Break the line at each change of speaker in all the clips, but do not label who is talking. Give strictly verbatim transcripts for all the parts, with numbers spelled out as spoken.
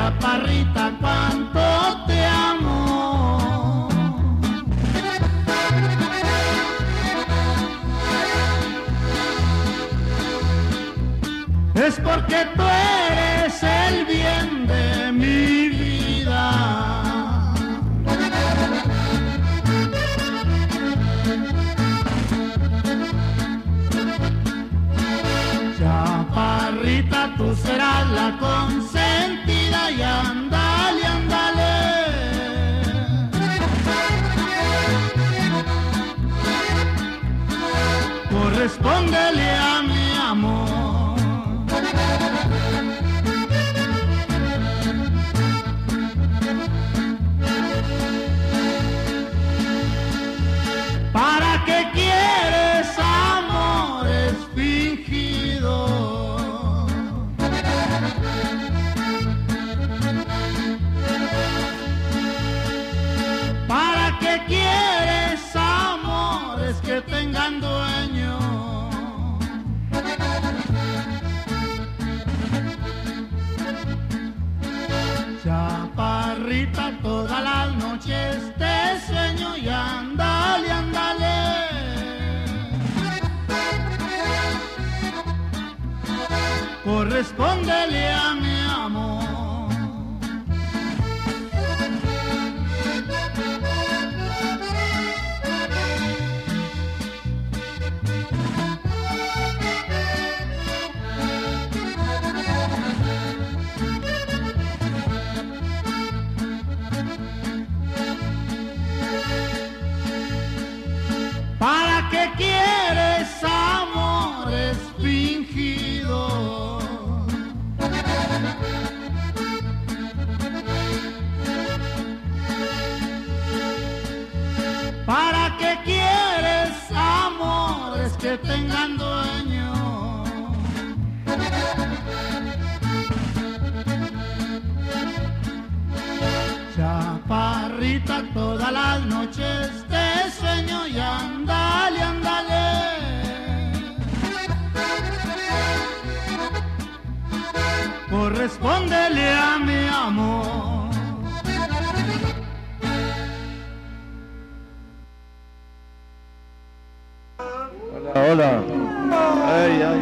chaparrita, cuánto te amo. Es porque tú eres el bien de mi vida. Chaparrita, tú serás la consentida y ándale, ándale. Correspóndele a mi amor. ¿Para qué quieres amores fingidos? ¿Para qué quieres amores que tengan dueño? Chaparrita, todas las noches te sueño y ándale, ándale. Correspóndele a mi amor. ¿Para qué quieres amores fingidos? ¿Para qué quieres amores que tengan dueño? Chaparrita, todas las noches te sueño y ándale, ándale. Correspóndele a mi amor.
Hola. Ay, ay.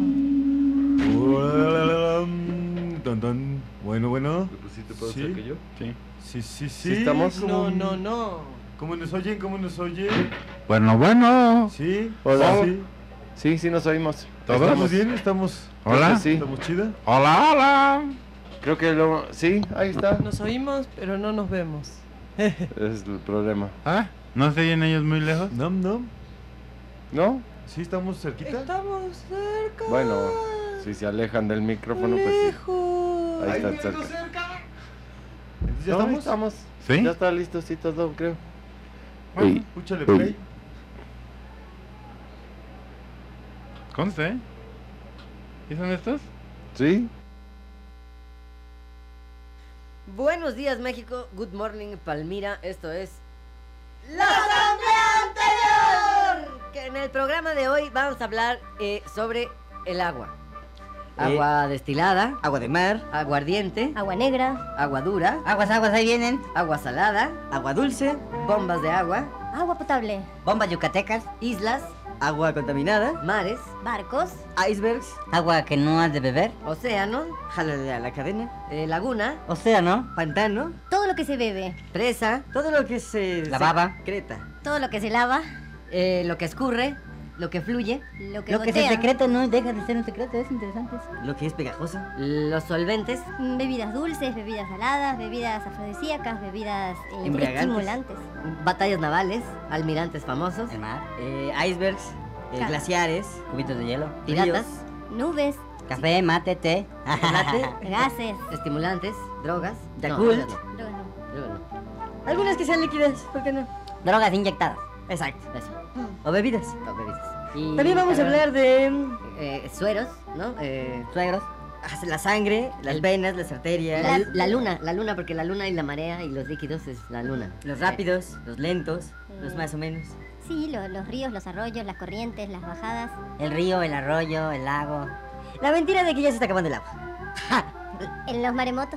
Bueno, bueno.
¿Le pusiste pausa
¿Sí?
que yo?
Sí. Sí, sí, sí.
¿Sí estamos?
¿Cómo-
No, no, no.
¿Cómo nos oyen? ¿Cómo nos oyen?
Bueno, bueno.
¿Sí?
Hola.
Sí.
Sí, sí nos oímos.
¿Todos?
¿Estamos bien? ¿Estamos?
Hola.
Sí.
¿Estamos chida?
Hola, hola.
Creo que lo... Sí, ahí está.
Nos oímos, pero no nos vemos.
Es el problema.
¿Ah? ¿No se oyen ellos muy lejos?
No, no.
¿No?
¿Sí estamos cerquita?
Estamos cerca.
Bueno, si se alejan del micrófono, pues sí.
Lejos.
Ahí están
Ay,
cerca.
Entonces, ¿ya
No,
estamos?
estamos.
¿Sí?
Ya está listo, sí, todo, creo.
Bueno,
Uy.
escúchale
Uy.
play.
Conste. ¿Y son estos?
¿Sí?
Buenos días, México. Good morning, Palmira. Esto es La Asamblea Anterior. Que en el programa de hoy vamos a hablar eh, sobre el agua. Agua destilada,
Agua de mar,
aguardiente,
Agua negra,
agua dura,
aguas, aguas, ahí vienen.
agua salada,
Agua dulce,
bombas de agua,
agua potable,
bombas yucatecas,
islas,
agua contaminada,
mares,
barcos,
icebergs, agua que no has de beber,
océano,
jálale a la cadena,
eh, laguna,
océano, pantano,
todo lo que se bebe,
presa,
todo lo que se...
La baba.
secreta.
todo lo que se lava,
eh, lo que escurre, lo que fluye,
lo que
Lo que se
gotea,
secreta no deja de ser un secreto, es interesante eso. Lo que es pegajoso.
los solventes,
mm, bebidas dulces, bebidas saladas, bebidas afrodisíacas, bebidas eh,
Embriagantes.
estimulantes,
batallas navales, almirantes famosos,
El mar, eh, icebergs, eh,
Claro.
glaciares, cubitos de hielo,
piratas,
nubes,
café, mate, té,
chocolate,
gases,
estimulantes, drogas,
Yakult.
no, drogas no,
drogas no.
drogas no.
algunas que sean líquidas, ¿por qué no?
Drogas inyectadas.
Exacto.
Eso.
O bebidas.
O bebidas. Y
También vamos a hablar de
eh, sueros, ¿no? Eh,
suegros, la sangre, las
El-
venas, las arterias,
la, la luna, la luna, porque la luna y la marea y los líquidos es la luna.
los rápidos, los lentos, los
Eh.
más o menos.
Sí, lo- los ríos, los arroyos, las corrientes, las bajadas,
El río, el arroyo, el lago. La mentira de que ya se está acabando el agua.
en los maremotos,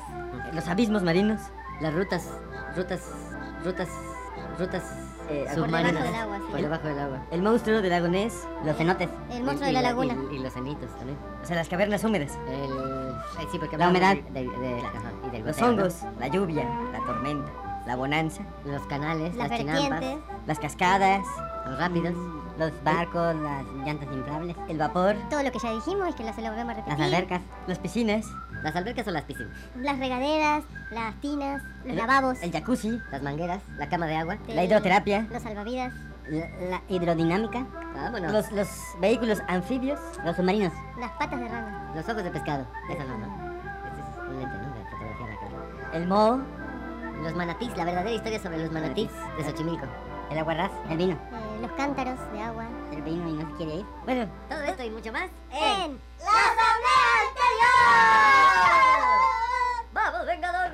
Los abismos marinos.
Las rutas, rutas, rutas, rutas eh,
Por
submarinas.
debajo del agua, sí.
Por debajo del agua.
El monstruo del lago Ness. Los cenotes.
El monstruo
Y-
de la
y
laguna.
Y, y los cenitos también.
O sea, las cavernas húmedas.
El, ay, sí, porque
La
hablamos
humedad.
de- de- de- ajá, y del
Los
goteo, ¿no?
hongos. La lluvia. La tormenta. La bonanza.
Los canales,
Las
las, chinampas,
vertientes.
Las cascadas.
los rápidos.
Los barcos. Las llantas inflables. El vapor.
Todo lo que ya dijimos y que lo se lo volvemos a
Las
repetir.
albercas. Las piscinas.
Las albercas o las piscinas.
Las regaderas, las tinas, los
El-
lavabos,
El jacuzzi.
Las mangueras, la cama de agua.
Sí.
La hidroterapia.
los salvavidas,
La, la hidrodinámica.
Vámonos.
Los, los vehículos anfibios. Los submarinos.
las patas de rana.
Los ojos de pescado. Eso no, ¿no? Ese es un lente, ¿no? De fotografía de la cámara.
El moho.
Los manatís, la verdadera historia sobre los manatís de Xochimilco.
El aguarrás. El vino.
Eh, los cántaros de agua.
El vino y no se quiere ir. Bueno,
Todo esto y mucho más
En
la asamblea anterior. ¡Vamos, Vengador!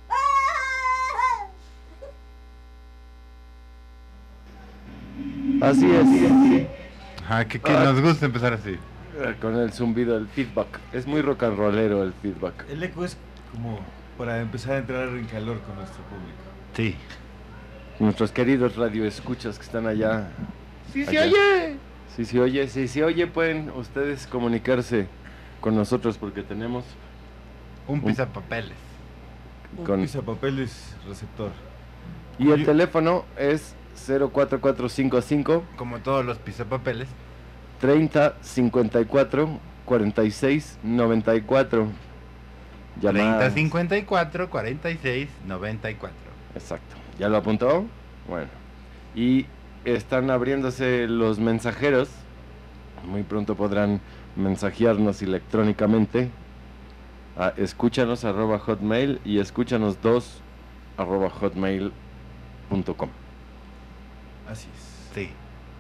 Así es.
Ah, que, que nos gusta empezar así.
Eh, Con el zumbido, el feedback. Es muy rock and rollero el feedback.
El eco es como para empezar a entrar en calor con nuestro público.
Sí.
Nuestros queridos radioescuchas que están allá.
¡Sí
se oye! Sí se oye, sí se oye. Pueden ustedes comunicarse con nosotros porque tenemos
Un pisapapeles.
Un
con...
pisapapeles receptor.
Y el teléfono es cero cuatro cuatro cinco cinco
Como todos los pisapapeles.
treinta cincuenta y cuatro cuarenta y seis noventa y cuatro.
treinta, cincuenta y cuatro, cuarenta y seis, noventa y cuatro.
Exacto. ¿Ya lo apuntó? Bueno. Y están abriéndose los mensajeros. Muy pronto podrán mensajearnos electrónicamente a escúchanos arroba hotmail y escúchanos dos arroba hotmail punto com.
Así es.
Sí.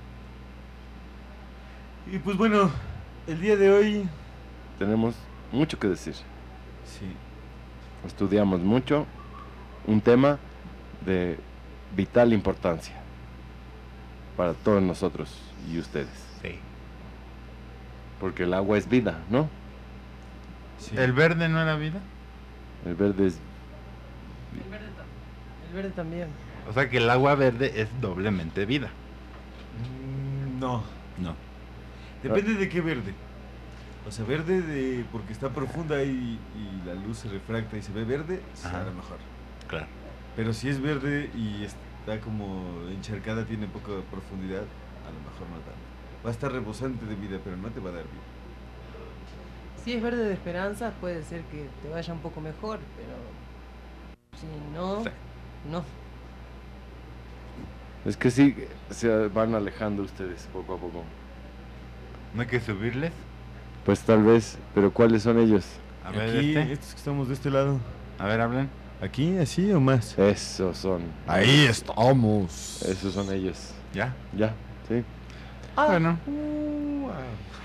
Y pues bueno, el día de hoy,
Tenemos mucho que decir.
sí,
Estudiamos mucho un tema de vital importancia para todos nosotros y ustedes.
Sí.
Porque el agua es vida, ¿no?
sí.
¿El verde no era vida?
El verde es...
El verde, ta- el verde también.
O sea que el agua verde es doblemente vida.
Mm, no,
No.
depende de qué verde. O sea, verde de porque está profunda y, y la luz se refracta y se ve verde, sí,
Ajá.
a lo mejor.
Claro.
Pero si es verde y está como encharcada, tiene poca profundidad, a lo mejor no tanto. Va a estar rebosante de vida, pero no te va a dar vida.
Si es verde de esperanza, puede ser que te vaya un poco mejor, pero si no,
Sí.
no.
Es que sí, se van alejando ustedes poco a poco.
¿No hay que subirles?
Pues tal vez, pero ¿cuáles son ellos?
A ver,
Aquí,
este.
estos que estamos de este lado.
A ver, hablen.
¿Aquí, así o más?
Esos son.
Ahí estamos.
Esos son ellos.
¿Ya?
Ya, sí.
Ah,
Bueno.
Uh, wow.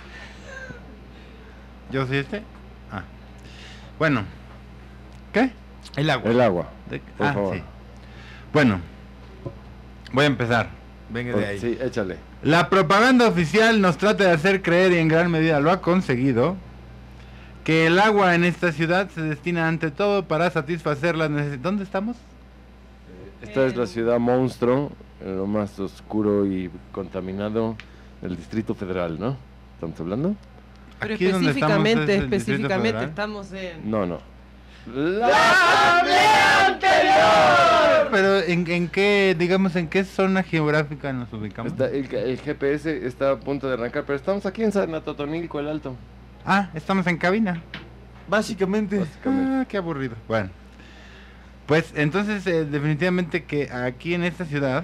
¿Yo soy este? Ah. Bueno. ¿Qué? El agua.
El agua.
De-
por
ah,
favor.
sí. Bueno. Voy a empezar. Venga
Por-
de ahí.
Sí, échale.
La propaganda oficial nos trata de hacer creer, y en gran medida lo ha conseguido, que el agua en esta ciudad se destina ante todo para satisfacer las necesidades. ¿Dónde estamos?
Esta es la ciudad monstruo, en lo más oscuro y contaminado del Distrito Federal, ¿no? ¿Estamos hablando?
pero
Aquí donde estamos
específicamente,
es el Distrito
específicamente
Federal.
estamos en...
No, no. ¡La asamblea anterior!
Pero ¿en, en qué, digamos, en qué zona geográfica nos ubicamos?
Está- el, el G P S está a punto de arrancar, pero estamos aquí en San Atotonilco, el Alto.
Ah, estamos en cabina.
Básicamente.
Básicamente.
Ah, qué aburrido. Bueno, pues entonces eh, definitivamente que aquí en esta ciudad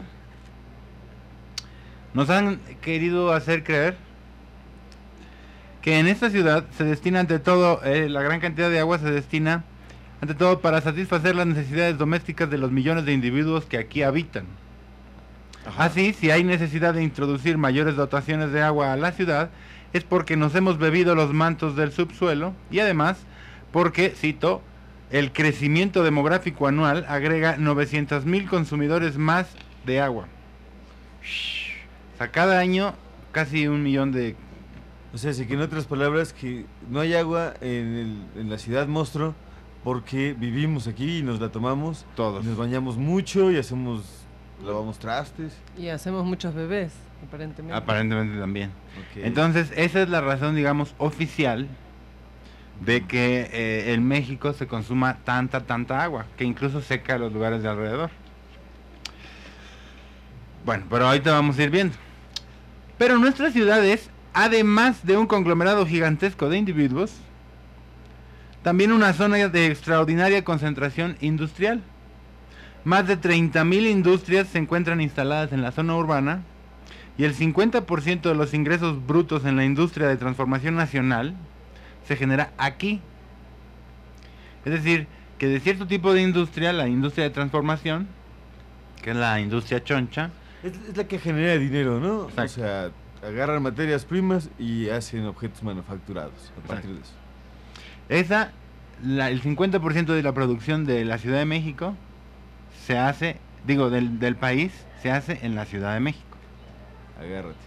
nos han querido hacer creer que en esta ciudad se destina ante todo, eh, la gran cantidad de agua se destina ante todo para satisfacer las necesidades domésticas de los millones de individuos que aquí habitan. Así, si hay necesidad de introducir mayores dotaciones de agua a la ciudad, es porque nos hemos bebido los mantos del subsuelo y además porque, cito, el crecimiento demográfico anual agrega novecientos mil consumidores más de agua. O sea, cada año casi un millón de...
O sea, sí que en otras palabras, que no hay agua en, el, en la ciudad monstruo porque vivimos aquí y nos la tomamos.
Todos.
Y nos bañamos mucho y hacemos, lavamos trastes.
Y hacemos muchos bebés, aparentemente.
Aparentemente también.
Ok.
Entonces, esa es la razón, digamos, oficial de que eh, en México se consuma tanta, tanta agua, que incluso seca los lugares de alrededor. Bueno, pero ahorita vamos a ir viendo. Pero nuestras ciudades, además de un conglomerado gigantesco de individuos, también una zona de extraordinaria concentración industrial. Más de treinta mil industrias se encuentran instaladas en la zona urbana y el cincuenta por ciento de los ingresos brutos en la industria de transformación nacional se genera aquí. Es decir, que de cierto tipo de industria, la industria de transformación, que es la industria choncha,
Es, es la que genera dinero, ¿no?
Exacto.
O sea, agarran materias primas y hacen objetos manufacturados a partir de eso.
esa, la- el cincuenta por ciento de la producción de la Ciudad de México se hace, digo, del, del país, se hace en la Ciudad de México.
Agárrate.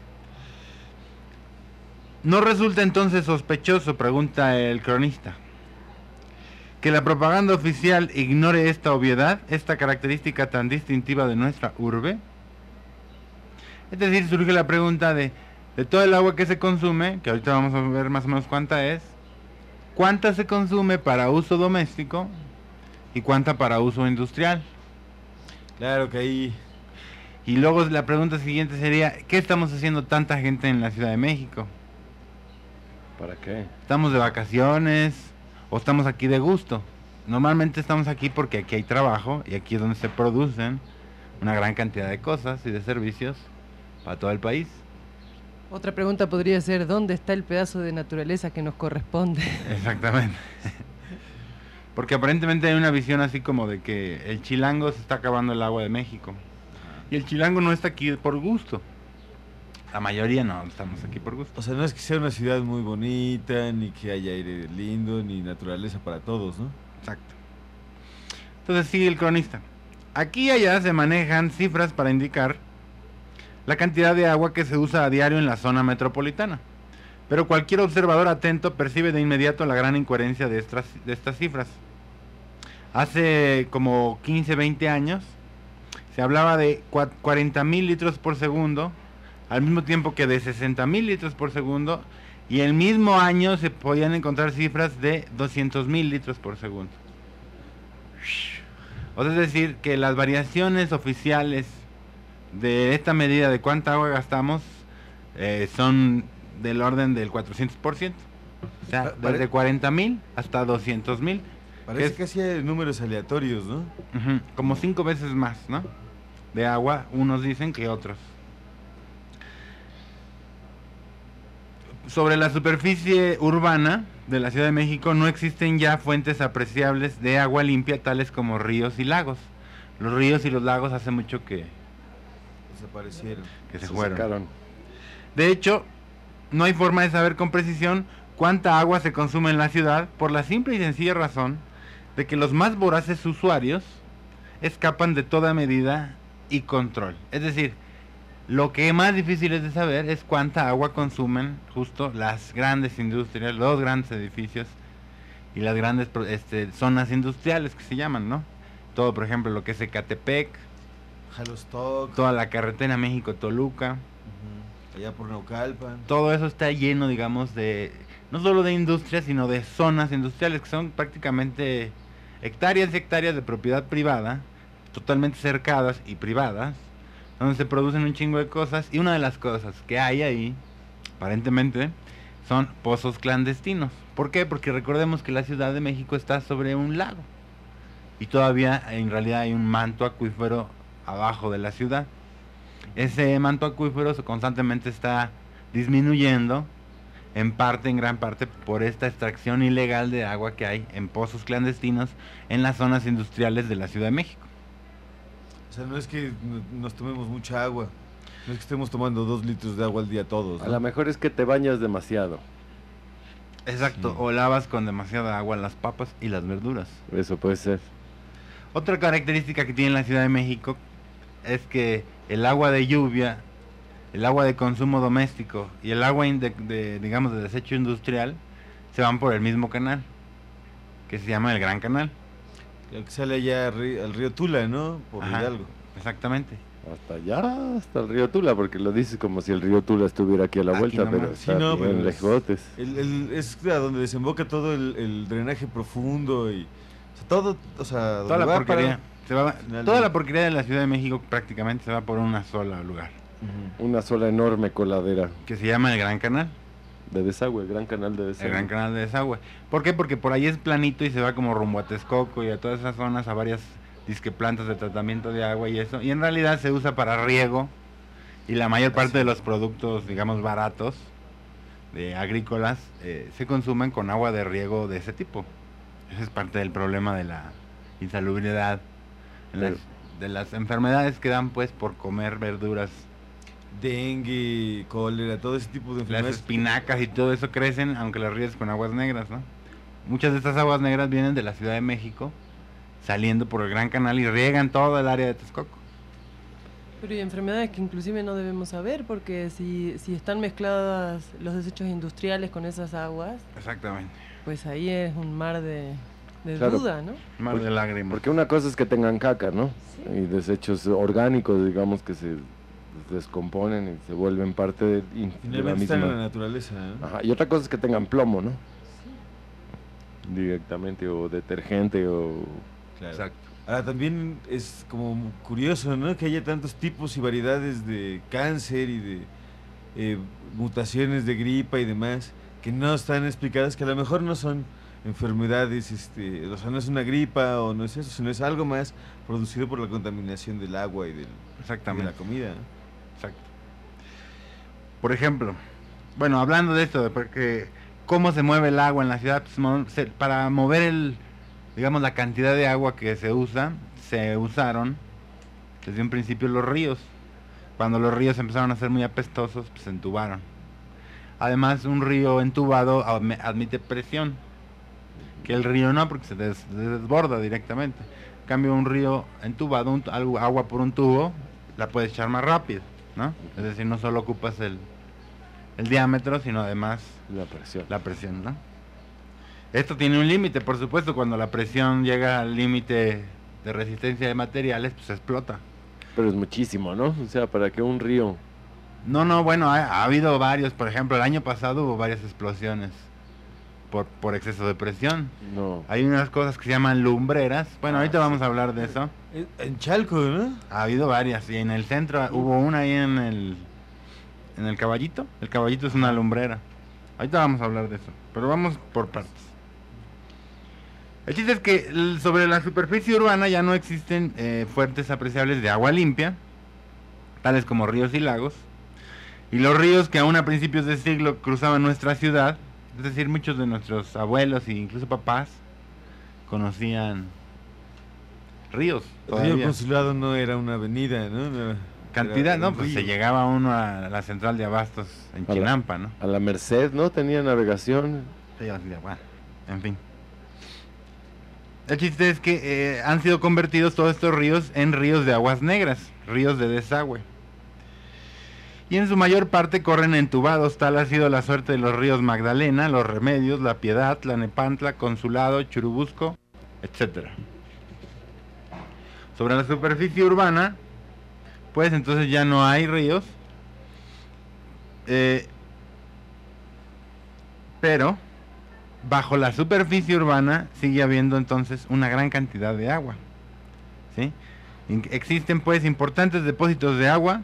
¿No resulta entonces sospechoso, pregunta el cronista, que la propaganda oficial ignore esta obviedad, esta característica tan distintiva de nuestra urbe? Es decir, surge la pregunta de, de todo el agua que se consume, que ahorita vamos a ver más o menos cuánta es, ¿cuánta se consume para uso doméstico y cuánta para uso industrial?
Claro que ahí...
Y luego la pregunta siguiente sería, ¿qué estamos haciendo tanta gente en la Ciudad de México?
¿Para qué?
¿Estamos de vacaciones o estamos aquí de gusto? Normalmente estamos aquí porque aquí hay trabajo y aquí es donde se producen una gran cantidad de cosas y de servicios para todo el país.
Otra pregunta podría ser, ¿dónde está el pedazo de naturaleza que nos corresponde?
Exactamente. Porque aparentemente hay una visión así como de que el chilango se está acabando el agua de México. Y el chilango no está aquí por gusto. La mayoría no estamos aquí por gusto.
O sea, no es que sea una ciudad muy bonita, ni que haya aire lindo, ni naturaleza para todos, ¿no?
Exacto. Entonces sigue el cronista. Aquí y allá se manejan cifras para indicar la cantidad de agua que se usa a diario en la zona metropolitana. Pero cualquier observador atento percibe de inmediato la gran incoherencia de estas, de estas cifras. Hace como quince, veinte años se hablaba de cuarenta mil litros por segundo, al mismo tiempo que de sesenta mil litros por segundo, y el mismo año se podían encontrar cifras de doscientos mil litros por segundo. O sea, es decir, que las variaciones oficiales de esta medida de cuánta agua gastamos eh, son del orden del cuatrocientos por ciento. O sea,
Pa-
desde cuarenta mil hasta doscientos mil.
Parece
Es-
que hacía números aleatorios, ¿no?
Ujú, como cinco veces más, ¿no? De agua, unos dicen que otros. Sobre la superficie urbana de la Ciudad de México no existen ya fuentes apreciables de agua limpia tales como ríos y lagos. Los ríos y los lagos hace mucho que,
Desaparecieron.
que se
Se
fueron.
sacaron.
De hecho, no hay forma de saber con precisión cuánta agua se consume en la ciudad por la simple y sencilla razón de que los más voraces usuarios escapan de toda medida y control. Es decir, lo que más difícil es de saber es cuánta agua consumen justo las grandes industrias, los grandes edificios y las grandes pro- este, zonas industriales que se llaman, ¿no? Todo, por ejemplo, lo que es Ecatepec,
Jalostoc,
toda la carretera México-Toluca.
ujú, allá por Naucalpan.
Todo eso está lleno, digamos, de no solo de industrias, sino de zonas industriales que son prácticamente hectáreas y hectáreas de propiedad privada, totalmente cercadas y privadas, donde se producen un chingo de cosas, y una de las cosas que hay ahí, aparentemente, son pozos clandestinos. ¿Por qué? Porque recordemos que la Ciudad de México está sobre un lago, y todavía en realidad hay un manto acuífero abajo de la ciudad. Ese manto acuífero se constantemente está disminuyendo, en parte, en gran parte, por esta extracción ilegal de agua que hay en pozos clandestinos en las zonas industriales de la Ciudad de México.
O sea, no es que no- nos tomemos mucha agua. No es que estemos tomando dos litros de agua al día todos,
A
¿no?
lo mejor es que te bañas demasiado.
Exacto,
Sí.
o lavas con demasiada agua las papas y las verduras.
Eso puede ser.
Otra característica que tiene la Ciudad de México es que el agua de lluvia, el agua de consumo doméstico y el agua in- de, de, digamos de desecho industrial se van por el mismo canal. que se llama el Gran Canal.
El que sale allá al río, al río Tula, ¿no? Por
Ajá,
Hidalgo.
exactamente.
Hasta allá, hasta el río Tula, porque lo dices como si el río Tula estuviera aquí a la
Aquí
vuelta,
nomás.
pero
Sí,
está
no,
bien
pero es-
lejotes.
El, el- es a donde desemboca todo el, el drenaje profundo y... O sea, todo, o sea,
Toda
donde
la
va
porquería,
para-
se va,
final
toda
de-
la porquería de la Ciudad de México prácticamente se va por una sola lugar,
Ujú.
Una sola enorme coladera
que se llama el Gran Canal,
de desagüe, el gran canal de
el
desagüe.
Gran Canal de Desagüe. ¿Por qué? Porque por ahí es planito y se va como rumbo a Texcoco y a todas esas zonas, a varias disque plantas de tratamiento de agua y eso, y en realidad se usa para riego, y la mayor parte de los productos, digamos, baratos, de agrícolas, eh, se consumen con agua de riego de ese tipo. Ese es parte del problema de la insalubridad, en las- de las enfermedades que dan pues por comer verduras.
Dengue, cólera, todo ese tipo de
Las
enfermedades.
espinacas y todo eso crecen, aunque las riegues con aguas negras, ¿no? Muchas de estas aguas negras vienen de la Ciudad de México, saliendo por el Gran Canal y riegan todo el área de Texcoco.
Pero hay enfermedades que inclusive no debemos saber, porque si, si están mezcladas los desechos industriales con esas aguas,
Exactamente.
pues ahí es un mar de, de
Claro.
duda, ¿no?
Mar de lágrimas.
Porque una cosa es que tengan caca, ¿no?
Sí.
Y desechos orgánicos, digamos, que se descomponen y se vuelven parte de, y- de la
Finalmente están en la
misma.
naturaleza, ¿no?
Ajá, y otra cosa es que tengan plomo, ¿no? Directamente, o detergente, o...
Claro.
Exacto.
Ahora también es como curioso, ¿no? Que haya tantos tipos y variedades de cáncer y de eh, mutaciones de gripa y demás que no están explicadas, que a lo mejor no son enfermedades, este, o sea, no es una gripa o no es eso, sino es algo más producido por la contaminación del agua y, del, y de
Exactamente.
la comida.
Exacto. Por ejemplo, bueno, hablando de esto, de porque cómo se mueve el agua en la ciudad, pues, mo- se- para mover el, digamos, la cantidad de agua que se usa, se usaron desde un principio los ríos. Cuando los ríos empezaron a ser muy apestosos, pues se entubaron. Además, un río entubado adme- admite presión, que el río no, porque se des- desborda directamente. En cambio, un río entubado, un tu- algo- agua por un tubo, la puedes echar más rápido, ¿no? Es decir, no solo ocupas el, el diámetro, sino además
La presión.
la presión, ¿no? Esto tiene un límite, por supuesto, cuando la presión llega al límite de resistencia de materiales, pues explota.
Pero es muchísimo, ¿no? O sea, para que un río...
No, no, bueno, ha, ha habido varios, por ejemplo, el año pasado hubo varias explosiones por, por exceso de presión.
No.
Hay unas cosas que se llaman lumbreras, bueno,
Ah,
ahorita
sí.
vamos a hablar de eso.
Eh, En Chalco, ¿no?
Ha habido varias, y en el centro hubo una ahí en el, en el Caballito. El Caballito es una lumbrera. Ahorita vamos a hablar de eso, pero vamos por partes. El chiste es que l- sobre la superficie urbana ya no existen eh, fuentes apreciables de agua limpia, tales como ríos y lagos, y los ríos que aún a principios de siglo cruzaban nuestra ciudad, es decir, muchos de nuestros abuelos e incluso papás conocían ríos.
El Río
todavía.
Consulado no era una avenida, ¿no? No era-
Cantidad,
era
no,
un
pues
río.
se llegaba uno a la central de abastos en
A la-
Chinampa, ¿no?
A la Merced, ¿no? Tenía navegación.
Sí, así de, bueno, en fin. El chiste es que eh, han sido convertidos todos estos ríos en ríos de aguas negras, ríos de desagüe. Y en su mayor parte corren entubados, tal ha sido la suerte de los ríos Magdalena, Los Remedios, La Piedad, La Nepantla, Consulado, Churubusco, etcétera. Sobre la superficie urbana, pues entonces ya no hay ríos, eh, pero bajo la superficie urbana sigue habiendo entonces una gran cantidad de agua, ¿sí? In- Existen pues importantes depósitos de agua,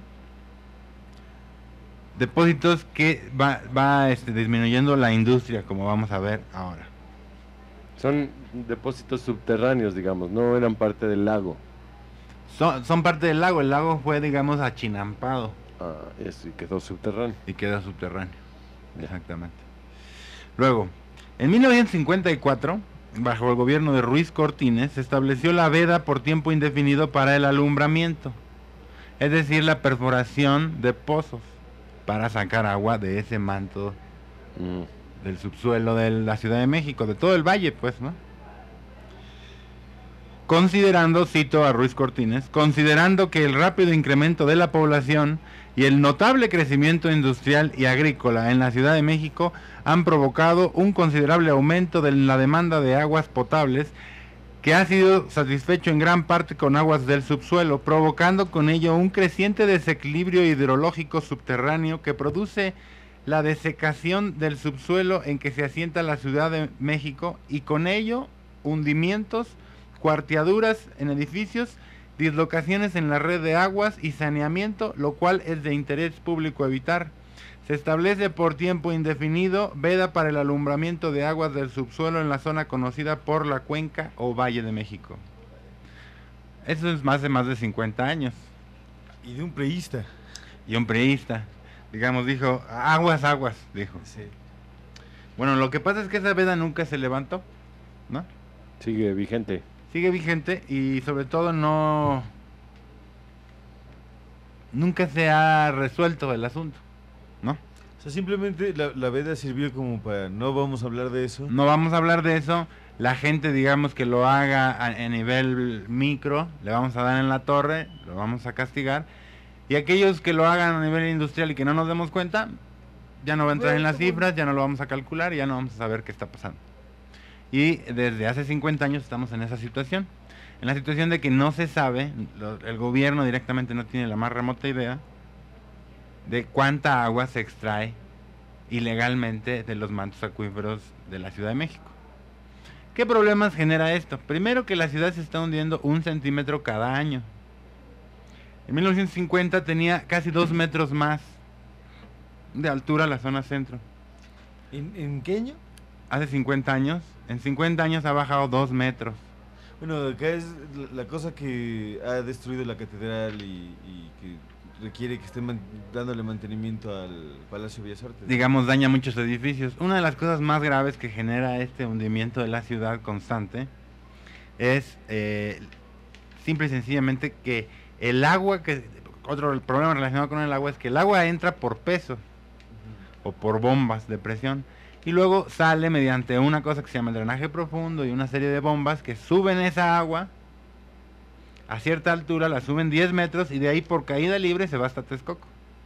depósitos que va, va este, disminuyendo la industria, como vamos a ver ahora.
Son depósitos subterráneos, digamos, no eran parte del lago.
Son, son parte del lago, el lago fue, digamos, achinampado
Ah, eso, y quedó subterráneo.
y queda subterráneo. Exactamente. Luego, en mil novecientos cincuenta y cuatro, bajo el gobierno de Ruiz Cortines, se estableció la veda por tiempo indefinido para el alumbramiento, es decir, la perforación de pozos para sacar agua de ese manto
Mm.
del subsuelo de la Ciudad de México, de todo el valle, pues, ¿no? considerando, cito a Ruiz Cortines, considerando que el rápido incremento de la población y el notable crecimiento industrial y agrícola en la Ciudad de México han provocado un considerable aumento de la demanda de aguas potables, que ha sido satisfecho en gran parte con aguas del subsuelo, provocando con ello un creciente desequilibrio hidrológico subterráneo que produce la desecación del subsuelo en que se asienta la Ciudad de México, y con ello hundimientos, cuarteaduras en edificios, dislocaciones en la red de aguas y saneamiento, lo cual es de interés público evitar. Se establece por tiempo indefinido veda para el alumbramiento de aguas del subsuelo en la zona conocida por la Cuenca o Valle de México. Eso es más de más de cincuenta años.
Y de un priista.
Y un priista, digamos, dijo, aguas, aguas, dijo.
Sí.
Bueno, lo que pasa es que esa veda nunca se levantó, ¿no?
Sigue vigente.
Sigue vigente y sobre todo no... nunca se ha resuelto el asunto, ¿no?
O sea, simplemente la, la veda sirvió como para, no vamos a hablar de eso.
No vamos a hablar de eso. La gente, digamos, que lo haga a, a nivel micro, le vamos a dar en la torre, lo vamos a castigar. Y aquellos que lo hagan a nivel industrial y que no nos demos cuenta, ya no va a entrar en las cifras, ya no lo vamos a calcular y ya no vamos a saber qué está pasando. Y desde hace cincuenta años estamos en esa situación. En la situación de que no se sabe, lo, el gobierno directamente no tiene la más remota idea de cuánta agua se extrae ilegalmente de los mantos acuíferos de la Ciudad de México. ¿Qué problemas genera esto? Primero, que la ciudad se está hundiendo un centímetro cada año. En mil novecientos cincuenta tenía casi dos metros más de altura la zona centro.
¿En, en qué año?
Hace cincuenta años, en cincuenta años ha bajado dos metros.
Bueno, acá es la, la cosa que ha destruido la catedral y, y que requiere que estén man, dándole mantenimiento al Palacio Bellas Artes.
Digamos, daña muchos edificios. Una de las cosas más graves que genera este hundimiento de la ciudad constante es eh, simple y sencillamente que el agua, que otro problema relacionado con el agua es que el agua entra por peso uh-huh. o por bombas de presión y luego sale mediante una cosa que se llama el drenaje profundo y una serie de bombas que suben esa agua a cierta altura, la suben diez metros y de ahí por caída libre se va hasta Texcoco.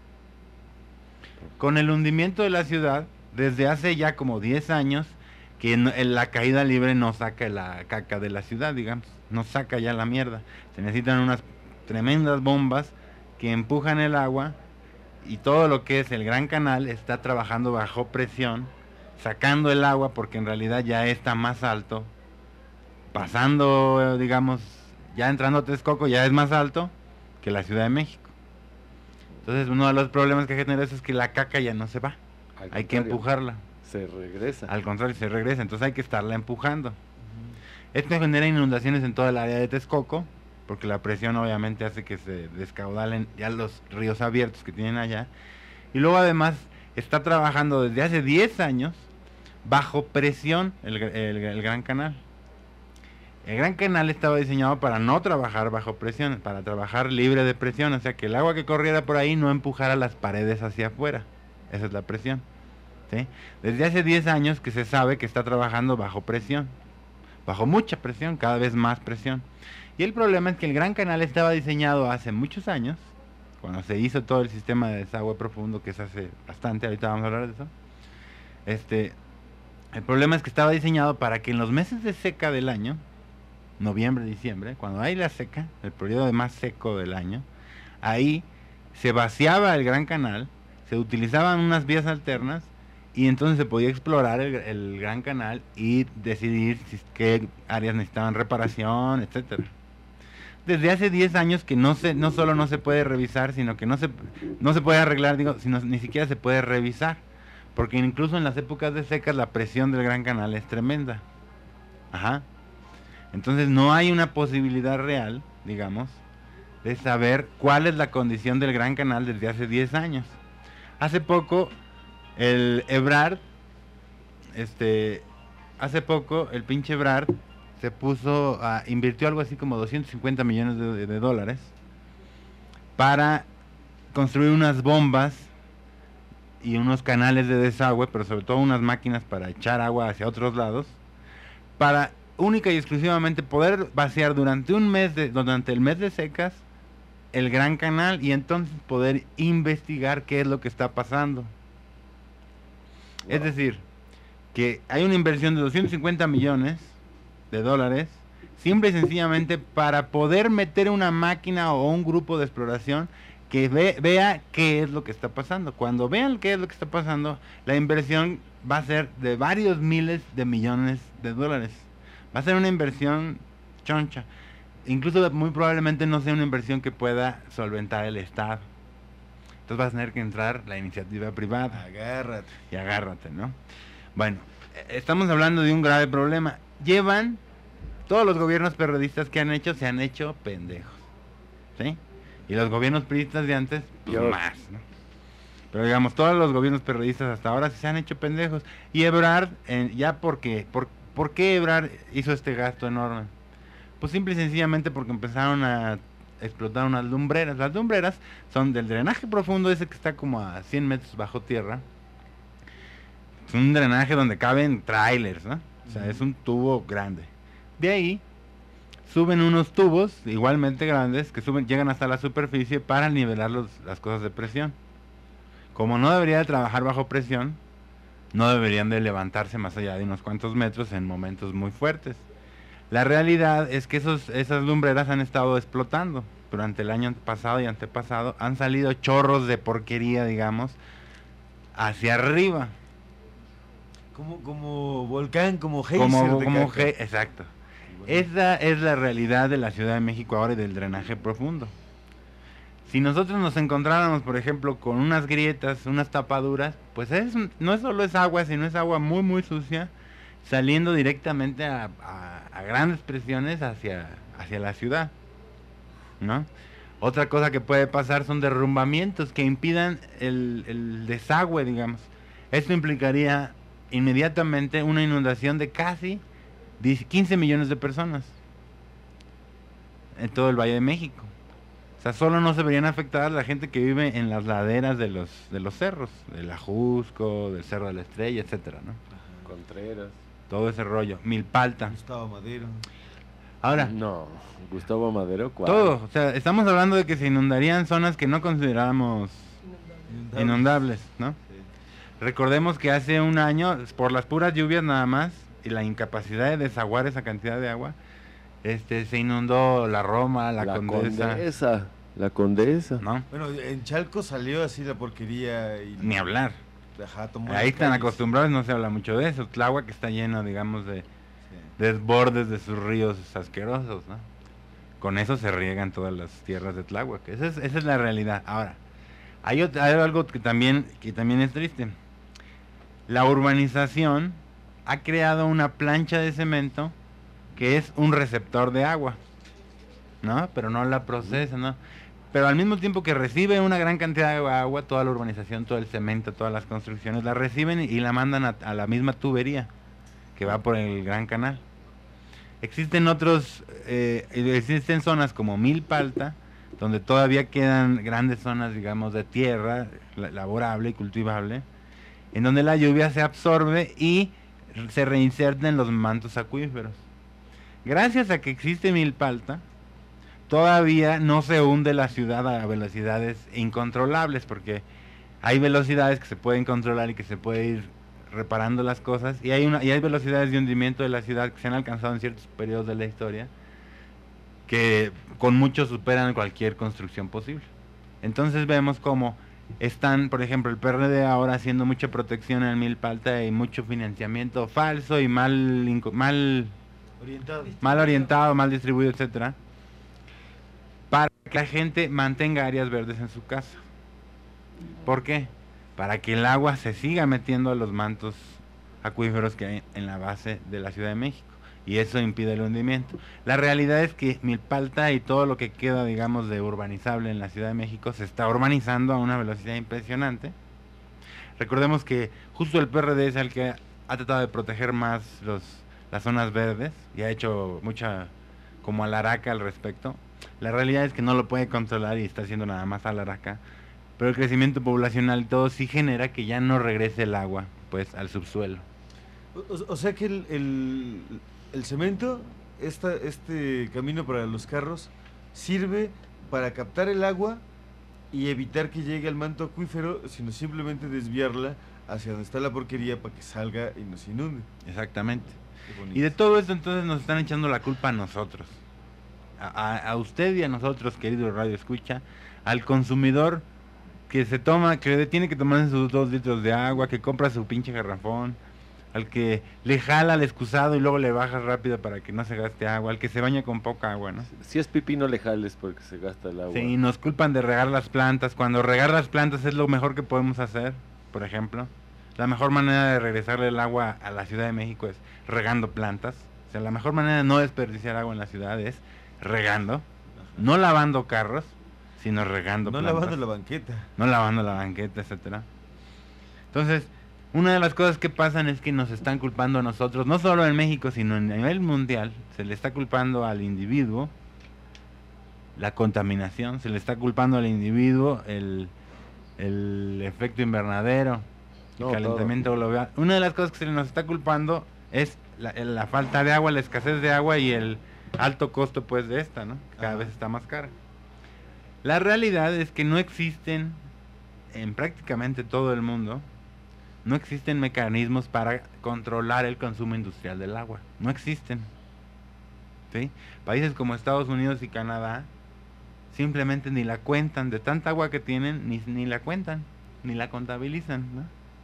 Con el hundimiento de la ciudad, desde hace ya como diez años, que no, la caída libre no saca la caca de la ciudad, digamos, no saca ya la mierda. Se necesitan unas tremendas bombas que empujan el agua y todo lo que es el Gran Canal está trabajando bajo presión, sacando el agua porque en realidad ya está más alto, pasando, digamos, ya entrando a Texcoco ya es más alto que la Ciudad de México. Entonces uno de los problemas que genera eso es que la caca ya no se va,
Al
hay que empujarla.
Se regresa.
Al contrario, se regresa, entonces hay que estarla empujando. Uh-huh. Esto genera inundaciones en toda el área de Texcoco, porque la presión obviamente hace que se descaudalen ya los ríos abiertos que tienen allá. Y luego además está trabajando desde hace diez años bajo presión el, el, el Gran Canal. El Gran Canal estaba diseñado para no trabajar bajo presión, para trabajar libre de presión, o sea que el agua que corriera por ahí no empujara las paredes hacia afuera. Esa es la presión, ¿sí? Desde hace diez años que se sabe que está trabajando bajo presión, bajo mucha presión, cada vez más presión. Y el problema es que el Gran Canal estaba diseñado hace muchos años, cuando se hizo todo el sistema de desagüe profundo, que es hace bastante, ahorita vamos a hablar de eso. Este, el problema es que estaba diseñado para que en los meses de seca del año, noviembre, diciembre, cuando hay la seca, el periodo más seco del año, ahí se vaciaba el Gran Canal, se utilizaban unas vías alternas y entonces se podía explorar el, el Gran Canal y decidir si, qué áreas necesitaban reparación, etcétera. Desde hace diez años que no se, no solo no se puede revisar, sino que no se, no se puede arreglar, digo, sino ni siquiera se puede revisar, porque incluso en las épocas de secas la presión del Gran Canal es tremenda. Ajá. Entonces no hay una posibilidad real, digamos, de saber cuál es la condición del Gran Canal desde hace diez años. Hace poco, el Ebrard, este, hace poco el pinche Ebrard se puso, a, invirtió algo así como doscientos cincuenta millones de, de, de dólares para construir unas bombas y unos canales de desagüe, pero sobre todo unas máquinas para echar agua hacia otros lados, para única y exclusivamente poder vaciar durante un mes, de, durante el mes de secas, el Gran Canal y entonces poder investigar qué es lo que está pasando. Wow. Es decir, que hay una inversión de doscientos cincuenta millones de dólares, simple y sencillamente para poder meter una máquina o un grupo de exploración que ve, vea qué es lo que está pasando. Cuando vean qué es lo que está pasando, la inversión va a ser de varios miles de millones de dólares. Va a ser una inversión choncha. Incluso muy probablemente no sea una inversión que pueda solventar el Estado. Entonces va a tener que entrar la iniciativa privada.
Agárrate.
Y agárrate, ¿no? Bueno, estamos hablando de un grave problema. Llevan, todos los gobiernos periodistas que han hecho, se han hecho pendejos, ¿sí? Y los gobiernos periodistas de antes, pues
Yo.
más, ¿no? Pero digamos, todos los gobiernos periodistas hasta ahora sí se han hecho pendejos. Y Ebrard, eh, ya porque, por, ¿por qué Ebrard hizo este gasto enorme? Pues simple y sencillamente porque empezaron a explotar unas lumbreras. Las lumbreras son del drenaje profundo, ese que está como a cien metros bajo tierra. Es un drenaje donde caben trailers, ¿no? O sea, uh-huh. Es un tubo grande. De ahí suben unos tubos igualmente grandes que suben, llegan hasta la superficie para nivelar los, las cosas de presión. Como no debería de trabajar bajo presión, no deberían de levantarse más allá de unos cuantos metros en momentos muy fuertes. La realidad es que esos, esas lumbreras han estado explotando durante el año pasado y antepasado. Han salido chorros de porquería, digamos, hacia arriba.
Como, como volcán, como geyser
Como,
de
como
caca.
ge- Exacto. Esa es la realidad de la Ciudad de México ahora y del drenaje profundo. Si nosotros nos encontráramos, por ejemplo, con unas grietas, unas tapaduras, pues es, no es solo es agua, sino es agua muy, muy sucia, saliendo directamente a, a, a grandes presiones hacia, hacia la ciudad, ¿no? Otra cosa que puede pasar son derrumbamientos que impidan el, el desagüe, digamos. Esto implicaría inmediatamente una inundación de casi quince millones de personas en todo el Valle de México. O sea, solo no se verían afectadas la gente que vive en las laderas de los de los cerros, del Ajusco, del Cerro de la Estrella, etcétera, ¿no?
Contreras.
Todo ese rollo, Milpalta.
Gustavo Madero.
Ahora,
No, Gustavo Madero, ¿cuál?
todo, o sea, estamos hablando de que se inundarían zonas que no consideramos
Inundables.
inundables, ¿no?
Sí.
Recordemos que hace un año, por las puras lluvias nada más, y la incapacidad de desaguar esa cantidad de agua, este, se inundó la Roma, la,
La
Condesa,
Condesa. La Condesa.
¿no?
Bueno, en Chalco salió así la porquería y...
Ni hablar.
Ajá, tomó
Ahí
las
están
calles.
acostumbrados, no se habla mucho de eso. Tláhuac está lleno, digamos, de
Sí.
desbordes de sus ríos asquerosos, ¿no? Con eso se riegan todas las tierras de Tláhuac. Esa es, esa es la realidad. Ahora, hay, ot- hay algo que también, que también es triste. La urbanización ha creado una plancha de cemento que es un receptor de agua, ¿no? Pero no la procesa, ¿no? Pero al mismo tiempo que recibe una gran cantidad de agua, toda la urbanización, todo el cemento, todas las construcciones, la reciben y la mandan a, a la misma tubería que va por el Gran Canal. Existen otros, eh, existen zonas como Milpalta, donde todavía quedan grandes zonas, digamos, de tierra la- laborable y cultivable, en donde la lluvia se absorbe y se reinserta en los mantos acuíferos. Gracias a que existe Milpalta, todavía no se hunde la ciudad a velocidades incontrolables, porque hay velocidades que se pueden controlar y que se puede ir reparando las cosas, y hay una y hay velocidades de hundimiento de la ciudad que se han alcanzado en ciertos periodos de la historia que con mucho superan cualquier construcción posible. Entonces vemos cómo están, por ejemplo, el P R D ahora haciendo mucha protección en Milpalta y mucho financiamiento falso y mal inco- mal
Orientado.
mal orientado, mal distribuido, etcétera, para que la gente mantenga áreas verdes en su casa. ¿Por qué? Para que el agua se siga metiendo a los mantos acuíferos que hay en la base de la Ciudad de México, y eso impide el hundimiento. La realidad es que Milpalta y todo lo que queda, digamos, de urbanizable en la Ciudad de México se está urbanizando a una velocidad impresionante. Recordemos que justo el P R D es el que ha tratado de proteger más los las zonas verdes y ha hecho mucha como alaraca al respecto. La realidad es que no lo puede controlar y está haciendo nada más alaraca, pero el crecimiento poblacional y todo sí genera que ya no regrese el agua pues al subsuelo.
O, o- o sea que el, el, el cemento, esta, este camino para los carros, sirve para captar el agua y evitar que llegue al manto acuífero, sino simplemente desviarla hacia donde está la porquería para que salga y nos inunde.
Exactamente.
Qué bonito.
Y de todo esto entonces nos están echando la culpa a nosotros. A, a, a usted y a nosotros, querido Radio Escucha, al consumidor que se toma, que tiene que tomarse sus dos litros de agua, que compra su pinche garrafón, al que le jala al excusado y luego le baja rápido para que no se gaste agua, al que se baña con poca agua, ¿no?
Si es pipí no le jales porque se gasta el agua.
Sí, nos culpan de regar las plantas, cuando regar las plantas es lo mejor que podemos hacer, por ejemplo. La mejor manera de regresarle el agua a la Ciudad de México es regando plantas. O sea, la mejor manera de no desperdiciar agua en la ciudad es regando, no lavando carros, sino regando
No
plantas.
lavando la banqueta.
No lavando la banqueta, etcétera. Entonces, una de las cosas que pasan es que nos están culpando a nosotros, no solo en México, sino a nivel mundial, se le está culpando al individuo la contaminación, se le está culpando al individuo el, el efecto invernadero, el
No,
calentamiento global. Una de las cosas que se nos está culpando es la, la falta de agua, la escasez de agua y el alto costo pues de esta, ¿no? Cada
Ajá.
vez está más cara. La realidad es que no existen en prácticamente todo el mundo, no existen mecanismos para controlar el consumo industrial del agua. No existen. ¿Sí? Países como Estados Unidos y Canadá simplemente ni la cuentan, de tanta agua que tienen, ni, ni la cuentan, ni la contabilizan, ¿no?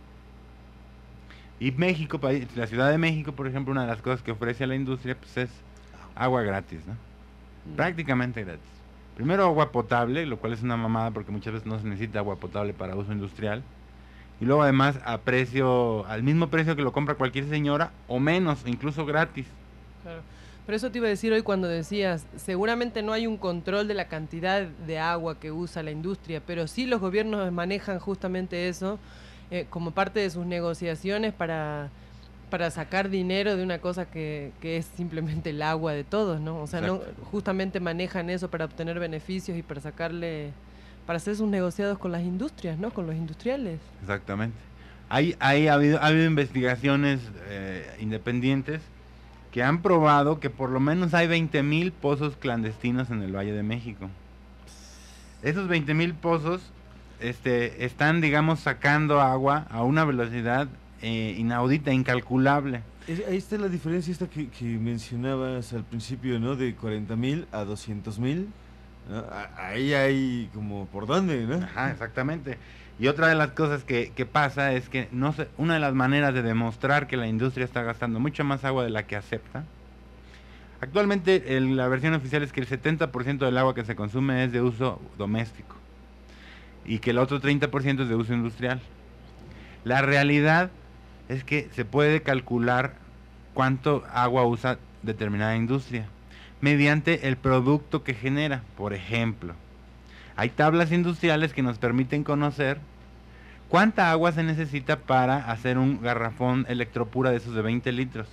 Y México, país- la Ciudad de México, por ejemplo, una de las cosas que ofrece a la industria pues es agua gratis, ¿no?
Mm.
Prácticamente gratis. Primero agua potable, lo cual es una mamada porque muchas veces no se necesita agua potable para uso industrial. Y luego además a precio, al mismo precio que lo compra cualquier señora, o menos, incluso gratis.
Claro. Pero eso te iba a decir hoy cuando decías, seguramente no hay un control de la cantidad de agua que usa la industria, pero sí los gobiernos manejan justamente eso eh, como parte de sus negociaciones para, para sacar dinero de una cosa que, que es simplemente el agua de todos, ¿no? O sea, no,
Exacto.
justamente manejan eso para obtener beneficios y para sacarle, para hacer sus negociados con las industrias, ¿no? Con los industriales.
Exactamente. Hay, hay ha, habido, ha habido investigaciones eh, independientes que han probado que por lo menos hay veinte mil pozos clandestinos en el Valle de México. Esos veinte mil pozos este, están, digamos, sacando agua a una velocidad eh, inaudita, incalculable.
Es- ahí está la diferencia esta que, que mencionabas al principio, ¿no? De cuarenta mil a doscientos mil. ¿no? A- Ahí hay como por dónde, ¿no?
Ajá, exactamente. Y otra de las cosas que, que pasa es que no sé, una de las maneras de demostrar que la industria está gastando mucha más agua de la que acepta. Actualmente el- la versión oficial es que el setenta por ciento del agua que se consume es de uso doméstico y que el otro treinta por ciento es de uso industrial. La realidad es que se puede calcular cuánto agua usa determinada industria mediante el producto que genera. Por ejemplo, hay tablas industriales que nos permiten conocer cuánta agua se necesita para hacer un garrafón electropura de esos de veinte litros.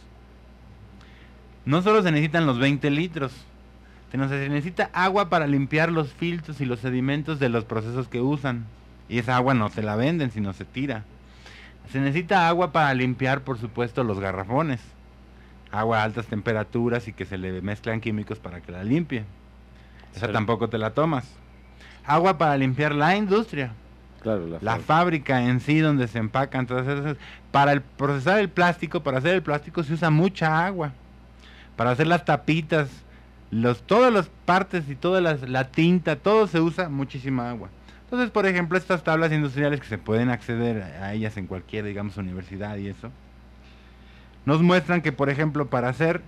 No solo se necesitan los veinte litros, sino se necesita agua para limpiar los filtros y los sedimentos de los procesos que usan. Y esa agua no se la venden, sino se tira. Se necesita agua para limpiar, por supuesto, los garrafones. Agua a altas temperaturas y que se le mezclan químicos para que la limpie. Esa
Sí.
tampoco te la tomas. Agua para limpiar la industria,
Claro, la,
la
fa-
fábrica en sí donde se empacan todas esas. Para el procesar el plástico, para hacer el plástico se usa mucha agua. Para hacer las tapitas, los todas las partes y toda las, la tinta, todo se usa muchísima agua. Entonces, por ejemplo, estas tablas industriales que se pueden acceder a ellas en cualquier, digamos, universidad y eso, nos muestran que, por ejemplo, para hacer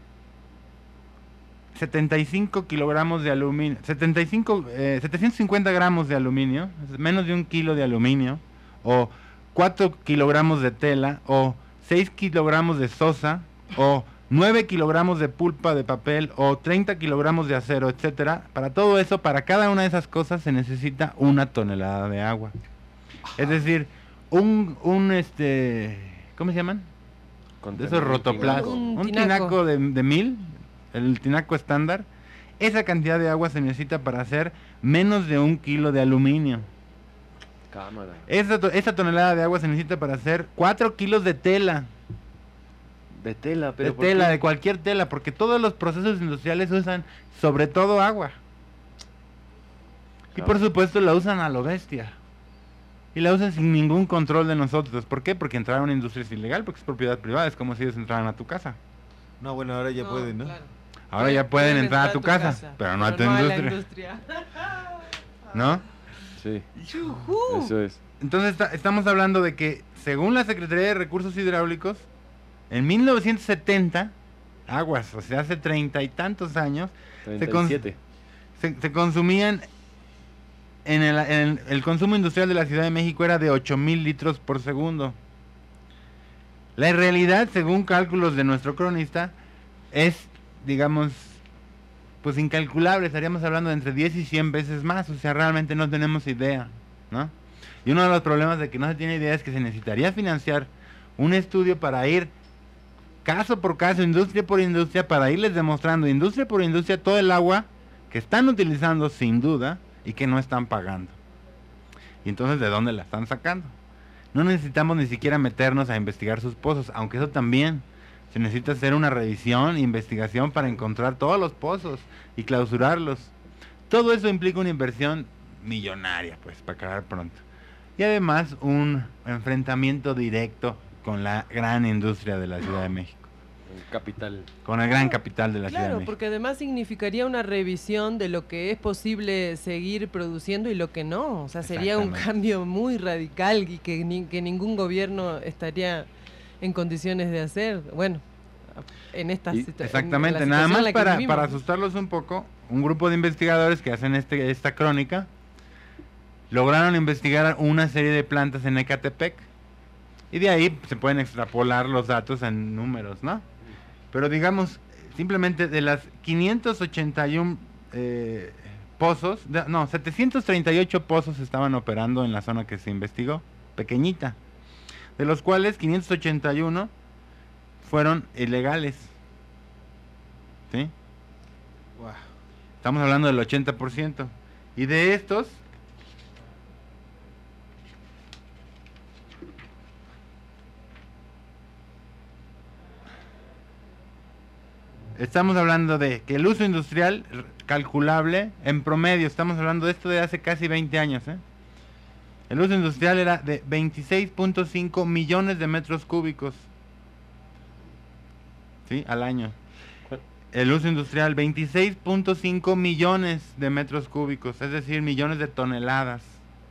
setenta y cinco kilogramos de aluminio, setenta y cinco, eh, setecientos cincuenta gramos de aluminio, es menos de un kilo de aluminio, o cuatro kilogramos de tela, o seis kilogramos de sosa, o nueve kilogramos de pulpa de papel, o treinta kilogramos de acero, etcétera. Para todo eso, para cada una de esas cosas se necesita una tonelada de agua. Es decir, un, un este, ¿cómo se llaman? De esos rotoplásticos,
Un
un
tinaco.
tinaco de, de mil, el tinaco estándar, esa cantidad de agua se necesita para hacer menos de un kilo de aluminio.
Cámara.
Esa, to- esa tonelada de agua se necesita para hacer cuatro kilos de tela.
De tela, pero
de
¿por
tela,
qué?
de cualquier tela, porque todos los procesos industriales usan sobre todo agua. Y por supuesto la usan a lo bestia. Y la usan sin ningún control de nosotros. ¿Por qué? Porque entrar a una industria es ilegal, porque es propiedad privada, es como si ellos entraran a tu casa.
No, bueno, ahora ya
No,
pueden, ¿no?
claro.
Ahora ya pueden entrar a tu casa, pero no a tu
la
industria,
industria.
¿no?
Sí,
Yujú.
eso es.
Entonces está- estamos hablando de que, según la Secretaría de Recursos Hidráulicos, en mil novecientos setenta, aguas, o sea, hace treinta y tantos años,
treinta y
cons-
siete.
se, se consumían, en el, en el consumo industrial de la Ciudad de México era de ocho mil litros por segundo. La realidad, según cálculos de nuestro cronista, es, digamos, pues incalculable. Estaríamos hablando de entre diez y cien veces más, o sea, realmente no tenemos idea, ¿no? Y uno de los problemas de que no se tiene idea es que se necesitaría financiar un estudio para ir caso por caso, industria por industria, para irles demostrando industria por industria todo el agua que están utilizando sin duda y que no están pagando. Y entonces, ¿de dónde la están sacando? No necesitamos ni siquiera meternos a investigar sus pozos, aunque eso también se necesita hacer una revisión e investigación para encontrar todos los pozos y clausurarlos. Todo eso implica una inversión millonaria, pues, para acabar pronto. Y además un enfrentamiento directo con la gran industria de la Ciudad de México,
El capital.
con el gran capital de la Ciudad de
Claro,
México.
porque además significaría una revisión de lo que es posible seguir produciendo y lo que no. O sea, sería un
Exactamente.
cambio muy radical y que, ni- que ningún gobierno estaría en condiciones de hacer. Bueno, en esta
Y-
situa- en
Exactamente,
la
nada
situación en
más
la que
para,
vivimos,
para
¿no?
asustarlos un poco, un grupo de investigadores que hacen este, esta crónica lograron investigar una serie de plantas en Ecatepec y de ahí se pueden extrapolar los datos en números, ¿no? Pero digamos, simplemente de las quinientos ochenta y uno eh, pozos, de- no, setecientos treinta y ocho pozos estaban operando en la zona que se investigó, pequeñita, de los cuales quinientos ochenta y uno fueron ilegales. ¿Sí?
Guau.
Estamos hablando del ochenta por ciento. Y de estos, estamos hablando de que el uso industrial r- calculable en promedio, estamos hablando de esto de hace casi veinte años, ¿eh? El uso industrial era de veintiséis punto cinco millones de metros cúbicos, ¿sí? Al año. El uso industrial, veintiséis punto cinco millones de metros cúbicos, es decir, millones de toneladas.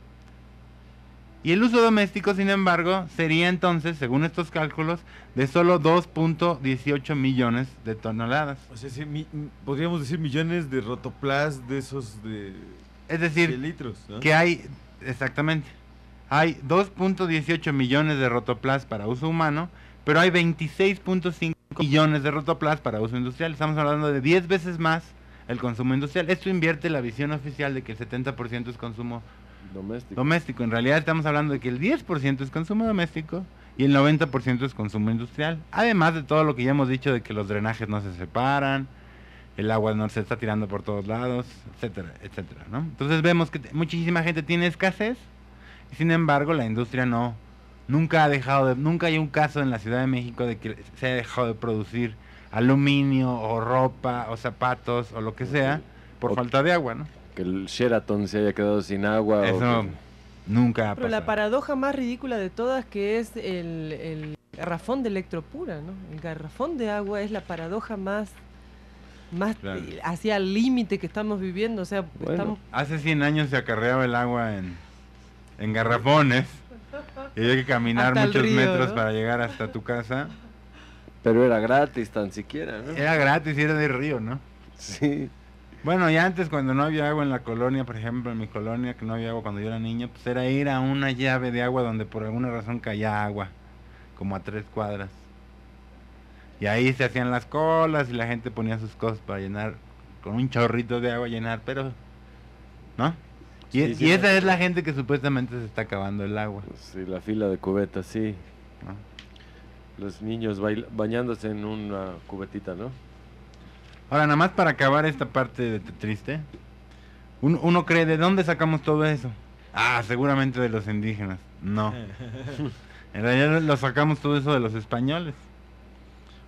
Y el uso doméstico, sin embargo, sería entonces, según estos cálculos, de solo dos punto dieciocho millones de toneladas.
O sea, sí, mi- m- podríamos decir millones de rotoplas de esos de
Es
cien
decir,
litros, ¿no?
que hay, exactamente, hay dos punto dieciocho millones de rotoplas para uso humano, pero hay veintiséis punto cinco millones de rotoplas para uso industrial. Estamos hablando de diez veces más el consumo industrial. Esto invierte la visión oficial de que el setenta por ciento es consumo
Doméstico.
doméstico. En realidad estamos hablando de que el diez por ciento es consumo doméstico y el noventa por ciento es consumo industrial. Además de todo lo que ya hemos dicho de que los drenajes no se separan, el agua no se está tirando por todos lados, etcétera, etcétera, ¿no? Entonces vemos que t- muchísima gente tiene escasez y sin embargo la industria no, nunca ha dejado de, nunca hay un caso en la Ciudad de México de que se haya dejado de producir aluminio o ropa o zapatos o lo que sea por
O-
falta de agua, ¿no?
Que el Sheraton se haya quedado sin agua. o
Eso
que-
nunca ha
Pero la
pasado.
paradoja más ridícula de todas que es el, el garrafón de Electropura, ¿no? El garrafón de agua es la paradoja más, más
Claro.
eh, hacia el límite que estamos viviendo. O sea,
Bueno.
estamos
Hace cien años se acarreaba el agua en, en garrafones y había que caminar
Hasta el
muchos
río,
metros
¿no?
para llegar hasta tu casa.
Pero era gratis tan siquiera, ¿no?
Era gratis y era de río, ¿no?
Sí.
Bueno, y antes cuando no había agua en la colonia, por ejemplo, en mi colonia, que no había agua cuando yo era niño, pues era ir a una llave de agua donde por alguna razón caía agua, como a tres cuadras. Y ahí se hacían las colas y la gente ponía sus cosas para llenar, con un chorrito de agua llenar, pero... ¿No? Y,
Sí,
y
sí,
esa
me
es la
acuerdo.
gente que supuestamente se está acabando el agua,
Sí, la fila de cubetas, sí.
¿no?
Los niños bail- bañándose en una cubetita, ¿no?
Ahora, nada más para acabar esta parte de t- triste, uno, uno cree, ¿de dónde sacamos todo eso? Ah, seguramente de los indígenas. No, en realidad lo sacamos todo eso de los españoles.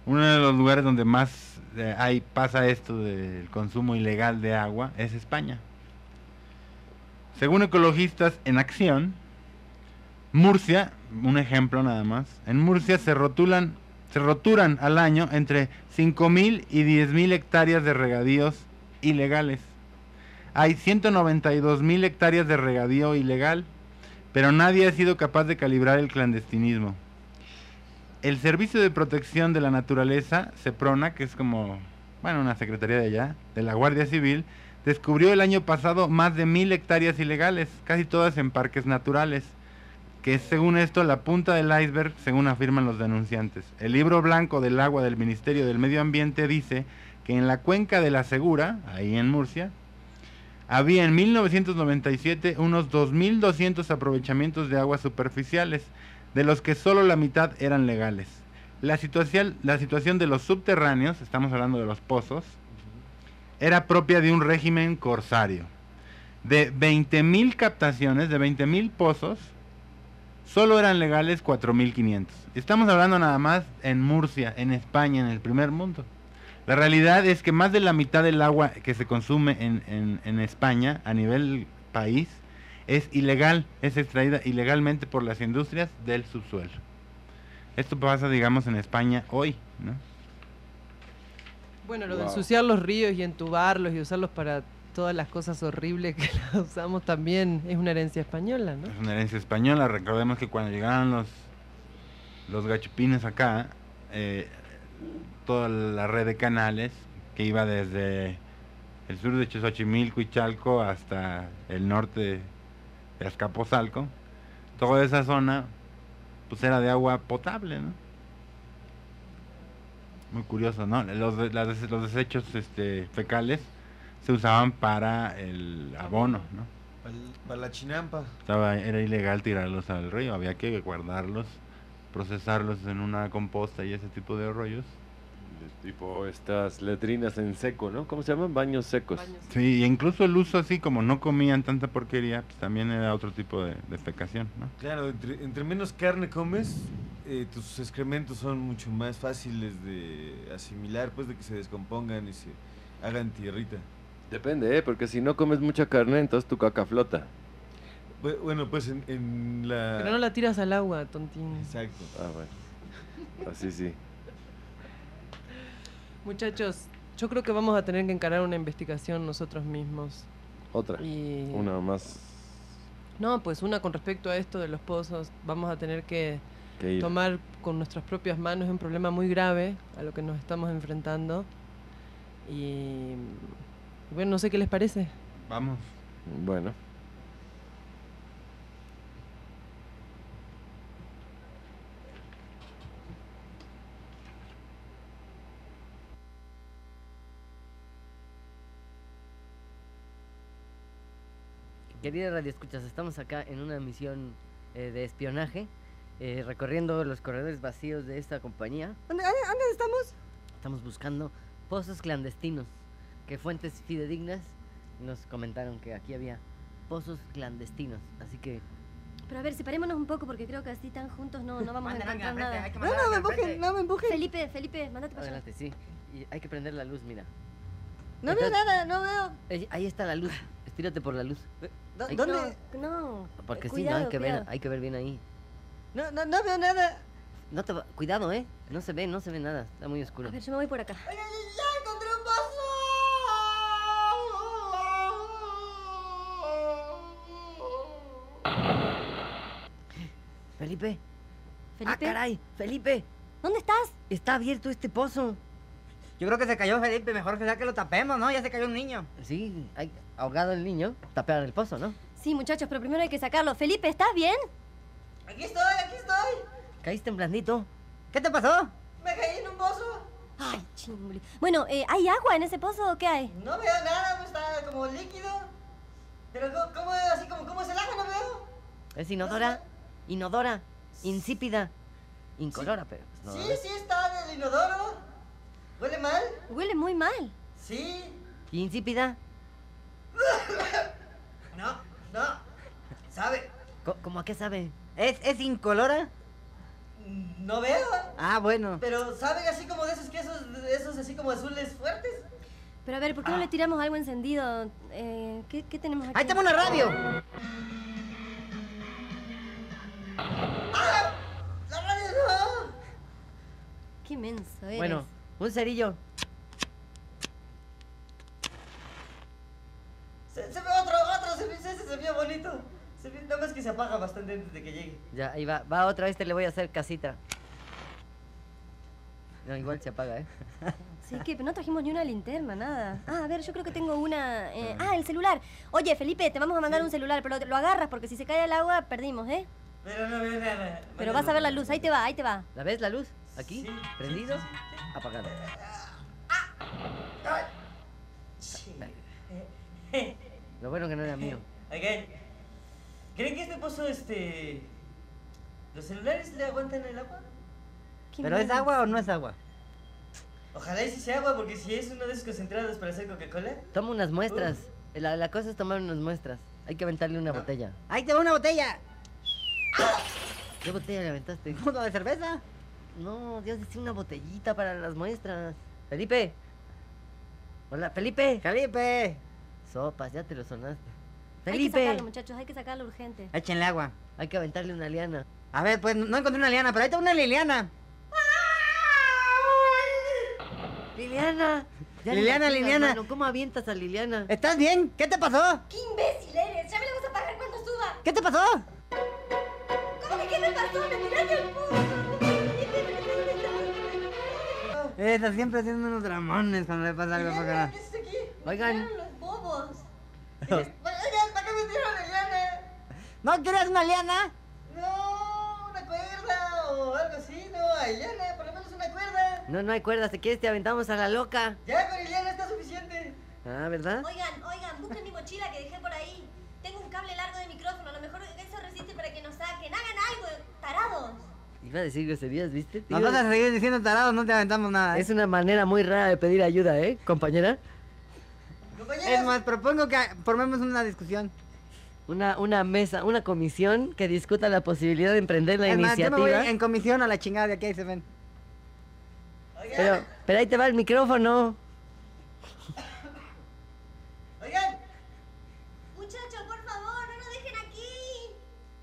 Uno de los lugares donde más eh, hay, pasa esto del consumo ilegal de agua es España. Según Ecologistas en Acción, Murcia, un ejemplo nada más, en Murcia se rotulan, se roturan al año entre cinco mil y diez mil hectáreas de regadíos ilegales. Hay ciento noventa y dos mil hectáreas de regadío ilegal, pero nadie ha sido capaz de calibrar el clandestinismo. El Servicio de Protección de la Naturaleza, SEPRONA, que es como, bueno, una secretaría de allá, de la Guardia Civil, descubrió el año pasado más de mil hectáreas ilegales, casi todas en parques naturales, que es según esto la punta del iceberg, según afirman los denunciantes. El libro blanco del agua del Ministerio del Medio Ambiente dice que en la cuenca de la Segura, ahí en Murcia, había en mil novecientos noventa y siete unos dos mil doscientos aprovechamientos de aguas superficiales, de los que solo la mitad eran legales. La situación, la situación de los subterráneos, estamos hablando de los pozos, era propia de un régimen corsario. De veinte mil captaciones, de veinte mil pozos, solo eran legales cuatro mil quinientos. Estamos hablando nada más en Murcia, en España, en el primer mundo. La realidad es que más de la mitad del agua que se consume en, en, en España, a nivel país, es ilegal, es extraída ilegalmente por las industrias del subsuelo. Esto pasa, digamos, en España hoy, ¿no?
Bueno, lo de
Wow.
ensuciar los ríos y entubarlos y usarlos para todas las cosas horribles que las usamos también es una herencia española, ¿no?
Es una herencia española. Recordemos que cuando llegaron los, los gachupines acá, eh, toda la red de canales que iba desde el sur de Xochimilco y Chalco hasta el norte de Azcapotzalco, toda esa zona pues era de agua potable, ¿no? Muy curioso, ¿no? Los, de- las des- los desechos este, fecales se usaban para el abono, ¿no?
Para la chinampa.
Estaba, era ilegal tirarlos al río, había que guardarlos, procesarlos en una composta y ese tipo de rollos.
De tipo estas letrinas en seco, ¿no? ¿Cómo se llaman? Baños secos.
Baños.
Sí, y incluso el uso así, como no comían tanta porquería, pues también era otro tipo de defecación, ¿no?
Claro, entre, entre menos carne comes, eh, tus excrementos son mucho más fáciles de asimilar, pues de que se descompongan y se hagan tierrita.
Depende, ¿eh? Porque si no comes mucha carne, entonces tu caca flota.
Bu- Bueno, pues en, en la...
Pero no la tiras al agua, tontín.
Exacto.
Ah, bueno. Así sí.
Muchachos, yo creo que vamos a tener que encarar una investigación nosotros mismos.
Otra.
Y...
Una más
No, pues una con respecto a esto de los pozos, vamos a tener que
que ir.
tomar con nuestras propias manos un problema muy grave a lo que nos estamos enfrentando. Y bueno, no sé qué les parece.
Vamos.
Bueno.
Querida Radio Escuchas, estamos acá en una misión eh, de espionaje, eh, recorriendo los corredores vacíos de esta compañía. ¿Dónde, dónde- dónde estamos? Estamos buscando pozos clandestinos, que fuentes fidedignas nos comentaron que aquí había pozos clandestinos, así que...
Pero a ver, separémonos un poco porque creo que así tan juntos no, no vamos a
Manden a
encontrar
alguien al frente,
nada.
hay que
No,
mandar
no
a
me
alguien al
empujen,
frente.
no me empujen.
Felipe, Felipe, mándate para allá.
Adelante, sí. Y hay que prender la luz, mira.
No veo
Entonces-
nada, no veo.
Eh, Ahí está la luz, estírate por la luz.
¿Dó-
Ay,
¿Dónde?
No, no.
Porque
eh,
sí,
cuidado,
no, hay que ver,
cuidado.
hay que ver bien ahí.
No, no, no veo nada.
No te va- Cuidado, eh. No se ve, no se ve nada. Está muy oscuro.
A ver, yo me voy por acá.
¡Ay, ay, ay, ya encontré un pozo!
Felipe.
Felipe,
Ah, caray. Felipe.
¿dónde estás?
Está abierto este pozo.
Yo creo que se cayó Felipe, mejor que sea que lo tapemos, ¿no? Ya se cayó un niño.
Sí, hay ahogado el niño. Tapear el pozo, ¿no?
Sí, muchachos, pero primero hay que sacarlo. Felipe, ¿estás bien?
Aquí estoy, aquí estoy.
Caíste en blandito.
¿Qué te pasó? Me caí en un pozo.
Ay, chingule. Bueno, eh, ¿hay agua en ese pozo o qué hay?
No veo nada, pues está como líquido. Pero ¿cómo, cómo así como cómo es el agua? No veo.
Es inodora. Inodora. Insípida. Incolora, pero pues no.
Sí, sí está del inodoro. ¿Huele mal?
Huele muy mal.
Sí.
Insípida.
No, no. ¿Sabe?
Co- ¿Cómo a qué sabe?
¿Es, es incolora? no veo.
Ah, bueno.
Pero ¿saben así como de esos quesos, de esos así como azules fuertes?
Pero a ver, ¿por qué no le tiramos algo encendido? Eh, ¿qué, ¿Qué tenemos aquí?
¡Ahí tenemos una radio!
¡Ah! ¡La radio no!
Qué menso eres.
Bueno, un cerillo.
Se, se ve otro, otro, se ve, ese se ve bonito. Se ve, nada más que se apaga bastante antes de que llegue.
Ya, ahí va. Va otra vez, te le voy a hacer casita. No, igual se apaga, ¿eh?
Sí, que no trajimos ni una linterna, nada. Ah, a ver, yo creo que tengo una... eh, Ah, el celular. Oye, Felipe, te vamos a mandar
Sí.
un celular, pero lo agarras porque si se cae al agua, perdimos, ¿eh?
Pero no veo nada.
Pero vas a ver la luz, ahí te va, ahí te va.
¿La ves la luz? ¿Aquí?
Sí,
¿Prendido?
sí, sí, sí.
Apagado.
Ay. Sí.
Lo bueno que no era mío.
Oigan, ¿creen que este pozo, este... los celulares le aguantan el agua?
Qué
¿Pero es
menso.
agua o no es agua?
Ojalá y si sea agua, porque si es uno de esos concentrados para hacer Coca-Cola.
Toma unas muestras. La, la cosa es tomar unas muestras. Hay que aventarle una botella.
¡Ahí te va una botella!
¿Qué botella le aventaste?
¿Uno de cerveza?
No, Dios, decía una botellita para las muestras. Felipe. Hola, Felipe.
¡Felipe!
Sopas, ya te lo sonaste.
Hay que
Felipe.
sacarlo, muchachos, hay que sacarlo urgente.
Échenle agua.
Hay que aventarle una liana.
A ver, pues no encontré una liana, pero ahí está una Liliana.
Liliana. Ya
Liliana,
ni la
Liliana.
mano, ¿cómo avientas a Liliana?
¿Estás bien? ¿Qué te pasó?
¡Qué imbécil eres! ¡Ya me lo vas a pagar cuando suba!
¿Qué te pasó?
¿Cómo que qué me pasó? ¡Me tiraste al pozo!
Esa siempre haciendo unos dramones cuando le pasa algo para acá.
¿Qué es aquí?
Oigan,
los bobos!
Oigan, ¿para qué me tiraron la llana?
¿No quieres una liana?
No, una cuerda o algo así, no, hay llana, por lo menos una cuerda.
no, no hay cuerdas. Si quieres te aventamos a la loca.
Ya con llana está suficiente.
Ah, ¿verdad?
Oigan, oigan, busquen mi mochila que dejé por ahí. Tengo un cable largo de micrófono, a lo mejor eso resiste para que nos saquen. ¡Hagan algo, tarados!
Iba a decir groserías, ¿viste? Tío?
Nos vas a seguir diciendo tarados, no te aventamos nada. ¿eh?
Es una manera muy rara de pedir ayuda, ¿eh, compañera?
Compañeros,
Es más, propongo que formemos una discusión.
Una, una mesa, una comisión que discuta la posibilidad de emprender la
Es más, yo me
iniciativa.
voy en comisión a la chingada de aquí, ahí se ven.
oigan,
Pero, pero ahí te va el micrófono.
oigan,
Muchachos, por favor, no nos dejen aquí.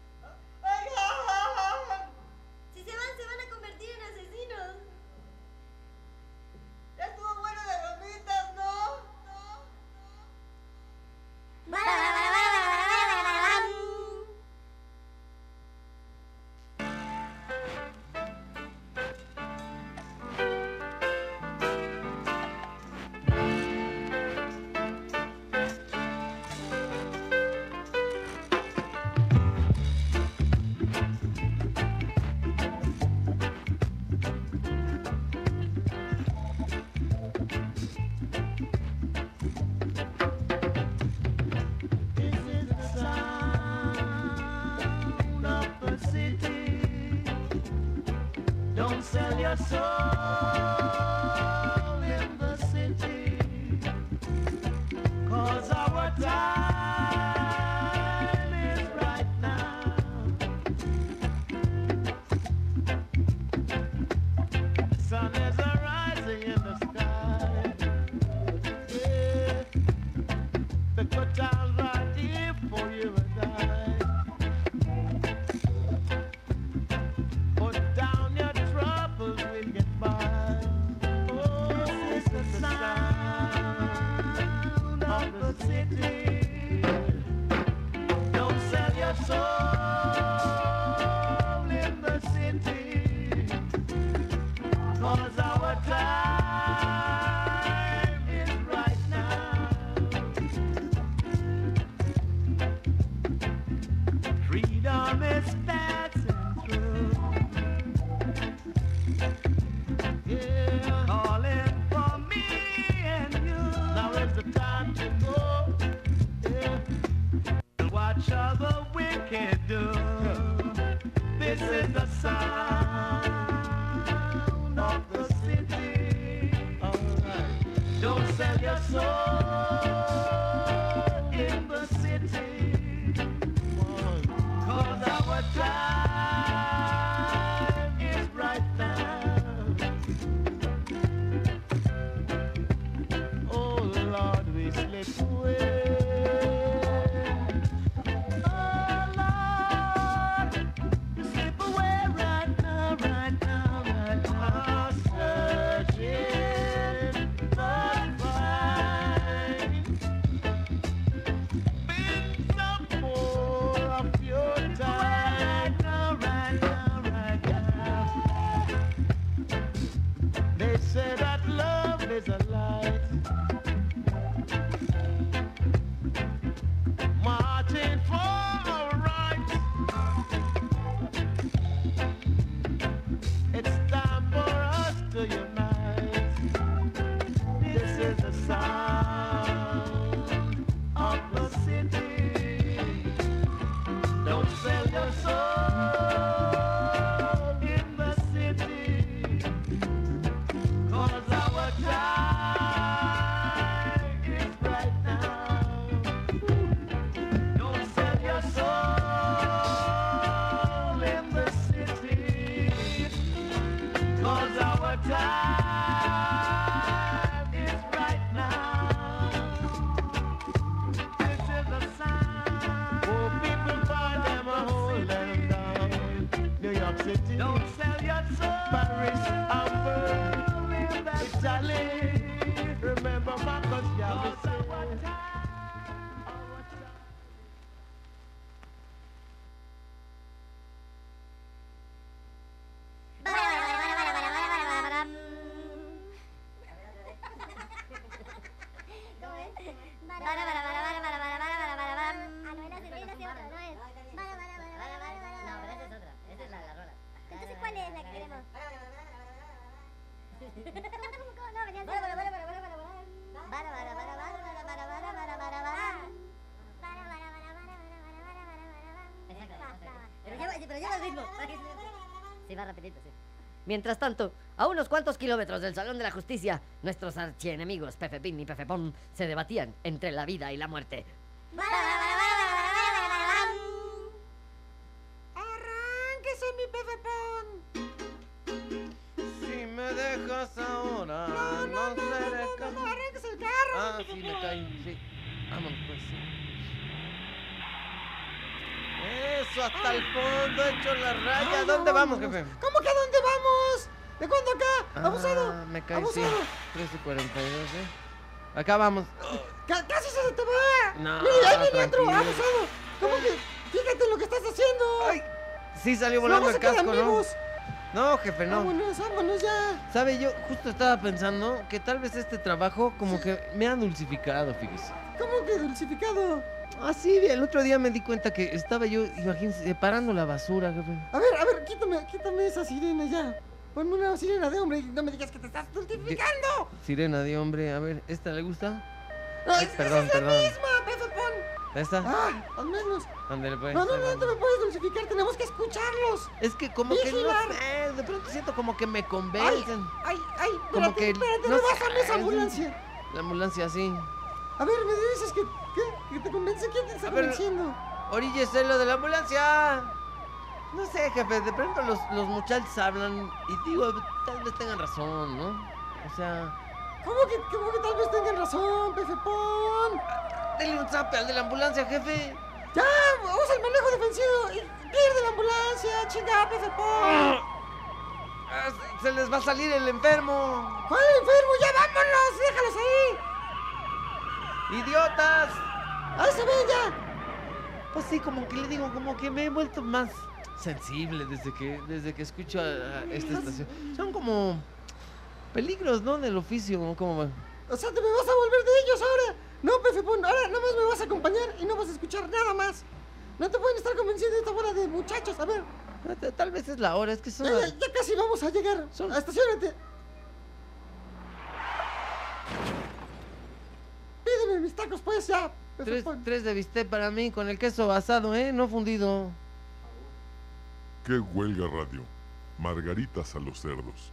oigan.
Si se van, se van a convertir en asesinos.
Ya estuvo bueno de bromitas, ¿no? ¿No?
This is the sound of the city. Don't sell your soul in the city, 'cause our time is right now. The sun is rising in the sky. Yeah. The good times right here for you and I. Put down your troubles, we'll get by. Oh, this is the sound of the city. Don't sell your soul in the city, 'cause our time is right now. Freedom is passing through. Yeah, calling for me and you. Now is the time to go. Yeah, watch all the wicked do. This is the sound of the city. Alright. Don't sell your soul in the city, 'cause our time is right city. Don't sell your soul in the city, 'cause our time is right now. Don't sell your soul in the city, 'cause our time is right now. This is the sign for people by them a hold them down. New York City, don't sell your soul. Paris, Hamburg, Italy, remember Marcus Garvey said.
Entonces, ¿cuál es la que queremos?
Pero lleva el ritmo. Sí, va rapidito, sí. Mientras tanto, a unos cuantos kilómetros del Salón de la Justicia, nuestros archienemigos Pepe Pin y Pepe Pon se debatían entre la vida y la muerte.
¡Arránquese, mi Pepe Pon!
Si me dejas ahora,
No, no, no, no,
seré
no,
capaz.
no, arránquese el carro.
Ah, sí, me caí, sí. Vámonos, pues. Eso, hasta el fondo, hecho la raya.
Ay,
¿Dónde
no,
vamos,
no,
jefe?
¿Cómo que a dónde vamos? ¿De cuándo acá? ¡Abusado!
Ah, me caí, sí.
¡Abusado!
tres y cuarenta y dos, ¿eh? Acá vamos.
Ca- ¡Casi se te va!
No,
¡Mira, ahí viene otro!
tranquilo.
¡Abusado! ¿Cómo que? Fíjate lo que estás haciendo.
Ay, sí salió
No,
volando
se
el casco,
quedan
¿no?
vivos.
No, jefe, no.
Vámonos, vámonos ya.
¿Sabe? Yo justo estaba pensando que tal vez este trabajo como
Sí.
que me ha dulcificado, fíjese.
¿Cómo que dulcificado?
Ah, sí, el otro día me di cuenta que estaba yo, imagínese, separando la basura, jefe.
A ver, a ver, quítame, quítame esa sirena ya. Ponme una sirena de hombre y no me digas que te estás dulcificando.
Sirena de hombre, a ver, ¿esta le gusta?
Ay,
perdón,
esa es
perdón.
la misma, Pepe Pon.
¿Esta?
Ah, al menos.
Ándale, pues.
No, no,
ahí
no, no
vamos.
te me puedes dulcificar, tenemos que escucharlos.
Es que como que
Vigilar.
no sé, de pronto siento como que me
Ay,
convencen.
ay, ay,
Como
espérate,
que
espérate,
no
no
sé,
bájame esa
es-
ambulancia.
La ambulancia, sí.
A ver, me dices que, ¿qué? ¿Que te convence? ¿Quién te está
A ver.
convenciendo?
Oríllese lo de la ambulancia. No sé, jefe, de pronto los, los muchachos hablan y digo, tal vez tengan razón, ¿no? O sea,
¿Cómo que, cómo que tal vez tengan razón, Pepe Pon?
denle un zape al de la ambulancia, jefe.
Ya, usa el manejo defensivo y pierde la ambulancia, chingada, Pepe Pon.
Ah, se- se les va a salir el enfermo.
¿Cuál enfermo? ¡Ya vámonos! ¡Déjalos ahí!
¡Idiotas!
¡Ahí se ven ya!
Pues sí, como que le digo, como que me he vuelto más sensible desde que, desde que escucho a, a esta estación. Son como peligros, ¿no? Del oficio, como...
O sea, te me vas a volver de ellos ahora. No, Pepe Pon, ahora nada más me vas a acompañar y no vas a escuchar nada más. No te pueden estar convenciendo de esta bola de muchachos. A ver,
Tal- Tal vez es la hora, es que son...
ya, ya- ya casi vamos a llegar.
Son-
Estaciónate. Pídeme mis tacos, pues, ya, Pepe
Tres,
Pon.
tres de bistec para mí con el queso asado, ¿eh? No fundido.
¿Qué huelga radio? Margaritas a los cerdos.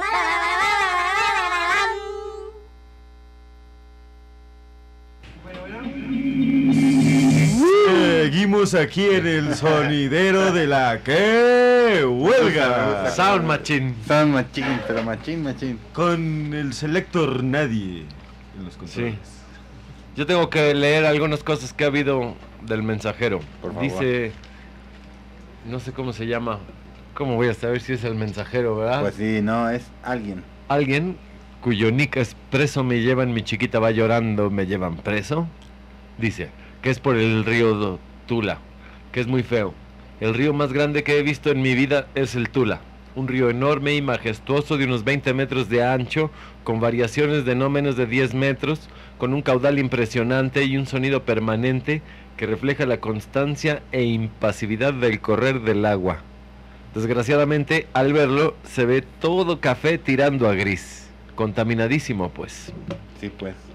Seguimos aquí en el sonidero de la que huelga.
Sound Machine.
Son machín, pero machín, machín.
Con el selector nadie en los controles.
Yo tengo que leer algunas cosas que ha habido del mensajero.
Por favor.
Dice... No sé cómo se llama. ¿Cómo voy a saber si es el mensajero, verdad?
Pues sí, no, es alguien.
Alguien cuyo nick es preso me llevan, mi chiquita va llorando, me llevan preso. Dice que es por el río Do- Tula, que es muy feo. El río más grande que he visto en mi vida es el Tula. Un río enorme y majestuoso de unos veinte metros de ancho, con variaciones de no menos de diez metros, con un caudal impresionante y un sonido permanente que refleja la constancia e impasividad del correr del agua. Desgraciadamente, al verlo, se ve todo café tirando a gris. Contaminadísimo, pues.
Sí, pues.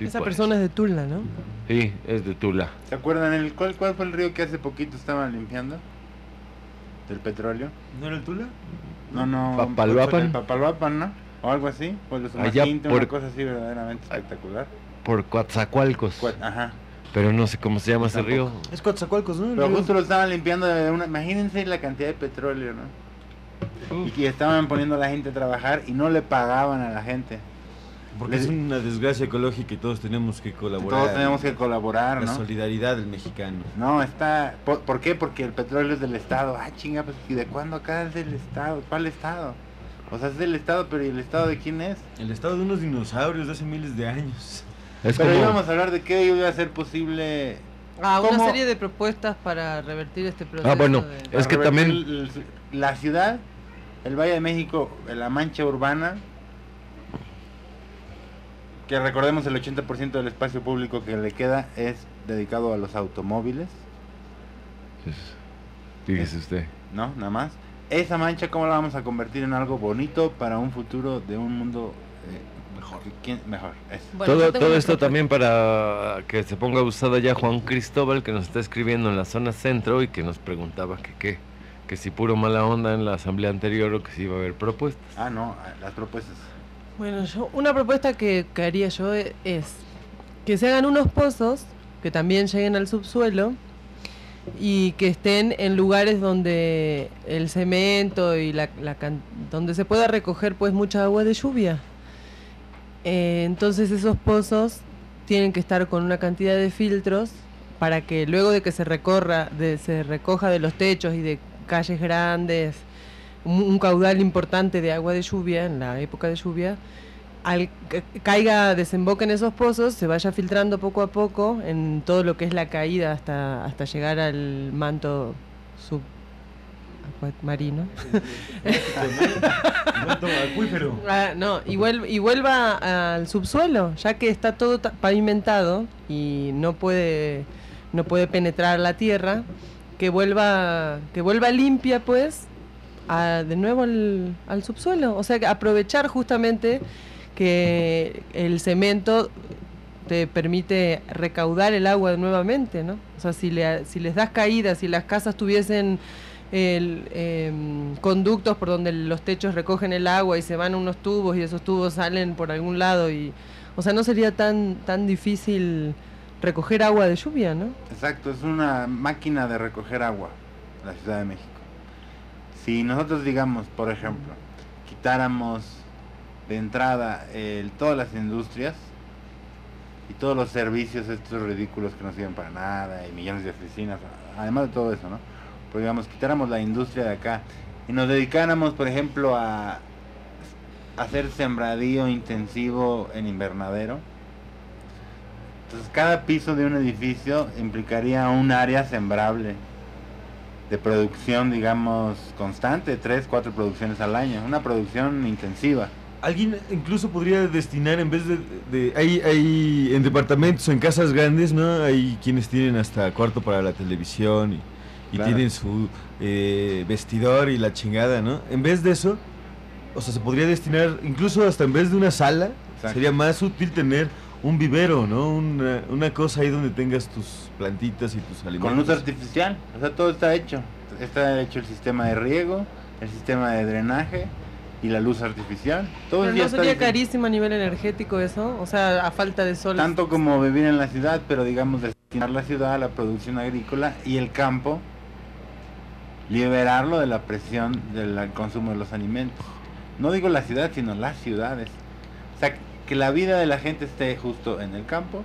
Sí,
Esa
pues.
persona es de Tula, ¿no?
Sí, es de Tula.
¿Se acuerdan el cuál, cuál fue el río que hace poquito estaban limpiando? Del petróleo.
¿No era el Tula?
No, no.
Papaloapan.
El Papaloapan, ¿no? O algo así. Pues los
Allá
Sumacinta,
por-
una cosa así verdaderamente espectacular.
Por Coatzacoalcos.
Cuat- Ajá.
Pero no sé cómo se llama ese
Tampoco.
río.
Es Coatzacoalcos, ¿no? El
Pero
río.
justo lo estaban limpiando de una... Imagínense la cantidad de petróleo, ¿no? Y que estaban poniendo a la gente a trabajar y no le pagaban a la gente.
Porque
Les-
es una desgracia ecológica y todos tenemos que colaborar.
Todos tenemos que colaborar,
La
¿no?
solidaridad del mexicano.
No, está... ¿Por, ¿por qué? Porque el petróleo es del Estado. Ah, chinga, pues ¿y de cuándo acá es del Estado? ¿Cuál Estado? O sea, es del Estado, pero ¿y el Estado de quién es?
El estado de unos dinosaurios de hace miles de años.
Es
Pero
como...
íbamos a hablar de qué iba a ser posible...
Ah, una
¿Cómo?
serie de propuestas para revertir este proceso.
Ah, bueno,
de-
es que
para
también...
revertir el- el- la ciudad, el Valle de México, la mancha urbana, que recordemos el ochenta por ciento del espacio público que le queda es dedicado a los automóviles,
Fíjese usted.
¿no? Nada más. Esa mancha, ¿cómo la vamos a convertir en algo bonito para un futuro de un mundo eh, mejor? ¿Quién? Mejor, eso.
Bueno, yo
todo
tengo
todo
una
esto
propuesta.
también para que se ponga usada ya Juan Cristóbal, que nos está escribiendo en la zona centro y que nos preguntaba que qué, que si puro mala onda en la asamblea anterior o que si iba a haber propuestas.
Ah, no, las propuestas.
Bueno, yo, una propuesta que, que haría yo e- es que se hagan unos pozos que también lleguen al subsuelo y que estén en lugares donde el cemento y la, la can- donde se pueda recoger pues mucha agua de lluvia. Eh, entonces esos pozos tienen que estar con una cantidad de filtros para que luego de que se recorra, de, se recoja de los techos y de calles grandes un, un caudal importante de agua de lluvia en la época de lluvia, al ca- caiga, desemboque en esos pozos, se vaya filtrando poco a poco en todo lo que es la caída hasta, hasta llegar al manto submarino.
Acuífero.
Ah, no, y, vuel- y vuelva al subsuelo, ya que está todo ta- pavimentado y no puede, no puede penetrar la tierra, que vuelva, que vuelva limpia pues a- de nuevo al, al subsuelo. O sea, que aprovechar justamente que el cemento te permite recaudar el agua nuevamente, ¿no? O sea, si, le, si les das caídas, si las casas tuviesen el, em, conductos por donde los techos recogen el agua y se van a unos tubos y esos tubos salen por algún lado y, o sea, no sería tan tan difícil recoger agua de lluvia, ¿no?
Exacto, es una máquina de recoger agua, la Ciudad de México. Si nosotros, digamos, por ejemplo, quitáramos de entrada el, todas las industrias y todos los servicios estos ridículos que no sirven para nada y millones de oficinas, además de todo eso, ¿no? Pues digamos, quitáramos la industria de acá y nos dedicáramos, por ejemplo, a hacer sembradío intensivo en invernadero. Entonces cada piso de un edificio implicaría un área sembrable de producción, digamos, constante, tres, cuatro producciones al año, una producción intensiva.
Alguien incluso podría destinar, en vez de... de hay, hay en departamentos o en casas grandes, ¿no? Hay quienes tienen hasta cuarto para la televisión y, y
Claro.
tienen su eh, vestidor y la chingada, ¿no? En vez de eso, o sea, se podría destinar, incluso hasta en vez de una sala,
Exacto.
sería más útil tener un vivero, ¿no? Una, una cosa ahí donde tengas tus plantitas y tus alimentos.
Con luz artificial, o sea, todo está hecho. Está hecho el sistema de riego, el sistema de drenaje y la luz artificial. Todo
Pero
ya
no
está
sería
diseñado.
carísimo a nivel energético eso, o sea, a falta de sol.
Tanto como vivir en la ciudad, pero digamos destinar la ciudad a la producción agrícola y el campo, liberarlo de la presión del consumo de los alimentos. No digo la ciudad, sino las ciudades. O sea, que la vida de la gente esté justo en el campo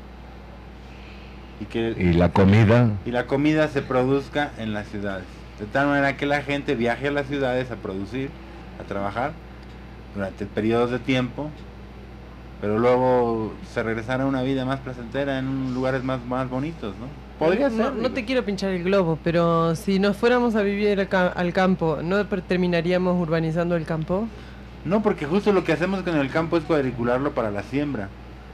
y que
Y la comida.
y la comida se produzca en las ciudades. De tal manera que la gente viaje a las ciudades a producir, a trabajar durante periodos de tiempo, pero luego se regresara a una vida más placentera en lugares más, más bonitos, ¿no? Podría
no,
ser.
no
digo.
te quiero pinchar el globo, pero si nos fuéramos a vivir al, ca- al campo, ¿no per- terminaríamos urbanizando el campo?
No, porque justo lo que hacemos con el campo es cuadricularlo para la siembra.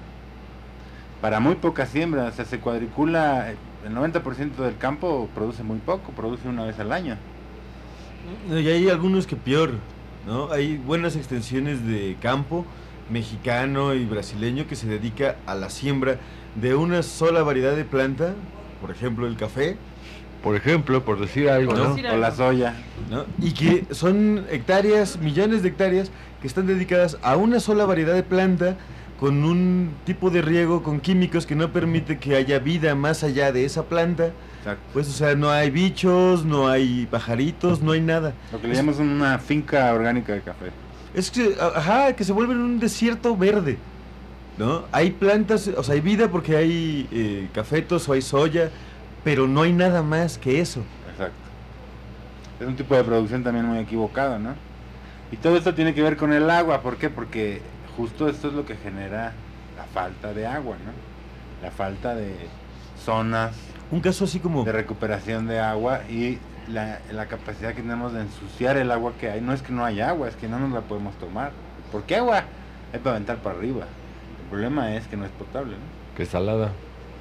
Para muy poca siembra, o sea, se cuadricula, el noventa por ciento del campo produce muy poco, produce una vez al año.
No, y hay algunos que peor, ¿no? Hay buenas extensiones de campo mexicano y brasileño que se dedica a la siembra de una sola variedad de planta, por ejemplo el café,
Por ejemplo, por decir algo,
Por
¿no?
decir
O
algo.
la soya.
¿no? Y que son hectáreas, millones de hectáreas que están dedicadas a una sola variedad de planta con un tipo de riego con químicos que no permite que haya vida más allá de esa planta.
Exacto.
Pues, o sea, no hay bichos, no hay pajaritos, no hay nada.
Lo que le llamamos una finca orgánica de café.
Es que, ajá, que se vuelve un desierto verde, ¿no? Hay plantas, o sea, hay vida porque hay eh, cafetos o hay soya, pero no hay nada más que eso.
Exacto. Es un tipo de producción también muy equivocado, ¿no? Y todo esto tiene que ver con el agua. ¿Por qué? Porque justo esto es lo que genera la falta de agua, ¿no? La falta de zonas
Un caso así como...
de recuperación de agua y la, la capacidad que tenemos de ensuciar el agua que hay. No es que no haya agua, es que no nos la podemos tomar. ¿Por qué agua? Hay para aventar para arriba. El problema es que no es potable, ¿no?
Que salada.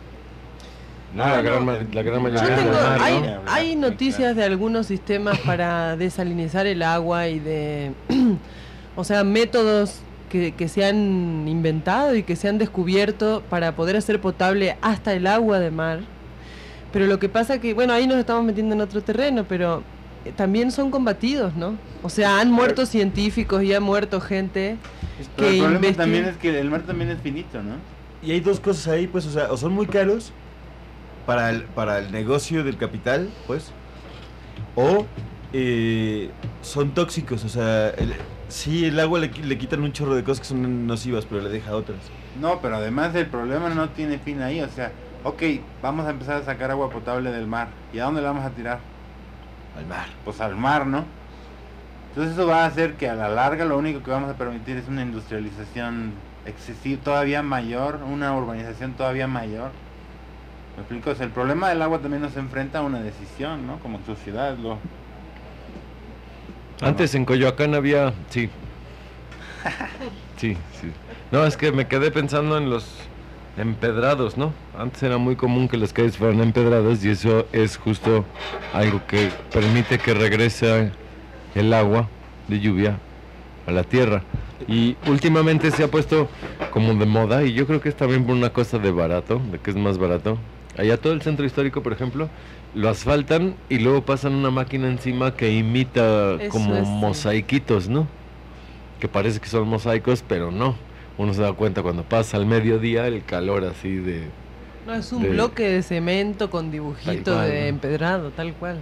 No,
Ah,
la,
no,
gran, ma- la gran mayoría
Yo
es
tengo,
del mar, ¿no?
hay,
¿no?
hay noticias de algunos sistemas para desalinizar el agua y de, o sea, métodos que, que se han inventado y que se han descubierto para poder hacer potable hasta el agua de mar. Pero lo que pasa que, bueno, ahí nos estamos metiendo en otro terreno, pero eh, también son combatidos, ¿no? O sea, han muerto científicos y ha muerto gente
Pero
que
el problema
investiga-
también es que el mar también es finito, ¿no?
Y hay dos cosas ahí, pues, o sea, o son muy caros para el, para el negocio del capital, pues, o eh, son tóxicos, o sea, el, sí, el agua le, qui- le quitan un chorro de cosas que son nocivas, pero le deja otras.
No, pero además el problema no tiene fin ahí, o sea, ok, vamos a empezar a sacar agua potable del mar. ¿Y a dónde la vamos a tirar?
Al mar.
Pues al mar, ¿no? Entonces eso va a hacer que a la larga lo único que vamos a permitir es una industrialización excesiva, todavía mayor, una urbanización todavía mayor. ¿Me explico? O sea, el problema del agua también nos enfrenta a una decisión, ¿no? Como sociedad, lo...
Antes en Coyoacán había, sí. Sí, sí. No, es que me quedé pensando en los empedrados, ¿no? Antes era muy común que las calles fueran empedradas y eso es justo algo que permite que regrese el agua de lluvia a la tierra. Y últimamente se ha puesto como de moda y yo creo que es también por una cosa de barato, de que es más barato. Allá todo el centro histórico, por ejemplo, lo asfaltan y luego pasan una máquina encima que imita
Eso
como
es, sí.
mosaiquitos, ¿no? Que parece que son mosaicos, pero no. Uno se da cuenta cuando pasa al mediodía el calor así de...
No, es un
de-
bloque de cemento con dibujito
cual,
de
¿no?
empedrado, tal cual.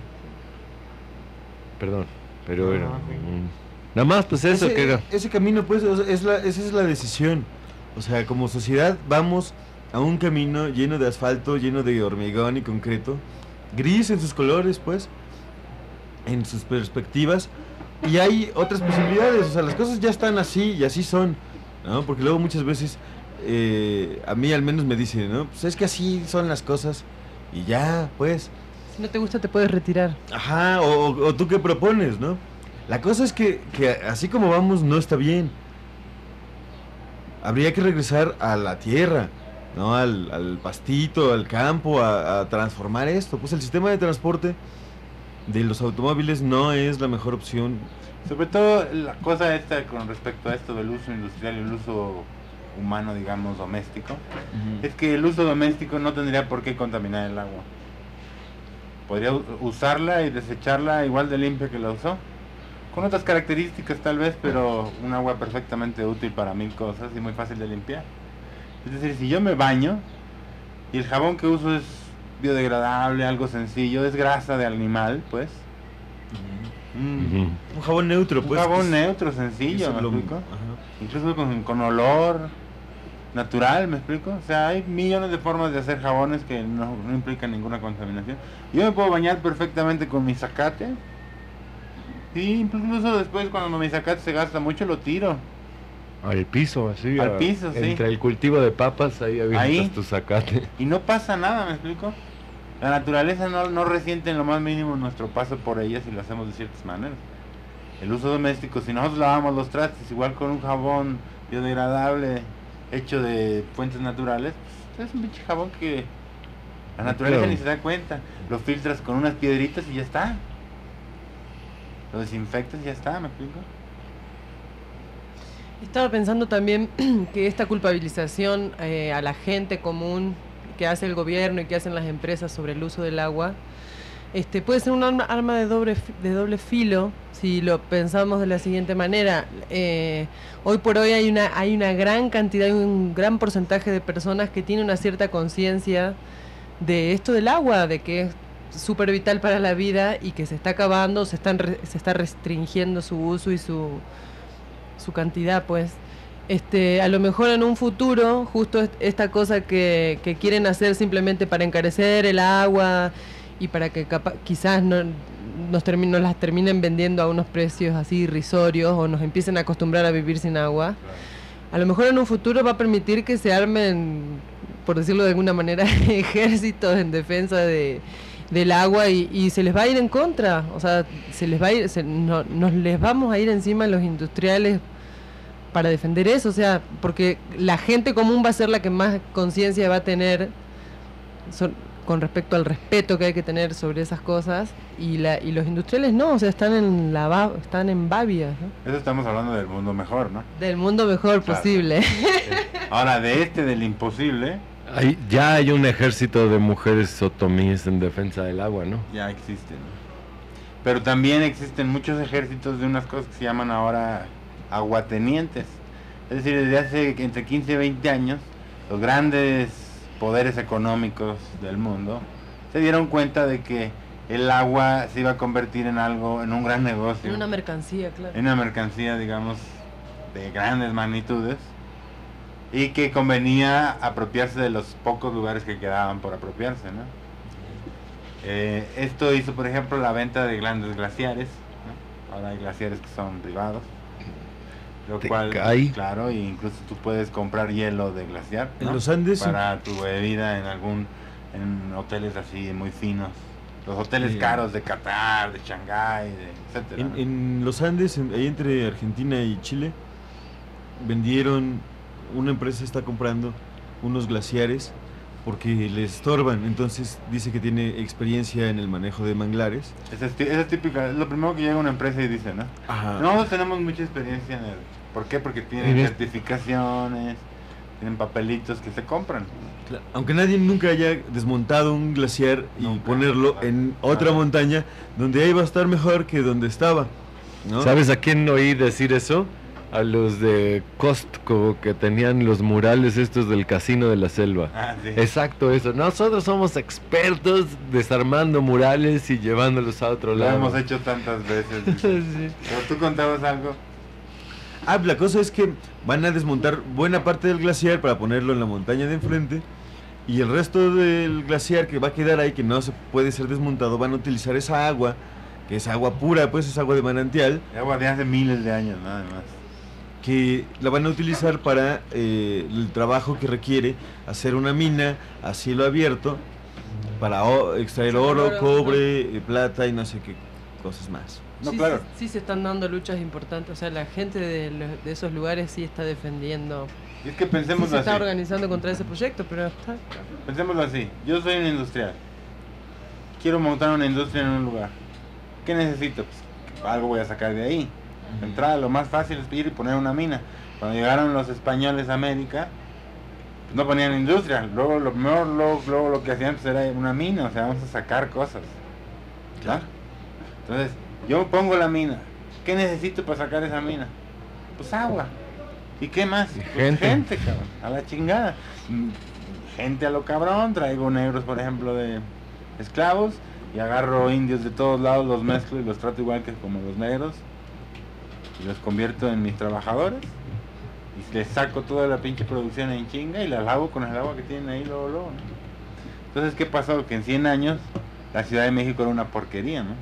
Perdón, pero
No,
era...
no.
un- Nada más, pues eso,
ese,
que era...
ese camino, pues, o sea, es la, esa es la decisión. O sea, como sociedad vamos a un camino lleno de asfalto, lleno de hormigón y concreto, gris en sus colores, pues, en sus perspectivas, y hay otras posibilidades. O sea, las cosas ya están así y así son, ¿no? Porque luego muchas veces, eh, a mí al menos me dicen, ¿no? Pues es que así son las cosas y ya, pues.
Si no te gusta, te puedes retirar.
Ajá, o, o- o tú qué propones, ¿no? La cosa es que, que así como vamos no está bien. Habría que regresar a la tierra, ¿no? Al, al pastito, al campo, a, a transformar esto. Pues el sistema de transporte de los automóviles no es la mejor opción.
Sobre todo la cosa esta con respecto a esto del uso industrial y el uso humano, digamos, doméstico, es que el uso doméstico no tendría por qué contaminar el agua. Podría u- usarla y desecharla igual de limpia que la usó. Con otras características tal vez, pero un agua perfectamente útil para mil cosas y muy fácil de limpiar. Es decir, si yo me baño y el jabón que uso es biodegradable, algo sencillo, es grasa de animal, pues. Mm,
Ujú.
Un jabón neutro,
un
pues.
jabón
que es-
neutro,
que
sencillo,
es
¿me
lo-
explico?
ajá.
Incluso con, con olor natural, ¿me explico? O sea, hay millones de formas de hacer jabones que no, no implican ninguna contaminación. Yo me puedo bañar perfectamente con mi zacate. Y incluso después cuando mi zacate se gasta mucho lo tiro.
Al piso, así.
Al
a-
piso, sí.
Entre el cultivo de papas, ahí avientas
Ahí.
tu zacate.
Y no pasa nada, ¿me explico? La naturaleza no, no resiente en lo más mínimo nuestro paso por ella si lo hacemos de ciertas maneras. El uso doméstico, si nosotros lavamos los trastes igual con un jabón biodegradable hecho de fuentes naturales, pues es un pinche jabón que la naturaleza
Claro.
ni se da cuenta. Lo filtras con unas piedritas y ya está. Lo desinfectas y ya está, ¿me explico?
Estaba pensando también que esta culpabilización eh, a la gente común que hace el gobierno y que hacen las empresas sobre el uso del agua, este, puede ser un arma, arma de, doble, de doble filo si lo pensamos de la siguiente manera. Eh, hoy por hoy hay una, hay una gran cantidad, hay un gran porcentaje de personas que tienen una cierta conciencia de esto del agua, de que es súper vital para la vida y que se está acabando, se, están re, se está restringiendo su uso y su, su cantidad, pues. Este, a lo mejor en un futuro, justo esta cosa que, que quieren hacer simplemente para encarecer el agua y para que capa, quizás no, nos, termin, nos las terminen vendiendo a unos precios así irrisorios o nos empiecen a acostumbrar a vivir sin agua, a lo mejor en un futuro va a permitir que se armen, por decirlo de alguna manera, ejércitos en defensa de, del agua y, y se les va a ir en contra, o sea, se les va a ir, se, no, nos les vamos a ir encima a los industriales para defender eso, o sea, porque la gente común va a ser la que más conciencia va a tener so, con respecto al respeto que hay que tener sobre esas cosas y la y los industriales no, o sea, están en la están en babias, ¿no?
Eso estamos hablando del mundo mejor, ¿no?
Del mundo mejor claro. posible.
Ahora, de este, del imposible...
Hay, ya hay un ejército de mujeres sotomíes en defensa del agua, ¿no?
Ya existen, ¿no? Pero también existen muchos ejércitos de unas cosas que se llaman ahora aguatenientes. Es decir, desde hace entre quince y veinte años, los grandes poderes económicos del mundo se dieron cuenta de que el agua se iba a convertir en algo, en un gran negocio.
En una mercancía, claro.
En una mercancía, digamos, de grandes magnitudes, y que convenía apropiarse de los pocos lugares que quedaban por apropiarse, ¿no? Eh, esto hizo, por ejemplo, la venta de grandes glaciares, ¿no? Ahora hay glaciares que son privados, lo cual,
cae.
claro, e incluso tú puedes comprar hielo de glaciar, ¿no?
En los Andes
para tu bebida en algún, en hoteles así muy finos, los hoteles sí. caros de Qatar, de Shanghái, de etcétera.
En,
¿no?
en los Andes, en, ahí entre Argentina y Chile, vendieron, una empresa está comprando unos glaciares porque les estorban, entonces dice que tiene experiencia en el manejo de manglares.
Esa es, esa es típica, es lo primero que llega una empresa y dice, ¿no?
Ajá.
Nosotros tenemos mucha experiencia en el... ¿Por qué? Porque tienen
¿Sí?
certificaciones, tienen papelitos que se compran.
Claro, aunque nadie nunca haya desmontado un glaciar y
Nunca.
ponerlo en otra montaña donde ahí va a estar mejor que donde estaba, ¿no?
¿Sabes a quién oí decir eso? A los de Costco que tenían los murales estos del Casino de la Selva.
Ah, sí.
Exacto eso. Nosotros somos expertos desarmando murales y llevándolos a otro
Lo
lado.
hemos hecho tantas veces.
Sí.
Pero tú contabas algo.
Ah, la cosa es que van a desmontar buena parte del glaciar para ponerlo en la montaña de enfrente y el resto del glaciar que va a quedar ahí, que no se puede ser desmontado, van a utilizar esa agua, que es agua pura, pues es agua de manantial.
Agua de hace miles de años, nada más.
Que la van a utilizar para eh, el trabajo que requiere hacer una mina a cielo abierto para o, extraer oro,
Oro,
cobre, eh, plata y no sé qué cosas más.
No,
sí,
claro.
sí, sí se están dando luchas importantes, o sea, la gente de, lo- de esos lugares sí está defendiendo,
Y es que
sí
pensemos
se está
así.
organizando contra ese proyecto, pero está...
Pensémoslo así. Yo soy un industrial. Quiero montar una industria en un lugar. ¿Qué necesito? Pues algo voy a sacar de ahí. De entrada, lo más fácil es ir y poner una mina. Cuando llegaron los españoles a América, pues no ponían industria. Luego lo primero, luego, luego lo que hacían pues era una mina, o sea, vamos a sacar cosas. ¿Claro? Entonces, yo pongo la mina. ¿Qué necesito para sacar esa mina? Pues agua. ¿Y qué más?
Y
Pues
gente.
gente, cabrón. A la chingada. Mm, Gente a lo cabrón. Traigo negros, por ejemplo, de esclavos. Y agarro indios de todos lados, los mezclo y los trato igual que como los negros. Y los convierto en mis trabajadores. Y les saco toda la pinche producción en chinga y la lavo con el agua que tienen ahí luego, luego, ¿no? Entonces, ¿qué pasó? Que en cien años la Ciudad de México era una porquería, ¿no?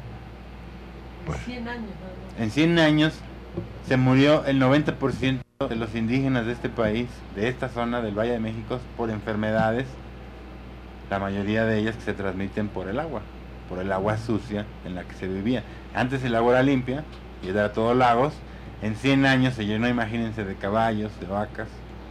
cien años, nada más.
En cien años se murió el noventa por ciento de los indígenas de este país, de esta zona del Valle de México, por enfermedades, la mayoría de ellas que se transmiten por el agua, por el agua sucia en la que se vivía. Antes el agua era limpia y era todo lagos. En cien años se llenó, imagínense, de caballos, de vacas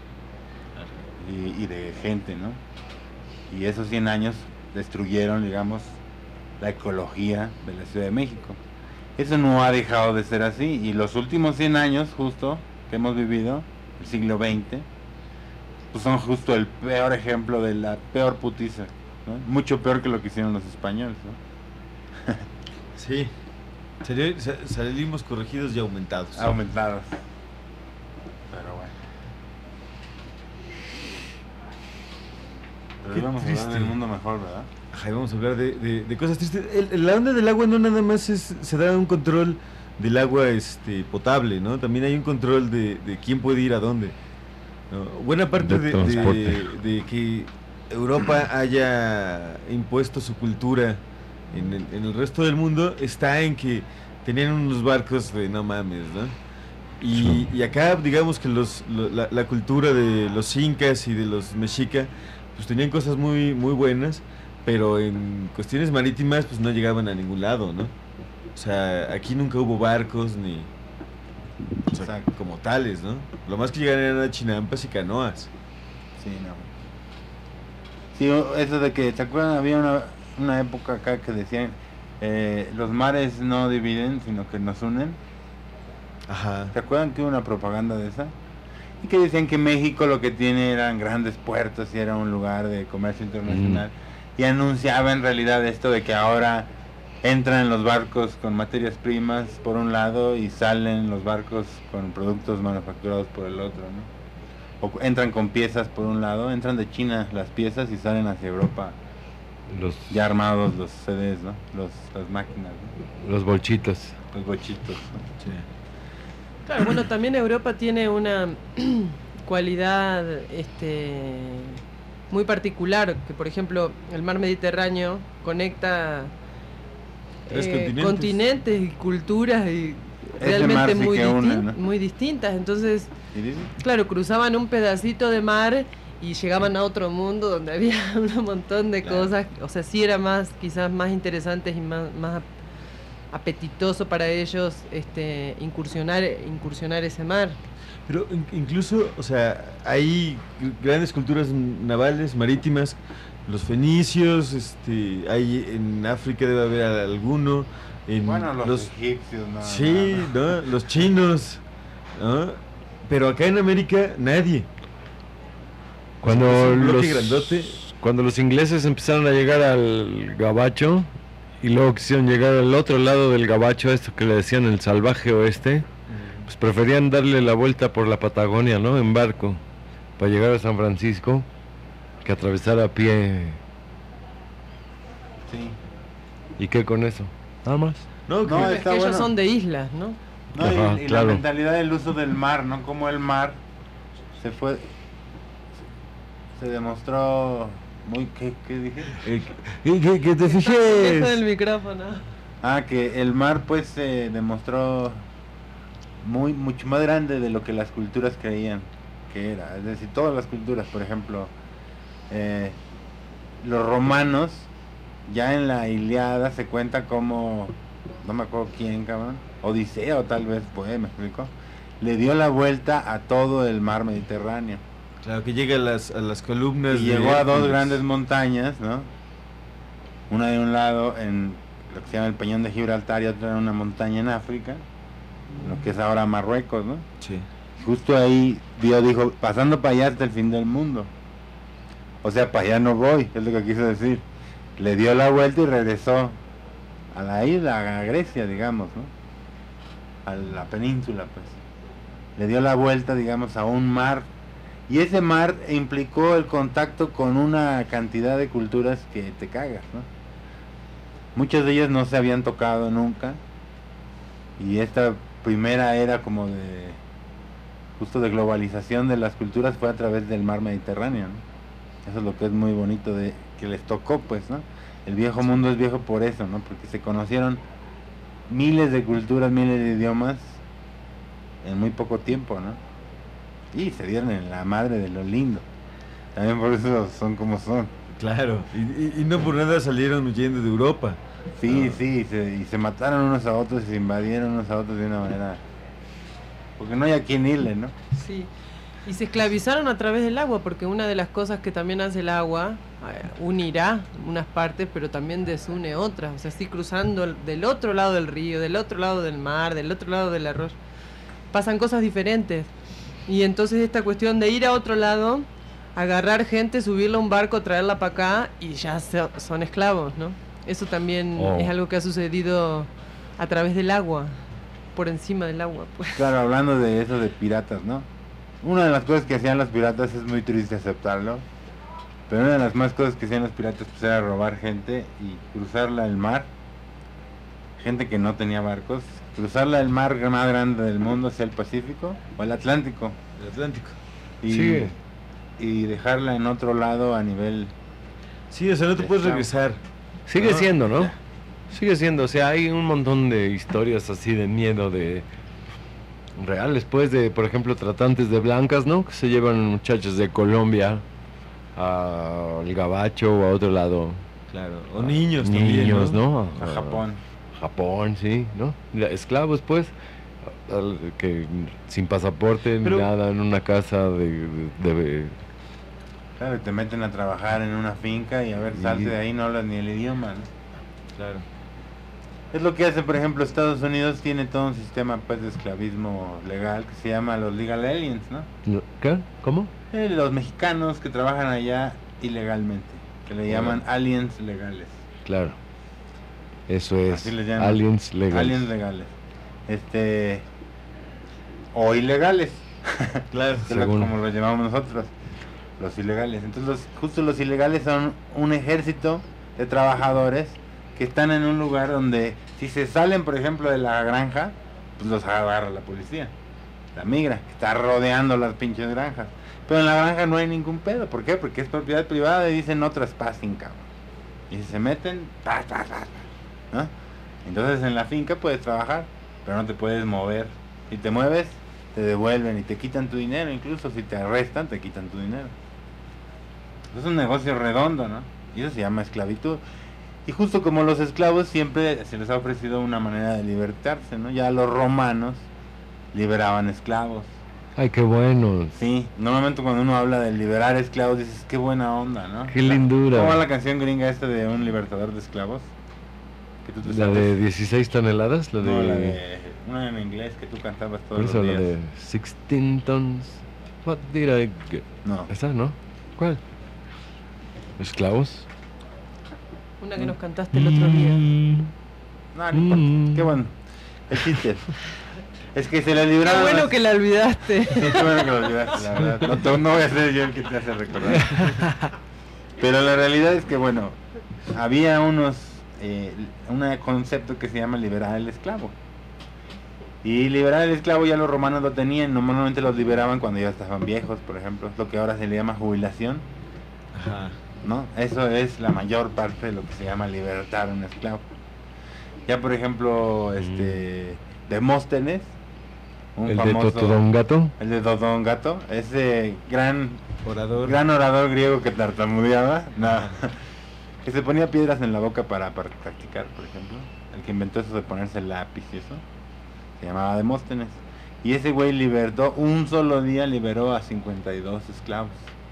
y, y de gente, ¿no? Y esos cien años destruyeron, digamos, la ecología de la Ciudad de México. Eso no ha dejado de ser así, y los últimos cien años, justo, que hemos vivido, el siglo veinte, pues son justo el peor ejemplo de la peor putiza, ¿no? Mucho peor que lo que hicieron los españoles, ¿no?
Sí, Sali- sa- salimos corregidos y aumentados.
Aumentados. Pero bueno. Pero
Qué
vamos a hablar
triste.
del mundo mejor, ¿verdad?
Ajá, y vamos a hablar de, de- de cosas tristes. El- el- la onda del agua no nada más es, se da un control del agua este, potable, ¿no? También hay un control de, de quién puede ir a dónde, ¿no? Buena parte
De
de, de-
transporte.
de que Europa haya impuesto su cultura en el, en el resto del mundo está en que tenían unos barcos de no mames, ¿no? Y,
Sí.
y acá digamos que los, lo- la, la cultura de los incas y de los mexica pues tenían cosas muy, muy buenas, pero en cuestiones marítimas pues no llegaban a ningún lado, ¿no? O sea, aquí nunca hubo barcos ni, o sea,
Exacto.
como tales, ¿no? Lo más que llegaban eran chinampas y canoas.
Sí, no. Sí, o- eso de que, ¿se acuerdan? Había una, una época acá que decían, eh, los mares no dividen, sino que nos unen.
Ajá.
¿Se acuerdan que hubo una propaganda de esa? Y que decían que México lo que tiene eran grandes puertos y era un lugar de comercio internacional. Y anunciaba en realidad esto de que ahora entran los barcos con materias primas por un lado y salen los barcos con productos manufacturados por el otro, ¿no? O entran con piezas por un lado, entran de China las piezas y salen hacia Europa
Los,
ya armados los C Ds, ¿no? Los, las máquinas, ¿no?
los bolchitos.
Los bochitos, ¿no?
Sí.
Claro, bueno, también Europa tiene una cualidad este, muy particular, que por ejemplo el mar Mediterráneo conecta
Tres
eh,
continentes.
continentes y culturas y
Ese mar
realmente
sí
muy,
que une,
distin-
¿no?
muy distintas. Entonces,
¿Y dice?
claro, cruzaban un pedacito de mar y llegaban a otro mundo donde había un montón de
Claro.
cosas, o sea, sí era más, quizás más interesantes y más, más apetitoso para ellos este, incursionar, incursionar ese mar.
Pero in- incluso, o sea, hay g- grandes culturas n- navales, marítimas, los fenicios, este, hay en África debe haber a- alguno, en
Bueno, los, egipcios, no.
sí,
no, no.
¿no? Los chinos, ¿no? Pero acá en América nadie.
Cuando
Es un
los,
bloque grandote.
cuando los ingleses empezaron a llegar al gabacho y luego quisieron llegar al otro lado del gabacho, esto que le decían el salvaje oeste, pues preferían darle la vuelta por la Patagonia, ¿no? En barco, para llegar a San Francisco, que atravesar a pie.
Sí.
¿Y qué con eso? Nada más.
No, que-
No,
Es
está
que ellos
bueno.
son de islas, ¿no?
No, y-
Ajá,
y,
claro.
la mentalidad del uso del mar, ¿no? Como el mar se fue, se demostró muy, ¿qué, qué dije?
eh, que, que- que te
Deja el
fijes.
micrófono.
Ah, que el mar pues se demostró muy, mucho más grande de lo que las culturas creían que era. Es decir, todas las culturas, por ejemplo, eh, los romanos, ya en la Ilíada se cuenta como, no me acuerdo quién, cabrón, Odiseo tal vez fue, me explico, le dio la vuelta a todo el mar Mediterráneo.
Claro, que llega a las, a las columnas.
Y
de
llegó a dos
Hércules.
grandes montañas, ¿no? Una de un lado en lo que se llama el Peñón de Gibraltar y otra en una montaña en África, lo que es ahora Marruecos, ¿no?
Sí.
Justo ahí Dios dijo, pasando para allá hasta el fin del mundo. O sea, para allá no voy, es lo que quiso decir. Le dio la vuelta y regresó a la isla, a Grecia, digamos, ¿no? A la península, pues. Le dio la vuelta, digamos, a un mar. Y ese mar implicó el contacto con una cantidad de culturas que te cagas, ¿no? Muchas de ellas no se habían tocado nunca. Y esta primera era como de justo de globalización de las culturas fue a través del mar Mediterráneo, ¿no? Eso es lo que es muy bonito de que les tocó, pues, ¿no? El viejo mundo es viejo por eso, ¿no? Porque se conocieron miles de culturas, miles de idiomas en muy poco tiempo, ¿no? Y se dieron en la madre de lo lindo. También por eso son como son.
Claro, y, y- y no por nada salieron huyendo de Europa.
Sí,
Ah.
sí, y se, y se mataron unos a otros y se invadieron unos a otros de una manera... Porque no hay a quien irle, ¿no?
Sí. Y se esclavizaron a través del agua, porque una de las cosas que también hace el agua, eh, unirá unas partes, pero también desune otras. O sea, así cruzando el- del otro lado del río, del otro lado del mar, del otro lado del arroyo. pasan cosas diferentes. Y entonces esta cuestión de ir a otro lado, agarrar gente, subirla a un barco, traerla para acá y ya se, son esclavos, ¿no? Eso también
Oh.
es algo que ha sucedido a través del agua, por encima del agua, pues.
Claro, hablando de eso de piratas, ¿no? Una de las cosas que hacían los piratas es muy triste aceptarlo, pero una de las más cosas que hacían los piratas pues era robar gente y cruzarla el mar, gente que no tenía barcos, cruzarla el mar más grande del mundo hacia el Pacífico o el Atlántico,
El Atlántico.
y,
Sigue.
y dejarla en otro lado a nivel...
Sí, o sea, no te puedes
Está-
regresar.
Sigue
¿no?
siendo, ¿no? Sigue siendo, o sea, hay un montón de historias así de miedo, de reales, pues, de, por ejemplo, tratantes de blancas, ¿no? Que se llevan muchachos de Colombia al Gabacho o a otro lado.
Claro. O niños
Niños,
también, ¿no?
¿no?
A Japón.
Japón, sí, ¿no? La- Esclavos, pues, al- que sin pasaporte, ni
Pero-
nada, en una casa de... de- de-
Claro, y te meten a trabajar en una finca y a ver,
Y-
salte de ahí, no hablas ni el idioma, ¿no?
Claro.
Es lo que hace, por ejemplo, Estados Unidos tiene todo un sistema pues de esclavismo legal que se llama los legal aliens, ¿no?
¿Qué? ¿Cómo?
Eh, los mexicanos que trabajan allá ilegalmente, que le llaman aliens legales.
Claro. Eso es.
Así les llaman.
Aliens legales.
Aliens legales. Este o ilegales.
Claro.
que es lo-
Según.
como los llamamos nosotros, los ilegales. Entonces, los, justo los ilegales son un ejército de trabajadores que están en un lugar donde si se salen, por ejemplo, de la granja, pues los agarra la policía, la migra, que está rodeando las pinches granjas. Pero en la granja no hay ningún pedo. ¿Por qué? Porque es propiedad privada y dicen no traspasen, cabrón. Y si se meten, pa, pa, pa, pa, ¿no? Entonces en la finca puedes trabajar, pero no te puedes mover. Si te mueves, te devuelven y te quitan tu dinero. Incluso si te arrestan, te quitan tu dinero. Es un negocio redondo, ¿no? Y eso se llama esclavitud. Y justo como los esclavos siempre se les ha ofrecido una manera de libertarse, ¿no? Ya los romanos liberaban esclavos.
Ay, qué bueno.
Sí, normalmente cuando uno habla de liberar esclavos dices, qué buena onda, ¿no?
Qué lindura.
¿Cómo va la canción gringa esta de un libertador de esclavos? Que tú te
La
sabes.
de dieciséis toneladas, la de...
No, la de... Una en inglés que tú cantabas
Por
todos
eso,
los
la
días.
de sixteen tons. What did I get?
No.
¿Esa, no? ¿Cuál? ¿Esclavos?
Una que nos cantaste el otro día.
No, no importa. Qué bueno. El chiste es que se la libraron.
Qué bueno
las-
que la olvidaste.
Sí, qué bueno que lo olvidaste, la verdad. No, te- no voy a ser yo el que te hace recordar. Pero la realidad es que, bueno, había unos, eh, un concepto que se llama liberar el esclavo. Y liberar el esclavo ya los romanos lo tenían, normalmente los liberaban cuando ya estaban viejos, por ejemplo, lo que ahora se le llama jubilación,
Ajá.
¿no? Eso es la mayor parte de lo que se llama libertar a un esclavo. Ya, por ejemplo, este, Demóstenes, un
¿El de
famoso...
Totodongato?
El de Dodongato, ese gran
Orador.
gran orador griego que tartamudeaba, no, que se ponía piedras en la boca para, para practicar, por ejemplo. El que inventó eso de ponerse lápiz y eso, se llamaba Demóstenes. Y ese güey libertó, un solo día liberó a cincuenta y dos esclavos.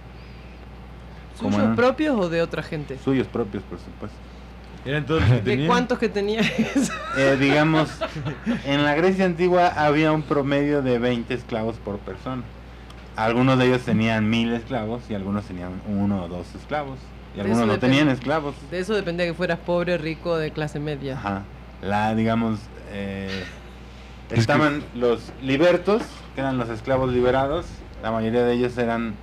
Como
¿Suyos
en-
propios o de otra gente?
Suyos propios, por supuesto.
Eran todos los que
¿De
tenían.
cuántos que tenía eso?
Eh, digamos, en la Grecia antigua había un promedio de veinte esclavos por persona. Algunos de ellos tenían mil esclavos y algunos tenían uno o dos esclavos. Y
De
algunos
eso
no
depende.
tenían esclavos.
De eso dependía que fueras pobre, rico, de clase media.
Ajá. La, digamos, eh,
que-
estaban los libertos, que eran los esclavos liberados. La mayoría de ellos eran,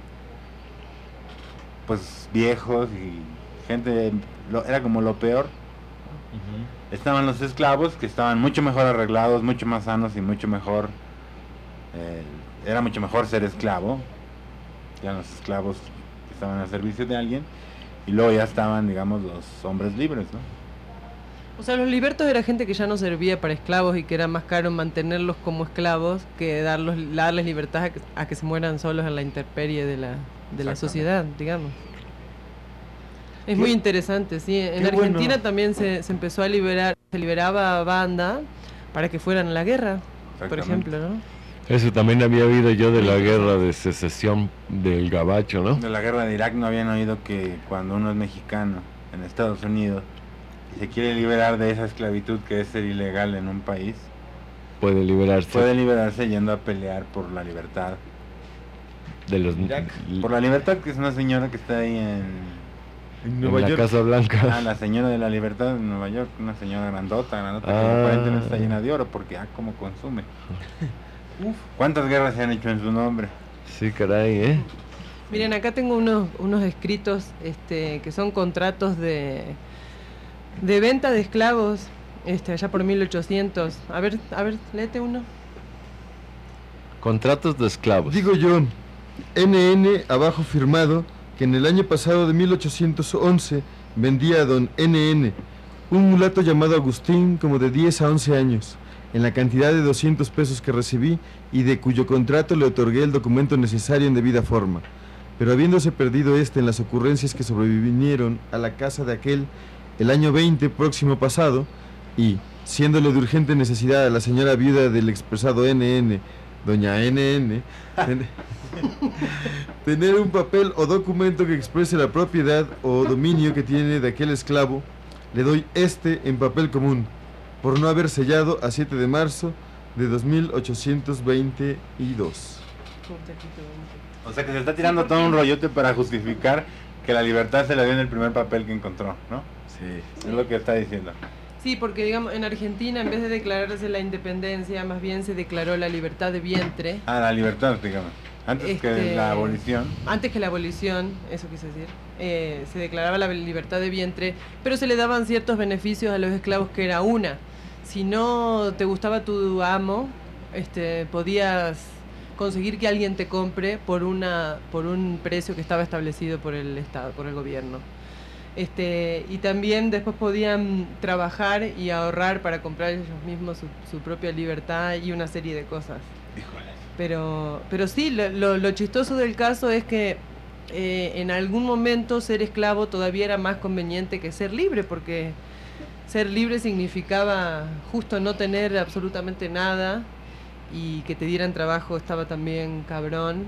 pues, viejos y gente, lo- era como lo peor.
Ujú.
Estaban los esclavos, que estaban mucho mejor arreglados, mucho más sanos y mucho mejor, eh, era mucho mejor ser esclavo. Eran los esclavos que estaban al servicio de alguien. Y luego ya estaban, digamos, los hombres libres, ¿no?
O sea, los libertos era gente que ya no servía para esclavos y que era más caro mantenerlos como esclavos que darlos, darles libertad a que, a que se mueran solos en la intemperie de la, de la
Exactamente.
sociedad, digamos. Es
Qué-
muy interesante, sí. En
qué
Argentina
bueno.
también se, se empezó a liberar, se liberaba a banda para que fueran a la guerra, por
Exactamente.
ejemplo, ¿no?
Eso también había oído yo de la guerra de secesión del Gabacho, ¿no?
De la guerra de Irak no habían oído que cuando uno es mexicano en Estados Unidos y se quiere liberar de esa esclavitud que es ser ilegal en un país,
puede liberarse
puede liberarse yendo a pelear por la libertad.
de los
Irak. Por la libertad, que es una señora que está ahí en,
En
en
Nueva
la
York.
Casa Blanca.
ah, la señora de la libertad en Nueva York, una señora grandota, grandota, que
Ah.
aparentemente está llena de oro, porque ah, como consume. Uf, ¿cuántas guerras se han hecho en su nombre?
Sí, caray, ¿eh?
Miren, acá tengo unos, unos escritos este, que son contratos de, de venta de esclavos, este, allá por mil ochocientos. A ver, a ver, léete uno.
Contratos de esclavos.
Digo yo, N N abajo firmado, que en el año pasado de mil ochocientos once vendía a don N N, un mulato llamado Agustín, como de diez a once años, en la cantidad de doscientos pesos que recibí y de cuyo contrato le otorgué el documento necesario en debida forma. Pero habiéndose perdido este en las ocurrencias que sobrevinieron a la casa de aquel el año veinte próximo pasado, y siéndole de urgente necesidad a la señora viuda del expresado N N, doña N N, ten- tener un papel o documento que exprese la propiedad o dominio que tiene de aquel esclavo, le doy este en papel común, por no haber sellado a siete de marzo de dos mil ochocientos veintidós.
O sea que se está tirando todo un rollote para justificar que la libertad se la dio en el primer papel que encontró, ¿no?
Sí.
Es lo que está diciendo.
Sí, porque digamos, en Argentina en vez de declararse la independencia, más bien se declaró la libertad de vientre.
Ah, la libertad, digamos. Antes que
Este,
la abolición.
Antes que la abolición, eso quise decir, eh, se declaraba la libertad de vientre, pero se le daban ciertos beneficios a los esclavos que era una. Si no te gustaba tu amo, este, podías conseguir que alguien te compre por una por un precio que estaba establecido por el Estado, por el gobierno. Este, y también después podían trabajar y ahorrar para comprar ellos mismos su, su propia libertad y una serie de cosas.
Híjole.
Pero, pero sí, lo, lo, lo chistoso del caso es que eh, en algún momento ser esclavo todavía era más conveniente que ser libre, porque ser libre significaba justo no tener absolutamente nada y que te dieran trabajo estaba también cabrón.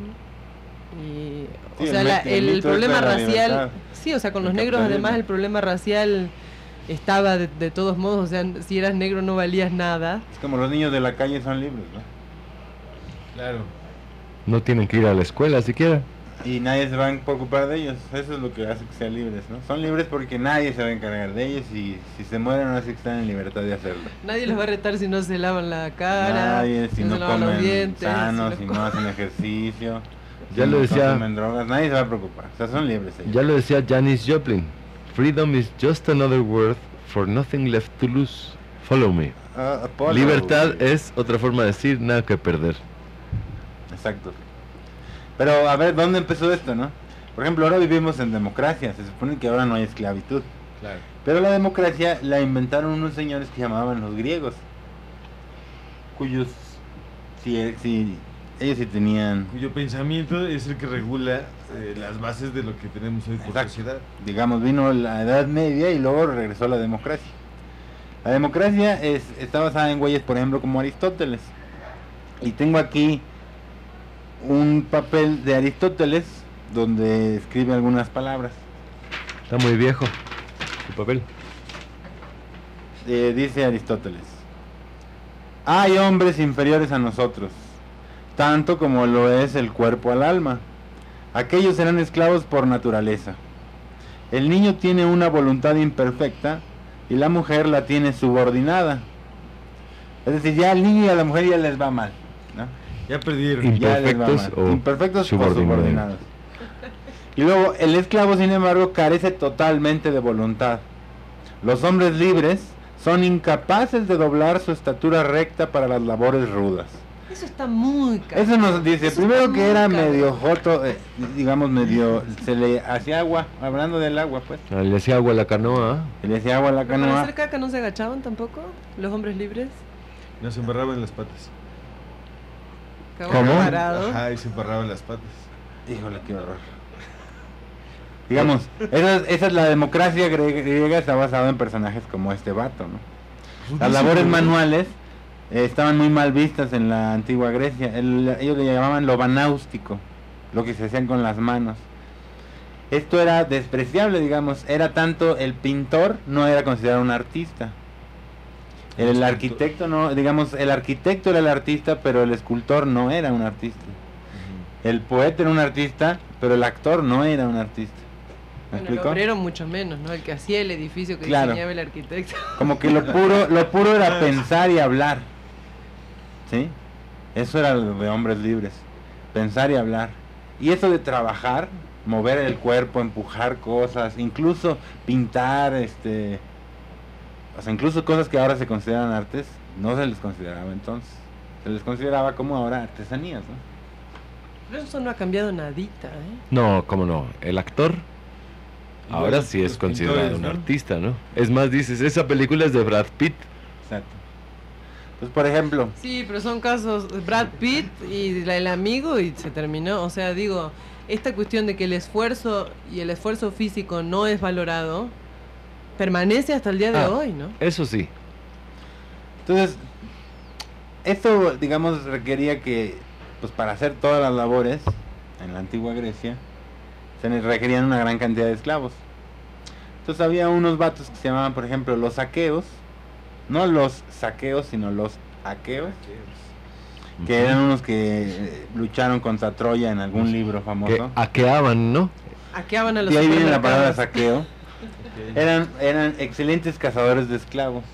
Y,
Sí,
o sea,
el
la-
mit- el
el,
mito
problema
este de la
racial,
libertad,
sí, o sea, con
el
los negros
capitalismo.
además el problema racial estaba de, de todos modos, o sea, si eras negro no valías nada.
Es como los niños de la calle son libres, ¿no?
Claro.
No tienen que ir a la escuela siquiera.
Y nadie se va a preocupar de ellos. Eso es lo que hace que sean libres, ¿no? Son libres porque nadie se va a encargar de ellos y si se mueren no hace que están en libertad de hacerlo.
Nadie los va a retar si no se lavan la cara,
Nadie, si
se
no
lavan los
comen
dientes,
sanos,
los
si
co-
no hacen ejercicio,
Ya
si
lo
no
decía-
consumen drogas, nadie se va a preocupar. O sea, son libres ellos.
Ya lo decía Janis Joplin. Freedom is just another word for nothing left to lose. Follow me.
Ah, Apolo,
Libertad
güey.
es otra forma de decir nada que perder.
Exacto. Pero a ver, ¿dónde empezó esto, no? Por ejemplo, ahora vivimos en democracia. Se supone que ahora no hay esclavitud.
Claro.
Pero la democracia la inventaron unos señores que llamaban los griegos, cuyos, sí, sí, ellos sí tenían,
Cuyo pensamiento es el que regula eh, las bases de lo que tenemos hoy por
Exacto.
sociedad.
digamos, vino la Edad Media y luego regresó la democracia. La democracia es, está basada en güeyes, por ejemplo, como Aristóteles. Y tengo aquí un papel de Aristóteles donde escribe algunas palabras.
Está muy viejo su papel.
Eh, dice Aristóteles: hay hombres inferiores a nosotros, tanto como lo es el cuerpo al alma. Aquellos serán esclavos por naturaleza. El niño tiene una voluntad imperfecta y la mujer la tiene subordinada. Es decir, ya al niño y a la mujer ya les va mal, ¿no?
Ya perdieron.
Ya les va
Imperfectos
mal.
o
Imperfectos o
subordinados.
subordinados. Y luego, el esclavo, sin embargo, carece totalmente de voluntad. Los hombres libres son incapaces de doblar su estatura recta para las labores rudas.
Eso está muy caro.
Eso nos dice,
Eso
primero
está
que
muy
era
caro.
medio joto, eh, digamos medio, se le hacía agua, hablando del agua pues,
Ah, le hacía agua a la canoa.
se le hacía agua a la
Para
canoa.
hacer caca no se agachaban tampoco, los hombres libres.
Nos embarraban las patas.
Quedaban
¿Cómo?
parados.
Ajá, y se embarraban las patas.
Híjole, qué horror. Digamos, esa, es- esa es la democracia gre- griega, está basada en personajes como este vato, ¿no? Las labores manuales eh, estaban muy mal vistas en la antigua Grecia. El- ellos le llamaban lo banáustico, lo que se hacían con las manos. Esto era despreciable, digamos. Era tanto el pintor, no era considerado un artista. El, el arquitecto no, digamos, el arquitecto era el artista, pero el escultor no era un artista. Uh-huh. El poeta era un artista, pero el actor no era un artista. ¿Me
bueno,
explico?
El obrero mucho menos, ¿no? El que hacía el edificio que
claro.
diseñaba el arquitecto.
Como que lo puro, lo puro era pensar y hablar. ¿Sí? Eso era lo de hombres libres. Pensar y hablar. Y eso de trabajar, mover el cuerpo, empujar cosas, incluso pintar, este, o sea, incluso cosas que ahora se consideran artes, no se les consideraba entonces. Se les consideraba como ahora artesanías, ¿no?
Pero eso no ha cambiado nadita, ¿eh?
No, cómo no. El actor ahora sí es considerado un artista, ¿no? Es más, dices, esa película es de Brad Pitt.
Exacto. Pues por ejemplo.
Sí, pero son casos Brad Pitt y la, el amigo y se terminó. O sea, digo, esta cuestión de que el esfuerzo y el esfuerzo físico no es valorado permanece hasta el día de
ah,
hoy, ¿no?
Eso sí.
Entonces, esto, digamos, requería que, pues para hacer todas las labores en la antigua Grecia, se requerían una gran cantidad de esclavos. Entonces había unos vatos que se llamaban, por ejemplo, los aqueos. No los saqueos, sino los aqueos, que eran unos que eh, lucharon contra Troya en algún libro famoso.
Que aqueaban, ¿no?
Aqueaban a los
y ahí viene la palabra
supermercados.
saqueo. Eran, eran excelentes cazadores de esclavos.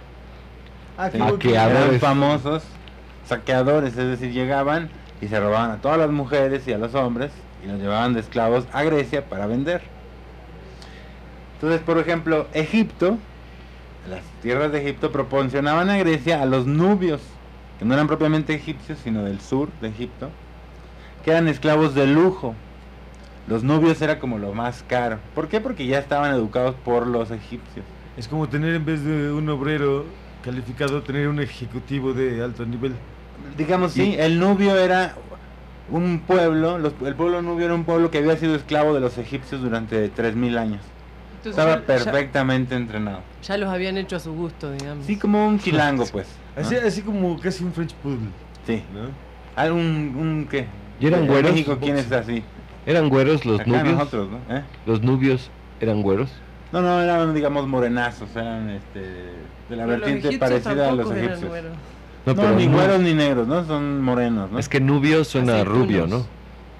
Ah,
Sí,
Aqueadores.
eran famosos saqueadores, es decir, llegaban y se robaban a todas las mujeres y a los hombres y los llevaban de esclavos a Grecia para vender. Entonces, por ejemplo, Egipto, las tierras de Egipto proporcionaban a Grecia a los nubios, que no eran propiamente egipcios, sino del sur de Egipto, que eran esclavos de lujo. Los nubios era como lo más caro. ¿Por qué? Porque ya estaban educados por los egipcios.
Es como tener, en vez de un obrero calificado, tener un ejecutivo de alto nivel.
Digamos, sí, el nubio era un pueblo, los, el pueblo nubio era un pueblo que había sido esclavo de los egipcios durante tres mil años.
Entonces,
Estaba
ya-
perfectamente entrenado.
Ya los habían hecho a su gusto, digamos.
Sí, como un chilango, pues. ¿no?
Así, así como casi un French Poodle.
Sí.
¿No?
Ah, un, un ¿qué?
¿Y eran
En
güeros?
México, ¿quién es así?
¿Eran güeros los
Acá
nubios?
nosotros, ¿no? ¿Eh?
¿Los nubios eran güeros?
No, no, eran, digamos, morenazos, eran este, de la
Pero los
vertiente
egipcios
parecida a los
tampoco eran
egipcios.
güeros.
No,
No,
pero
ni
no.
güeros ni negros, ¿no? Son morenos, ¿no?
Es que nubio suena
Aceitunos.
rubio, ¿no?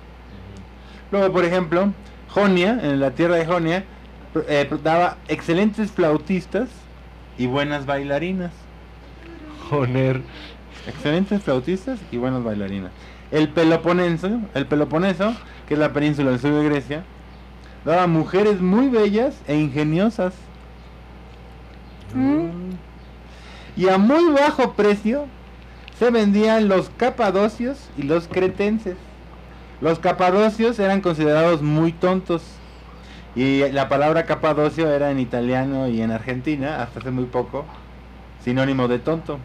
Luego, por ejemplo, Jonia, en la tierra de Jonia, eh, daba excelentes flautistas y buenas bailarinas.
Joner.
Excelentes flautistas y buenas bailarinas. El Peloponeso, el Peloponeso, que es la península del sur de Grecia, daba mujeres muy bellas e ingeniosas. Mm. Y a muy bajo precio se vendían los capadocios y los cretenses. Los capadocios eran considerados muy tontos. Y la palabra capadocio era en italiano y en Argentina, hasta hace muy poco, sinónimo de tonto.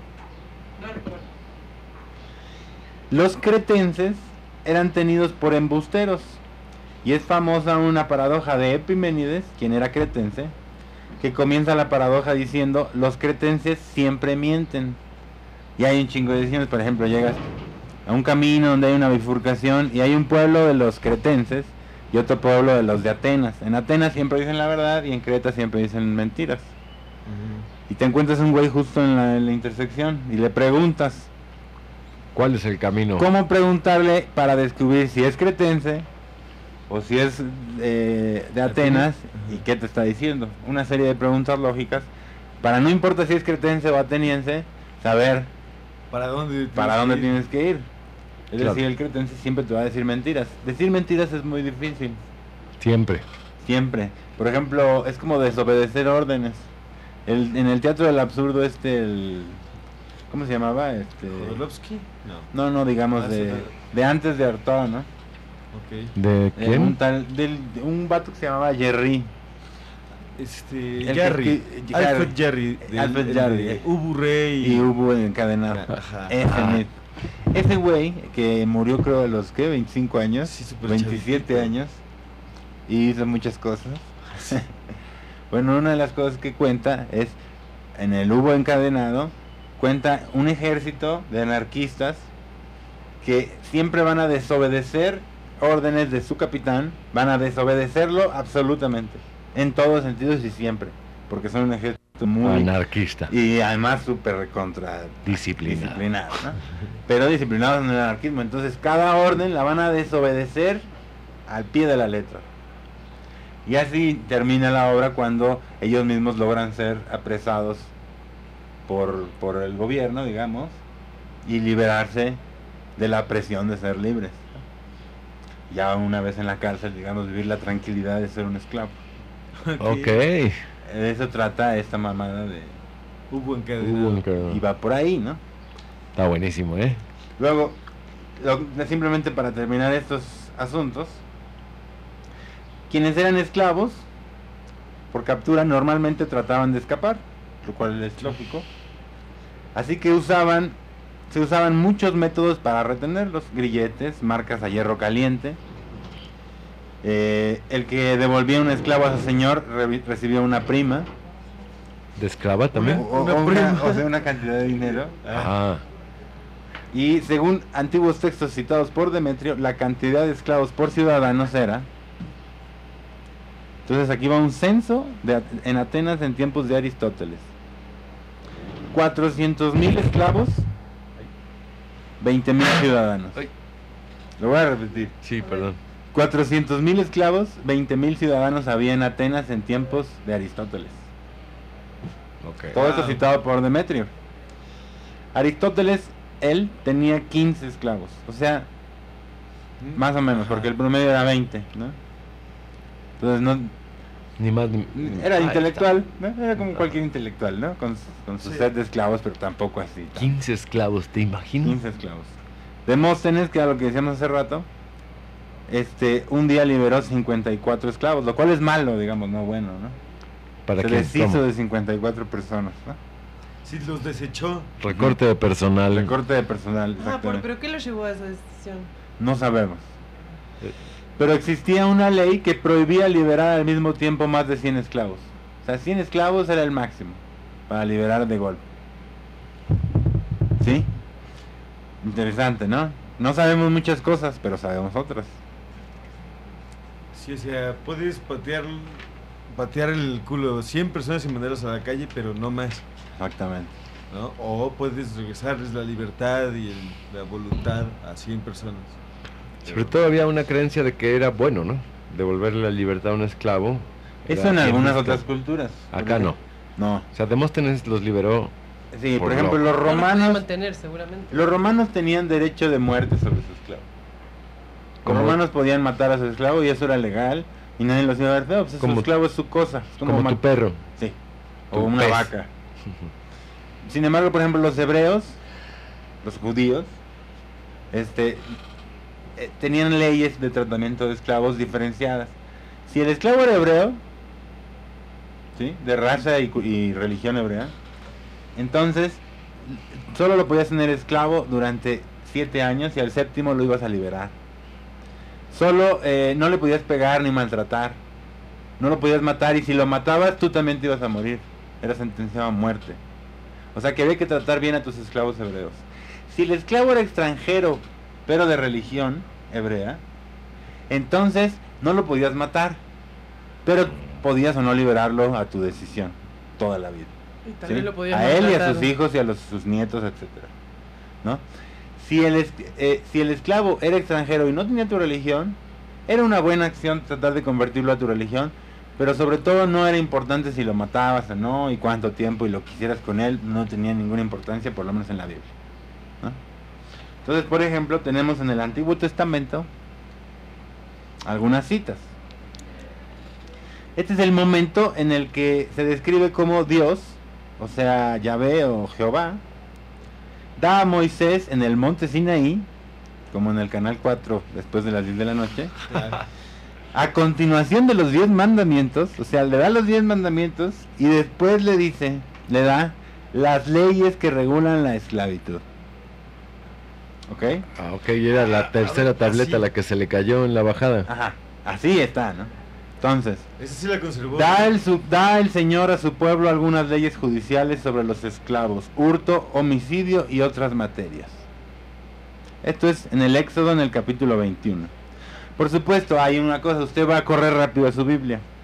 Los cretenses eran tenidos por embusteros. Y es famosa una paradoja de Epiménides, quien era cretense, que comienza la paradoja diciendo: los cretenses siempre mienten. Y hay un chingo de decisiones. Por ejemplo, llegas a un camino donde hay una bifurcación y hay un pueblo de los cretenses y otro pueblo de los de Atenas. En Atenas siempre dicen la verdad y en Creta siempre dicen mentiras. Uh-huh. Y te encuentras un güey justo en la, en la intersección y le preguntas:
¿cuál es el camino?
¿cómo preguntarle para descubrir si es cretense o si es eh, de Atenas y qué te está diciendo? Una serie de preguntas lógicas para, no importa si es cretense o ateniense, saber
¿Para dónde,
para dónde tienes que ir. Es
Claro.
decir, el cretense siempre te va a decir mentiras. Decir mentiras es muy difícil.
Siempre.
Siempre. Por ejemplo, es como desobedecer órdenes. El, en el teatro del absurdo este, el... ¿cómo se llamaba? Este...
¿Jodorowsky? No.
No, no, digamos
Ah,
de,
sí,
de antes de Artaud, ¿no?
Ok.
¿De
Eh,
quién?
un tal, del, de un vato que se llamaba Jerry.
Este,
El
Jarry.
que- que-
Alfred
Jarry.
Jarry. del-
Alfred
el
Jarry.
de Ubu Rey.
Y hubo encadenado.
Ajá.
Ese,
Ah.
net. Ese güey que murió creo a los ¿qué? veinticinco años,
Sí, súper
veintisiete
chavito.
años, y hizo muchas cosas. Bueno, una de las cosas que cuenta es, en el Hubo encadenado, cuenta un ejército de anarquistas que siempre van a desobedecer órdenes de su capitán, van a desobedecerlo absolutamente, en todos sentidos y siempre, porque son un ejército movimiento muy...
Anarquista.
Y además súper contra...
Disciplinado.
disciplinado, ¿no? Pero disciplinado en el anarquismo. Entonces cada orden la van a desobedecer al pie de la letra. Y así termina la obra cuando ellos mismos logran ser apresados por, por el gobierno, digamos, y liberarse de la presión de ser libres. Ya una vez en la cárcel, digamos, vivir la tranquilidad de ser un esclavo.
Ok.
De eso trata esta mamada de...
Hubo encadenado.
Y va por ahí, ¿no?
Está buenísimo, ¿eh?
Luego, lo- simplemente para terminar estos asuntos, quienes eran esclavos, por captura, normalmente trataban de escapar, lo cual es lógico. Así que usaban, se usaban muchos métodos para retenerlos, grilletes, marcas a hierro caliente. Eh, el que devolvía un esclavo a su señor re- recibía una prima.
¿De esclava también?
O, o- o una, o sea, una cantidad de dinero.
Ah.
Y según antiguos textos citados por Demetrio, la cantidad de esclavos por ciudadanos era... Entonces aquí va un censo de, At- en Atenas en tiempos de Aristóteles. cuatrocientos mil esclavos, veinte mil ciudadanos. Lo voy a repetir.
Sí, perdón.
cuatrocientos mil esclavos, veinte mil ciudadanos había en Atenas en tiempos de Aristóteles.
Ok.
Todo esto
Wow.
citado por Demetrio. Aristóteles, él tenía quince esclavos. O sea, más o menos, porque el promedio era veinte, ¿no? Entonces no...
Ni más ni...
Era
Ahí
intelectual, ¿no? Era como cualquier intelectual, ¿no? Con, su- con su
Sí.
set de esclavos, pero tampoco así.
está.
tan-
quince esclavos, ¿te imaginas?
quince esclavos. Demóstenes, que era lo que decíamos hace rato, este, un día liberó cincuenta y cuatro esclavos, lo cual es malo, digamos, no bueno, ¿no?
¿Para
Se
qué?
deshizo
¿Cómo?
de cincuenta y cuatro personas, ¿no?
Sí, los desechó.
Recorte de personal.
Recorte de personal,
Ah, por,
exactamente.
¿pero qué lo llevó a esa decisión?
No sabemos.
Eh.
Pero existía una ley que prohibía liberar al mismo tiempo más de cien esclavos. O sea, cien esclavos era el máximo para liberar de golpe. ¿Sí? Interesante, ¿no? No sabemos muchas cosas, pero sabemos otras.
Sí, o sea, puedes patear, patear el culo a cien personas y mandarlos a la calle, pero no más,
Exactamente.
¿no? O puedes regresarles la libertad y el- la voluntad a cien personas.
Sobre todo había una creencia de que era bueno, ¿no? Devolverle la libertad a un esclavo.
Eso
Era
en
bien
algunas
visto.
otras culturas.
Acá no.
No.
O sea, Demóstenes los liberó.
Sí, por
Por
ejemplo,
loco.
los
No lo podía
romanos...
mantener, seguramente.
Los romanos tenían derecho de muerte sobre sus esclavos. Los
Como-
romanos podían matar a su esclavo y eso era legal y nadie los iba a ver feo, pues su
Como-
esclavo es su cosa. Es como
Como
ma-
tu perro.
Sí.
Tu
O una
pez.
vaca. Sin embargo, por ejemplo, los hebreos, los judíos, este, eh, tenían leyes de tratamiento de esclavos diferenciadas. Si el esclavo era hebreo, ¿sí? De raza y, cu- y religión hebrea, entonces solo lo podías tener esclavo durante siete años y al séptimo lo ibas a liberar. Solo eh, no le podías pegar ni maltratar, no lo podías matar y si lo matabas tú también te ibas a morir, era sentenciado a muerte. O sea que había que tratar bien a tus esclavos hebreos. Si el esclavo era extranjero, pero de religión hebrea, entonces no lo podías matar, pero podías o no liberarlo a tu decisión toda la vida.
Y
¿sí?
también lo podías
A él y a
maltratar.
sus hijos y a los, sus nietos, etcétera, ¿no? Si el, es- eh, si el esclavo era extranjero y no tenía tu religión, era una buena acción tratar de convertirlo a tu religión, pero sobre todo no era importante si lo matabas o no y cuánto tiempo y lo quisieras con él, no tenía ninguna importancia, por lo menos en la Biblia, ¿no? Entonces, por ejemplo, tenemos en el Antiguo Testamento algunas citas. Este es el momento en el que se describe como Dios, o sea, Yahvé o Jehová, da a Moisés en el monte Sinaí, como en el canal cuatro después de las diez de la noche, a continuación de los diez mandamientos, o sea, le da los diez mandamientos y después le dice, le da las leyes que regulan la esclavitud. ¿Ok?
Ah, ok, y era la tercera tableta la que se le cayó en la bajada.
Ajá, así está, ¿no? Entonces,
Esa sí la conservó.
da el, su- da el Señor a su pueblo algunas leyes judiciales sobre los esclavos, hurto, homicidio y otras materias. Esto es en el Éxodo en el capítulo veintiuno. Por supuesto, hay una cosa, usted va a correr rápido a su Biblia.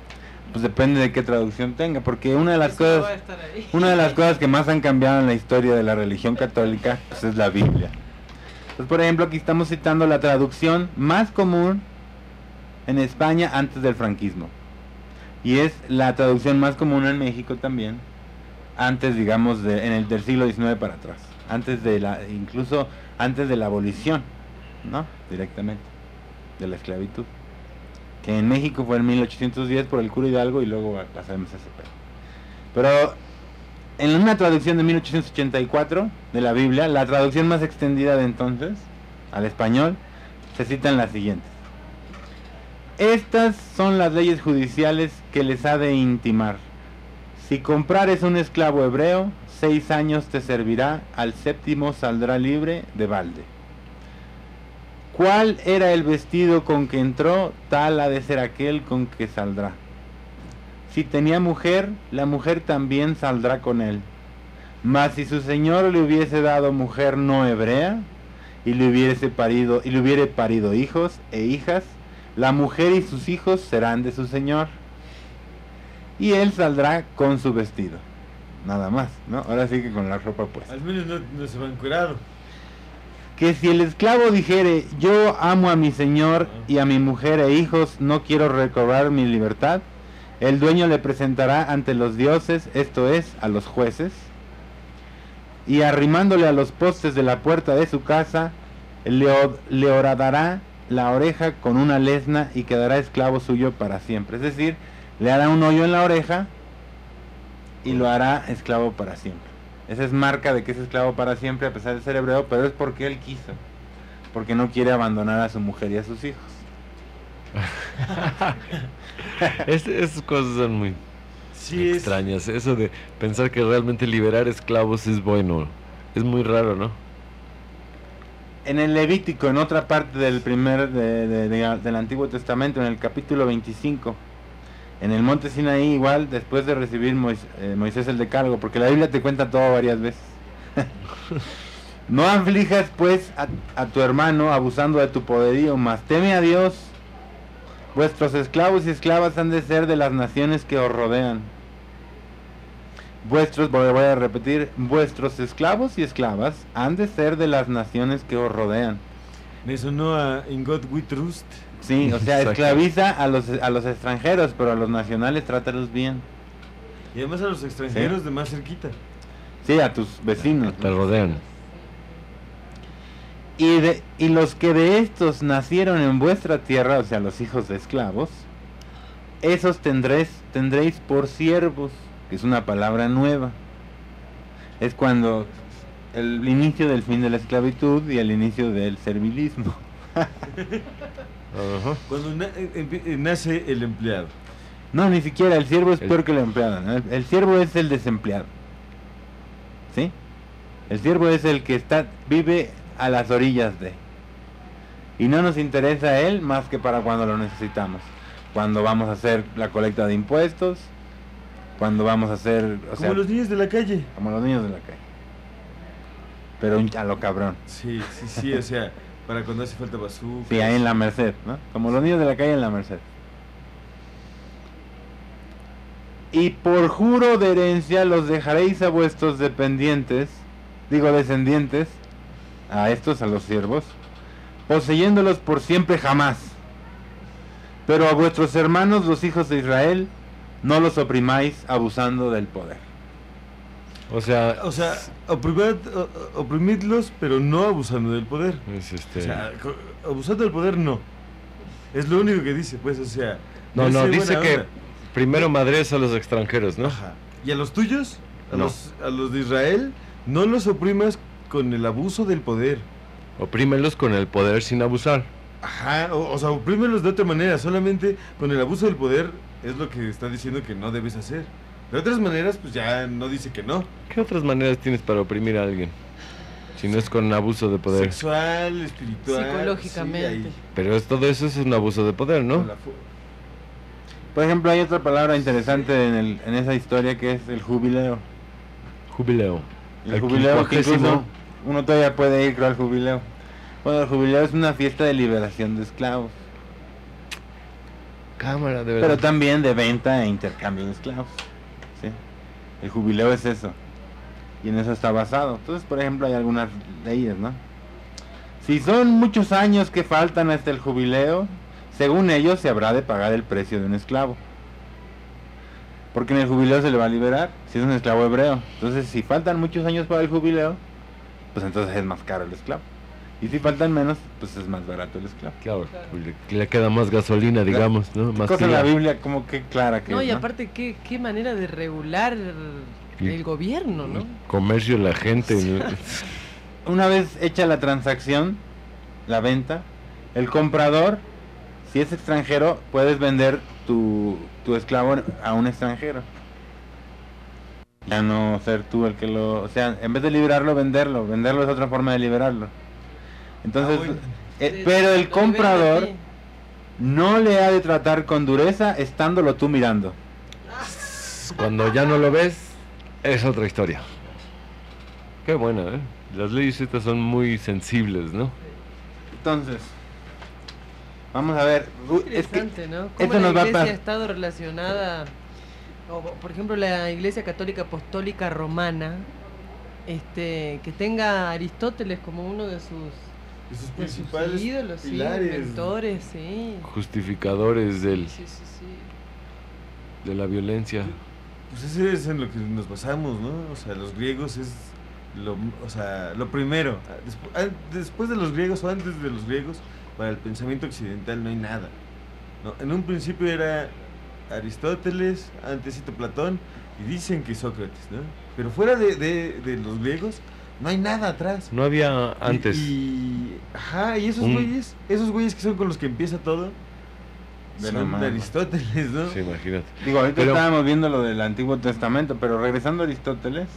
pues depende de qué traducción tenga, porque una de las
Eso no
cosas
va a estar ahí.
una de las cosas que más han cambiado en la historia de la religión católica pues es la Biblia. Entonces, por ejemplo, aquí estamos citando la traducción más común en España antes del franquismo. Y es la traducción más común en México también, antes, digamos, de, en el del siglo diecinueve para atrás, antes de la, incluso antes de la abolición, ¿no? Directamente, de la esclavitud. Que en México fue en mil ochocientos diez por el cura Hidalgo y luego pasamos a ese pedo. Pero en una traducción de mil ochocientos ochenta y cuatro de la Biblia, la traducción más extendida de entonces, al español, se citan las siguientes. Estas son las leyes judiciales que les ha de intimar. Si comprares un esclavo hebreo, seis años te servirá, al séptimo saldrá libre de balde. ¿Cuál era el vestido con que entró? Tal ha de ser aquel con que saldrá. Si tenía mujer, la mujer también saldrá con él. Mas si su señor le hubiese dado mujer no hebrea, y le hubiese parido, y le hubiere parido hijos e hijas, la mujer y sus hijos serán de su señor, y él saldrá con su vestido. Nada más, ¿no? Ahora sí que con la ropa puesta.
Al menos no, no se va encuerado.
Que si el esclavo dijere, yo amo a mi señor y a mi mujer e hijos, no quiero recobrar mi libertad, el dueño le presentará ante los dioses, esto es, a los jueces, y arrimándole a los postes de la puerta de su casa, le, le horadará la oreja con una lesna y quedará esclavo suyo para siempre. Es decir, le hará un hoyo en la oreja y lo hará esclavo para siempre. Esa es marca de que es esclavo para siempre a pesar de ser hebreo, pero es porque él quiso, porque no quiere abandonar a su mujer y a sus hijos.
es, esas cosas son muy
sí,
extrañas. Es... Eso de pensar que realmente liberar esclavos es bueno, es muy raro, ¿no?
En el Levítico, en otra parte del primer de, de, de, del Antiguo Testamento, en el capítulo veinticinco, en el monte Sinaí, igual, después de recibir Mois, eh, Moisés el decálogo, porque la Biblia te cuenta todo varias veces. No aflijas pues a, a tu hermano abusando de tu poderío, mas teme a Dios. Vuestros esclavos y esclavas han de ser de las naciones que os rodean. Vuestros, voy a repetir, vuestros esclavos y esclavas han de ser de las naciones que os rodean.
Me sonó a In God We Trust.
Sí, o sea, esclaviza a los, a los extranjeros, pero a los nacionales trátalos bien.
Y además a los extranjeros
¿sí?
de más cerquita.
Sí, a tus vecinos.
Te rodean.
Y, de, y los que de estos nacieron en vuestra tierra, o sea, los hijos de esclavos, esos tendréis, tendréis por siervos, que es una palabra nueva. Es cuando el inicio del fin de la esclavitud y el inicio del servilismo.
Uh-huh. Cuando na eh, nace el empleado.
No, ni siquiera, el siervo es
el...
peor que el empleado, ¿no? El, el siervo es el desempleado. ¿Sí? El siervo es el que está vive a las orillas de. Y no nos interesa él más que para cuando lo necesitamos. Cuando vamos a hacer la colecta de impuestos, cuando vamos a hacer... O
como
sea,
los niños de la calle.
Como los niños de la calle. Pero a lo cabrón.
Sí, sí, sí, o sea, para cuando hace falta basura.
Sí, ahí en la Merced, ¿no? Como los niños de la calle en la Merced. Y por juro de herencia los dejaréis a vuestros dependientes, digo descendientes, a estos, a los siervos, poseyéndolos por siempre jamás. Pero a vuestros hermanos, los hijos de Israel, no los oprimáis abusando del poder.
O sea,
o sea, oprimid, oprimidlos, pero no abusando del poder.
Es este...
O sea, abusando del poder no. Es lo único que dice, pues, o sea.
No, no, dice que
onda.
primero madres a los extranjeros, ¿no?
Ajá. ¿Y a los tuyos? A,
no.
los, a los de Israel, no los oprimas con el abuso del poder.
Oprímelos con el poder sin abusar.
Ajá, o, o sea, oprímelos de otra manera, solamente con el abuso del poder es lo que está diciendo que no debes hacer. De otras maneras, pues ya no dice que no.
¿Qué otras maneras tienes para oprimir a alguien? Si no es con abuso de poder.
Sexual, espiritual.
Psicológicamente.
Sí,
pero es, todo eso es un abuso de poder, ¿no?
Por ejemplo, hay otra palabra interesante en, el, en esa historia que es el jubileo.
Jubileo.
El, el jubileo, que incluso uno todavía puede ir, creo, al jubileo. Bueno, el jubileo es una fiesta de liberación de esclavos.
cámara, de verdad.
Pero también de venta e intercambio de esclavos. ¿Sí? El jubileo es eso. Y en eso está basado. Entonces, por ejemplo, hay algunas leyes, ¿no? Si son muchos años que faltan hasta el jubileo, según ellos se habrá de pagar el precio de un esclavo. Porque en el jubileo se le va a liberar, si es un esclavo hebreo. Entonces, si faltan muchos años para el jubileo, pues entonces es más caro el esclavo. Y si faltan menos, pues es más barato el esclavo.
Claro, le, le queda más gasolina, digamos, ¿no? Más
cosa en
pila.
la Biblia como que clara que
No,
es,
y
¿no?
aparte, ¿qué, qué manera de regular
Y-
el gobierno, ¿no?
Comercio, la gente. ¿no?
Una vez hecha la transacción, la venta, el comprador, si es extranjero, puedes vender tu, tu esclavo a un extranjero. Ya no ser tú el que lo... O sea, en vez de liberarlo, venderlo. Venderlo es otra forma de liberarlo. Entonces,
Ah, bueno.
eh,
Sí,
pero
lo
el
liberan
comprador
a ti.
no le ha de tratar con dureza estándolo tú mirando.
Cuando ya no lo ves, es otra historia. Qué buena, ¿eh? Las leyes estas son muy sensibles, ¿no?
Entonces, vamos a ver. u- Es que
Interesante, ¿no?
esto
Cómo la
nos va a
iglesia ha
pas-
estado relacionada, o, por ejemplo, la Iglesia Católica Apostólica Romana, este, que tenga a Aristóteles como uno de sus,
De sus
de sus
principales
ídolos, sí,
pilares.
mentores, sí.
Justificadores del,
Sí, sí, sí.
de la violencia.
Pues ese es en lo que nos basamos, ¿no? O sea, los griegos es lo, o sea, lo primero. Despu- an- después de los griegos o antes de los griegos, para el pensamiento occidental no hay nada. ¿No? En un principio era Aristóteles, antesito Platón, y dicen que Sócrates, ¿no? Pero fuera de, de, de los griegos, no hay nada atrás.
No había
Y-
antes.
Y, ajá, y esos
Un-
güeyes, esos güeyes que son con los que empieza todo,
De la
son
mano.
de Aristóteles, ¿no?
Sí, imagínate.
Digo, ahorita
Pero-
estábamos viendo lo del Antiguo Testamento, pero regresando a Aristóteles,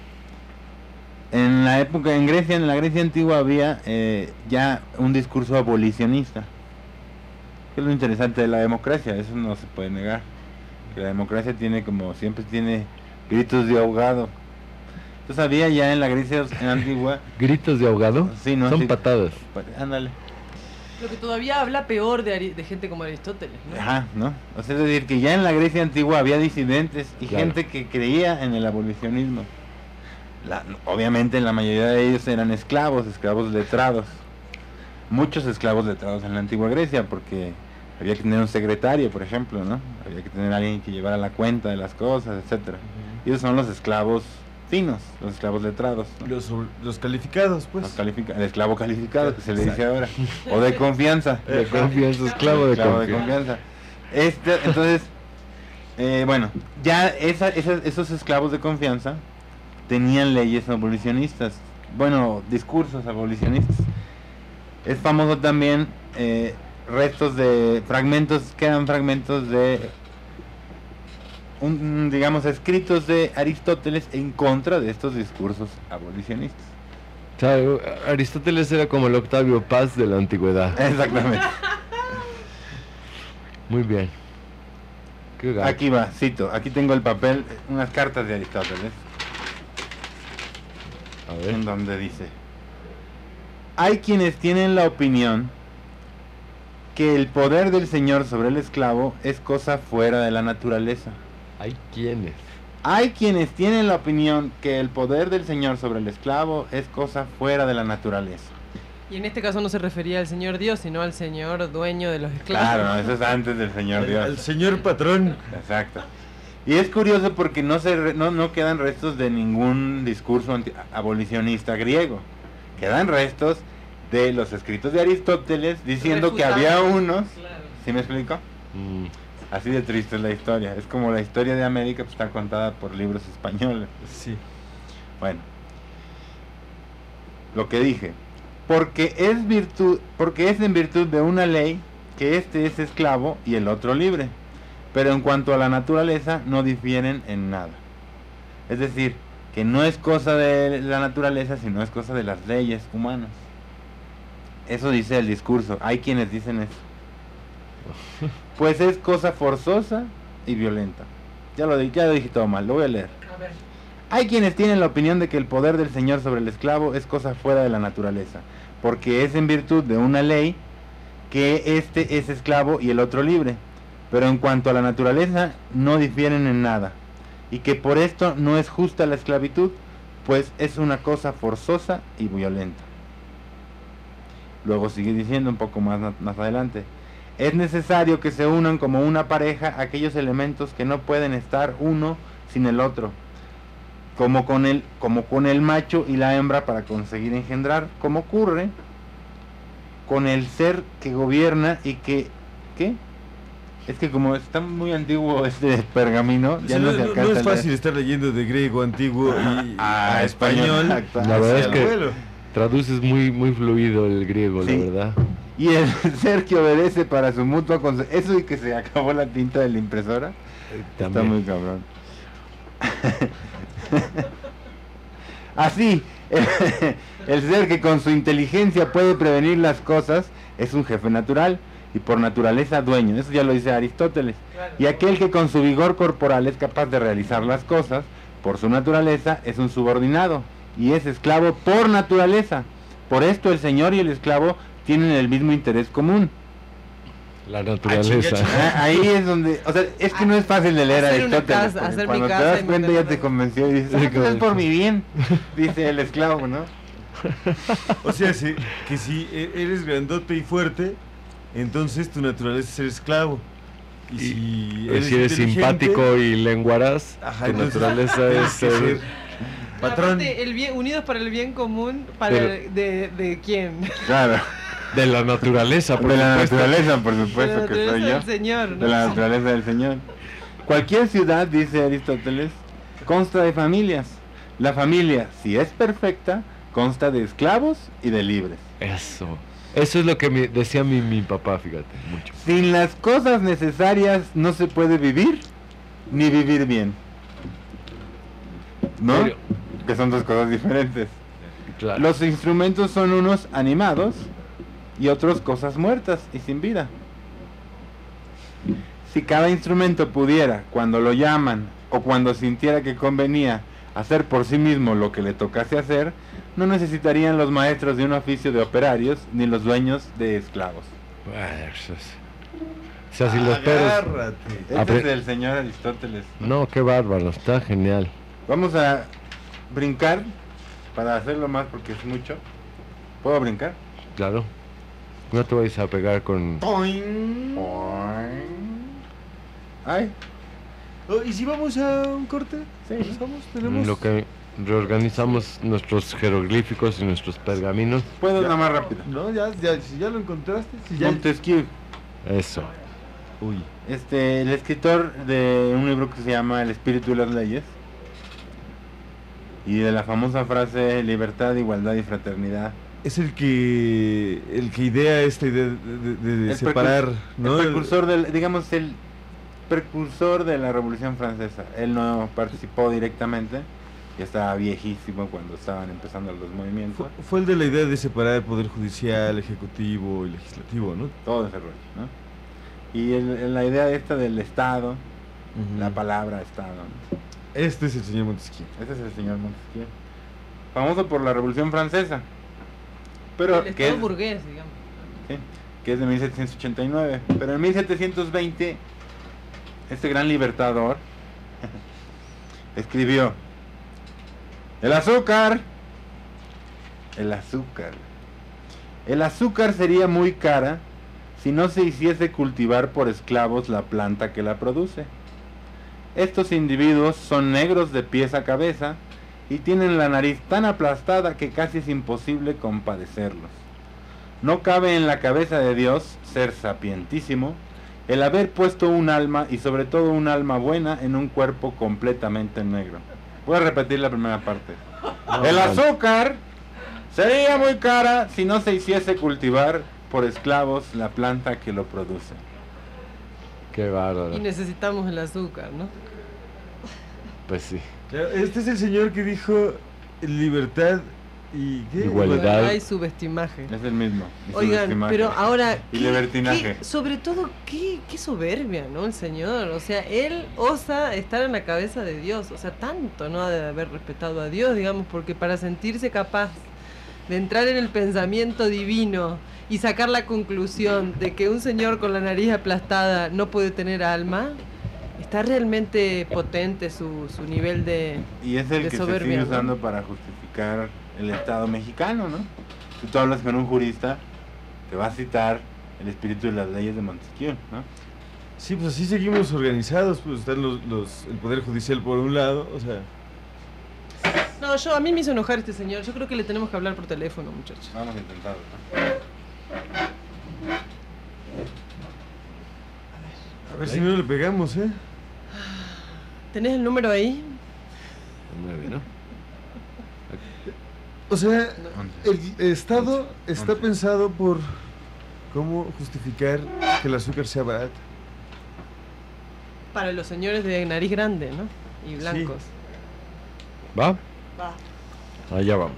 en la época, en Grecia, en la Grecia antigua había eh, ya un discurso abolicionista. Que es lo interesante de la democracia, eso no se puede negar. Que la democracia tiene, como siempre, tiene gritos de ahogado. Entonces había ya en la Grecia en antigua...
¿Gritos de ahogado?
Sí, ¿no?
Son
Sí.
patadas.
Ándale.
Lo que todavía habla peor de, Ari- de gente como Aristóteles, ¿no?
Ajá, ¿no? O sea, es decir, que ya en la Grecia antigua había disidentes y
Claro.
gente que creía en el abolicionismo. La- obviamente la mayoría de ellos eran esclavos, esclavos letrados. Muchos esclavos letrados en la antigua Grecia, porque había que tener un secretario, por ejemplo, ¿no? Había que tener alguien que llevara la cuenta de las cosas, etcétera. Y esos son los esclavos finos, los esclavos letrados, ¿no?
Los, sobre- los calificados, pues.
Los califica- el esclavo calificado, que se le dice
Exacto.
ahora. O de confianza.
De confianza, esclavo de
Esclavo de
confianza.
confianza. Este, entonces, eh, bueno, ya esa- esa- esos esclavos de confianza tenían leyes abolicionistas. Bueno, discursos abolicionistas. Es famoso también eh, restos de fragmentos, quedan fragmentos de, un, digamos, escritos de Aristóteles en contra de estos discursos abolicionistas.
O sea, Aristóteles era como el Octavio Paz de la antigüedad.
Exactamente.
Muy bien. Qué gacho.
Aquí va, cito, aquí tengo el papel, unas cartas de Aristóteles,
A ver.
en donde dice: hay quienes tienen la opinión que el poder del señor sobre el esclavo es cosa fuera de la naturaleza.
¿Hay quiénes?
Hay quienes tienen la opinión que el poder del señor sobre el esclavo es cosa fuera de la naturaleza.
Y en este caso no se refería al señor Dios, sino al señor dueño de los esclavos.
Claro, no, eso es antes del señor
Al,
Dios.
al señor patrón.
Exacto. Y es curioso porque no se re- no, no quedan restos de ningún discurso anti- abolicionista griego. Quedan restos de los escritos de Aristóteles diciendo que había
Refutados.
unos.
Claro.
¿Sí me explico?
Mm,
Así de triste es la historia. Es como la historia de América, pues, está contada por libros españoles.
Sí.
Bueno, lo que dije, porque es virtud, porque es en virtud de una ley que este es esclavo y el otro libre, pero en cuanto a la naturaleza no difieren en nada. Es decir, que no es cosa de la naturaleza, sino es cosa de las leyes humanas. Eso dice el discurso. Hay quienes dicen eso. Pues es cosa forzosa y violenta. Ya lo, di- ya lo dije todo mal, lo voy a leer.
A ver.
Hay quienes tienen la opinión de que el poder del señor sobre el esclavo es cosa fuera de la naturaleza, porque es en virtud de una ley que este es esclavo y el otro libre, pero en cuanto a la naturaleza no difieren en nada, y que por esto no es justa la esclavitud, pues es una cosa forzosa y violenta. Luego sigue diciendo un poco más, más adelante: es necesario que se unan como una pareja aquellos elementos que no pueden estar uno sin el otro, como con el, como con el macho y la hembra para conseguir engendrar, como ocurre con el ser que gobierna y que... ¿qué? Es que como está muy antiguo este pergamino, ya
Sí,
no,
no,
se
no,
alcanza
no es
a leer.
fácil estar leyendo de griego antiguo y
a
a
español
español.
actual.
La verdad es
Hacia el
que
abuelo.
traduces muy, muy fluido el griego,
Sí.
la verdad.
Y el ser que obedece para su mutua conse- eso y que se acabó la tinta de la impresora, está
también.
muy cabrón. Así, el, el ser que con su inteligencia puede prevenir las cosas es un jefe natural y por naturaleza dueño, eso ya lo dice Aristóteles. Y aquel que con su vigor corporal es capaz de realizar las cosas, por su naturaleza es un subordinado y es esclavo por naturaleza. Por esto el señor y el esclavo tienen el mismo interés común.
La naturaleza.
Ah, ahí es donde, o sea, es que no es fácil de leer a
Hacer una
Aristóteles,
casa,
porque
hacer mi
cuando te
casa
das
y
cuenta ya
meterla.
te convenció y dices, ah, pues es por mi bien, dice el esclavo, ¿no?
O sea, si, que si e- eres grandote y fuerte, entonces tu naturaleza es ser esclavo. Y,
Y-
si
Pues
eres,
si eres
inteligente,
simpático y lenguaraz,
Ajá,
tu
entonces
naturaleza
tienes
es
que
ser...
ser patrón.
Aparte, el bien, unidos para el bien común, para
Pero-
el- de, ¿de quién?
Claro,
De la naturaleza, por
de la
supuesto.
naturaleza, por
De
supuesto
la
que soy
naturaleza
yo.
del Señor, ¿no?
De la naturaleza del Señor. Cualquier ciudad, dice Aristóteles, consta de familias. La familia, si es perfecta, consta de esclavos y de libres.
Eso. Eso es lo que me decía mi, mi papá, fíjate, mucho.
Sin las cosas necesarias no se puede vivir, ni vivir bien. ¿No?
Pero-
Que son dos cosas diferentes.
Claro.
Los instrumentos son unos animados y otros cosas muertas y sin vida. Si cada instrumento pudiera, cuando lo llaman o cuando sintiera que convenía, hacer por sí mismo lo que le tocase hacer, no necesitarían los maestros de un oficio de operarios ni los dueños de esclavos.
Bueno, eso es- O sea, si los perros...
Agárrate.
Este
Apre-
es del señor Aristóteles.
No, qué bárbaro, está genial.
Vamos a brincar para hacerlo más porque es mucho. ¿Puedo brincar?
Claro. No te vayas a pegar con...
Ay,
Oh, ¿y si vamos a un corte?
Sí.
¿Nos vamos? ¿Tenemos?
Lo que reorganizamos nuestros jeroglíficos y nuestros pergaminos.
puedo
Ya.
nada más rápido.
No, ya, ya, si ya lo encontraste, si ya...
Montesquieu,
Eso.
Uy.
este, el escritor de un libro que se llama El espíritu y las leyes, y de la famosa frase libertad, igualdad y fraternidad.
Es el que el que idea esta idea de, de- de
El
separar,
precur-
¿no?
El precursor del, digamos, el precursor de la Revolución Francesa. Él no participó directamente, ya estaba viejísimo cuando estaban empezando los movimientos,
Fue, fue el de la idea de separar el poder judicial, ejecutivo y legislativo, ¿no?
todo ese rollo, ¿no? Y el- el- la idea esta del Estado, la palabra Estado, ¿no?
Este es el señor Montesquieu.
Ese es el señor Montesquieu, famoso por la Revolución Francesa, pero
El
que
Estado
es,
burgués, digamos.
sí, que es de mil setecientos ochenta y nueve, pero en mil setecientos veinte este gran libertador escribió: el azúcar, el azúcar, el azúcar sería muy cara si no se hiciese cultivar por esclavos la planta que la produce. Estos individuos son negros de pies a cabeza y tienen la nariz tan aplastada que casi es imposible compadecerlos. No cabe en la cabeza de Dios, ser sapientísimo, el haber puesto un alma, y sobre todo un alma buena, en un cuerpo completamente negro. Voy a repetir la primera parte. El azúcar sería muy cara si no se hiciese cultivar por esclavos la planta que lo produce.
Qué bárbaro.
Y necesitamos el azúcar, ¿no?
Pues sí.
Claro, este es el señor que dijo libertad y ¿qué?
Igualdad.
Hay subestimaje.
Es el mismo. y
Oigan,
subestimaje.
pero ahora,
Y
¿qué-
libertinaje.
qué- sobre todo, qué, qué soberbia, ¿no? El señor, o sea, él osa estar en la cabeza de Dios, o sea, tanto no ha de haber respetado a Dios, digamos, porque para sentirse capaz de entrar en el pensamiento divino y sacar la conclusión de que un señor con la nariz aplastada no puede tener alma, está realmente potente su, su nivel de
Y es el
de
que
soberbia,
se sigue
¿no?
usando para justificar el Estado mexicano, ¿no? Si tú hablas con un jurista, te va a citar el espíritu de las leyes de Montesquieu, ¿no?
Sí, pues así seguimos organizados, pues están los, los, el Poder Judicial por un lado, o sea...
No, yo a mí me hizo enojar este señor. Yo creo que le tenemos que hablar por teléfono, muchachos.
Vamos a intentarlo.
A ver si no le pegamos, ¿eh?
¿Tenés el número ahí?
Nueve, ¿no?
O sea, el Estado está pensado por
cómo justificar que el azúcar sea barato.
Para los señores de nariz grande, ¿no? Y blancos.
¿Va?
Va.
Allá vamos.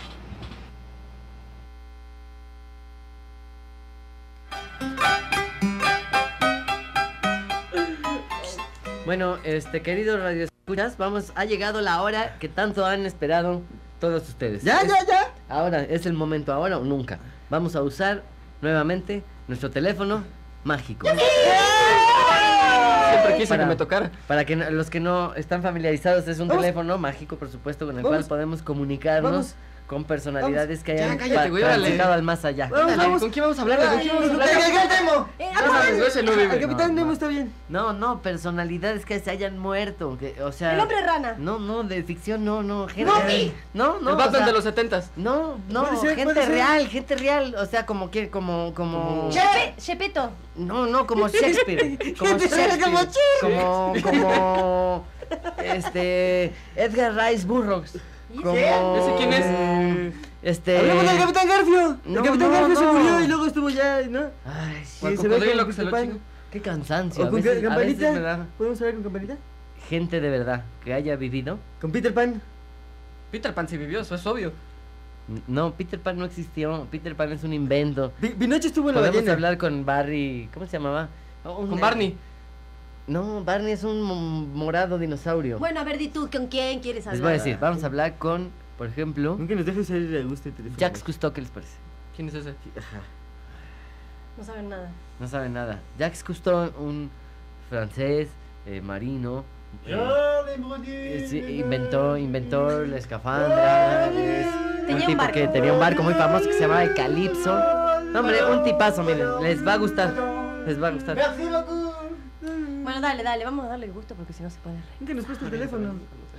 Bueno, este, queridos radioescuchas, vamos, ha llegado la hora que tanto han esperado todos ustedes.
Ya,
Es-
ya, ya.
Ahora, es el momento, ahora o nunca. Vamos a usar nuevamente nuestro teléfono mágico.
Siempre quise
Para-
que me tocara.
Para que no- los que no están familiarizados, es un
Vamos.
teléfono mágico, por supuesto, con el
Vamos.
cual podemos comunicarnos
Vamos.
con personalidades que
Ya,
hayan
cállate,
pa-
güey, órale.
transitado al más allá.
Vamos, vamos. ¿Con quién vamos a hablar? ¿Con quién vamos a hablar?
¡El Capitán Nemo!
No mames, güey, ese no vive.
El Capitán
No,
Nemo
no.
está bien.
No, no, personalidades que se hayan muerto, que, o sea...
El hombre rana.
No, no, de ficción, no, no, gente...
¡Bobby!
No, no,
El
o
Batman
sea,
de los setentas.
No, no,
Puede ser,
gente
puede ser.
real, gente real, o sea, como que, como, como...
Chepe, Chepeto.
No, no, como Shakespeare, como
Gente real,
Shakespeare,
como
como, como, este, Edgar Rice Burroughs, como...
¿Ese quién es?
Este...
Hablemos del Capitán Garfio.
No,
el Capitán
no,
Garfio se
no.
murió y luego estuvo ya, ¿no?
Ay, sí,
¿Cuál
se ve
cocodrilo
con
que se lo
Peter
chingó?
Pan.
qué cansancio,
¿O
a
con
veces, a veces me
Campanita?
da...
¿Podemos hablar con Campanita?
Gente de verdad, que haya vivido...
¿Con Peter Pan?
Peter Pan sí vivió, eso es obvio.
No, Peter Pan no existió, Peter Pan es un invento.
Pi- Pinocho estuvo en la
Podemos
ballena.
hablar con Barry, ¿cómo se llamaba? Oh, un-
Con Barney.
No, Barney es un mo- morado dinosaurio.
Bueno, a ver, di tú, ¿con quién quieres hablar?
Les voy a decir, vamos a hablar con, por ejemplo,
Nunca nos dejes salir de gusto el teléfono.
Jacques Cousteau, ¿qué les parece?
¿Quién es ese?
Ajá.
No saben nada.
No saben nada. Jacques Cousteau, un francés, eh, marino, eh, eh, sí, inventó, inventó la escafandra. Es
Tenía un
tipo
barco.
que tenía un barco muy famoso que se llamaba el Calypso. No, hombre, un tipazo, miren, les va a gustar. Les va a gustar.
Merci beaucoup.
Bueno, dale, dale, vamos a darle el gusto porque si no se puede reír.
Nunca nos presta el teléfono.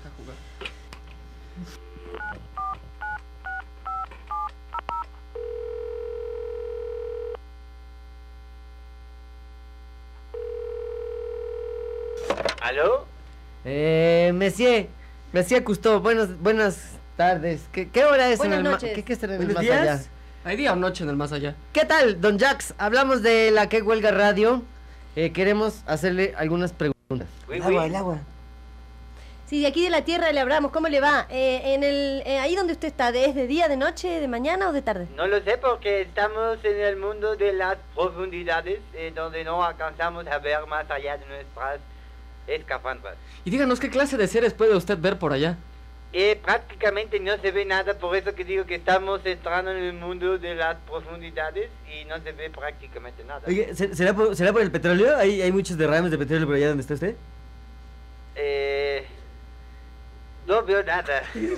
¿Aló?
Eh, Monsieur, Monsieur Cousteau, buenas, buenas tardes. ¿Qué, qué hora es
Buenas
en el ma-
noches.
¿Qué, qué es en el
Buenos
más
días.
allá?
¿Hay día o noche en el más allá?
¿Qué tal, don Jax? Hablamos de la que huelga radio. Eh, queremos hacerle algunas preguntas.
Oui,
El
oui.
agua, el agua.
Sí, de aquí de la tierra le hablamos. ¿Cómo le va? Eh, en el, eh, ahí donde usted está, ¿es de día, de noche, de mañana o de tarde?
No lo sé porque estamos en el mundo de las profundidades, eh, donde no alcanzamos a ver más allá de nuestras escafandras.
Y díganos, ¿qué clase de seres puede usted ver por allá?
Eh, prácticamente no se ve nada, por eso que digo que estamos entrando en el mundo de las profundidades y no se ve prácticamente nada.
Oye, ¿se- ¿será por, ¿será por el petróleo? ¿Hay, ¿Hay muchos derrames de petróleo por allá donde está usted?
Eh, no veo nada.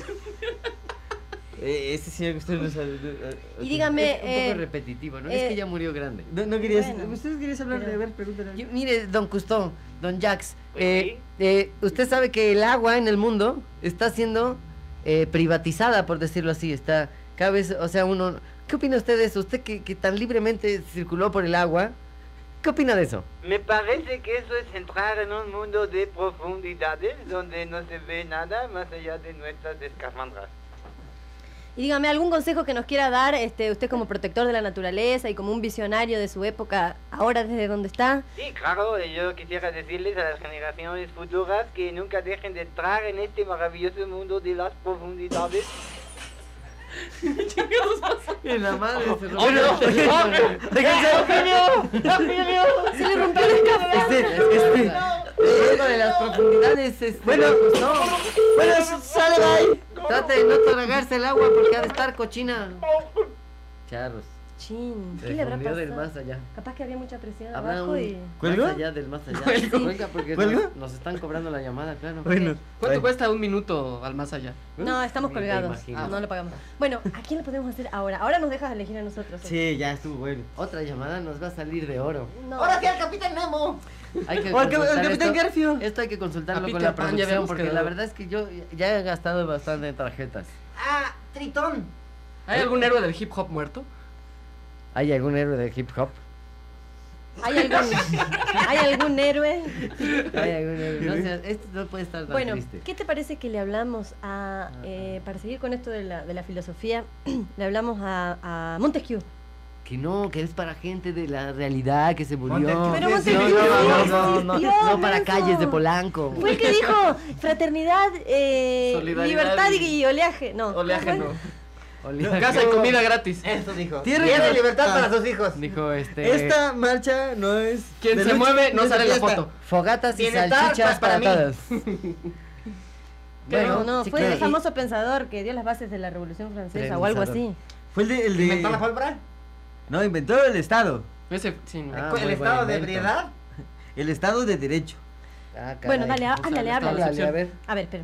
Eh, este señor que usted no sabe. no- eh,
Y dígame,
Es un
eh,
poco repetitivo, ¿no? es
eh,
que ya murió grande.
No, no querías.
Bueno,
¿Ustedes querían hablar de.?
pero-
A ver, pregúntale.
Yo- mire, don Cousteau, don Jax,
Oui,
eh, eh, usted sabe que el agua en el mundo está siendo eh, privatizada, por decirlo así. Está cada vez, o sea, uno... ¿Qué opina usted de eso? Usted que, que tan libremente circuló por el agua, ¿qué opina de eso?
Me parece que eso es entrar en un mundo de profundidades donde no se ve nada más allá de nuestras escafandras.
Y dígame, ¿algún consejo que nos quiera dar, este, usted como protector de la naturaleza y como un visionario de su época, ahora desde donde está?
Sí, claro, yo quisiera decirles a las generaciones futuras que nunca dejen de entrar en este maravilloso mundo de las profundidades.
En la madre se
¡Oh, no!
¡Se le rompió el escape!
Este, este, esto de las profundidades, este,
Bueno,
don Cousteau,
Bueno, sale, bye.
trate de no tragarse el agua porque ha de estar cochina. Charros. Chin,
Se
¿qué le habrá
fundió
pasado?
del más allá.
Capaz que había mucha presión
Habrá
abajo
un
y...
más allá del más allá.
Sí.
Cuelga porque
¿Cuelga?
nos, nos están cobrando la llamada, claro.
Bueno,
¿Cuánto
bueno.
cuesta un minuto al más allá?
No, estamos
Ni te
colgados.
imaginas.
Ah, no lo pagamos. Bueno, ¿a quién le podemos hacer ahora? Ahora nos dejas elegir a nosotros.
Sí, ya estuvo bueno. Otra llamada nos va a salir de oro.
No.
Ahora sí al Capitán Nemo.
Hay que
O al cap-
consultar
al Capitán
esto.
Garfio.
Esto hay que consultarlo
A
con
Peter
la
Pan, ya
producción
habíamos
porque
quedado.
la verdad es que yo ya he gastado bastante en tarjetas.
Ah, Tritón.
¿Hay algún héroe del hip hop muerto? ¿Hay algún héroe del hip hop?
¿Hay algún, ¿Hay algún héroe?
Hay algún héroe. No, o sea, esto no puede estar tan
Bueno,
triste.
¿qué te parece que le hablamos a, eh, para seguir con esto de la, de la filosofía, le hablamos a, a Montesquieu?
Que no, que es para gente de la realidad que se murió.
Montesquieu, pero
no,
Montesquieu
no, no, no,
no
no,
existió,
no para
menso.
calles de Polanco.
Fue el que dijo fraternidad, eh,
Solidaridad
libertad y,
y-
oleaje. No,
Oleaje
¿cómo
no.
fue?
Oleaje.
Casa y comida
gratis.
Eso dijo.
Tierra
Tierra
y
y libertad
libertad.
para sus hijos.
Dijo este.
Esta marcha no es.
Quien
de
se
lucha,
mueve no
es de
sale en la
fiesta.
foto. Fogatas y
Bienestar
salchichas
para
para,
mí.
todos.
Bueno,
Bueno,
no,
sí,
fue
claro.
el famoso pensador que dio las bases de la Revolución Francesa o algo
Pensador.
así.
Fue el de. El de...
¿Inventó la pólvora?
No, inventó el Estado.
Ese, sí, no.
Ah,
¿El
muy
estado
buen
de
invento.
ebriedad?
El Estado de Derecho.
Ah,
Bueno, dale,
Vamos a
háblale,
ver,
háblale.
háblale, a ver.
A ver, espera.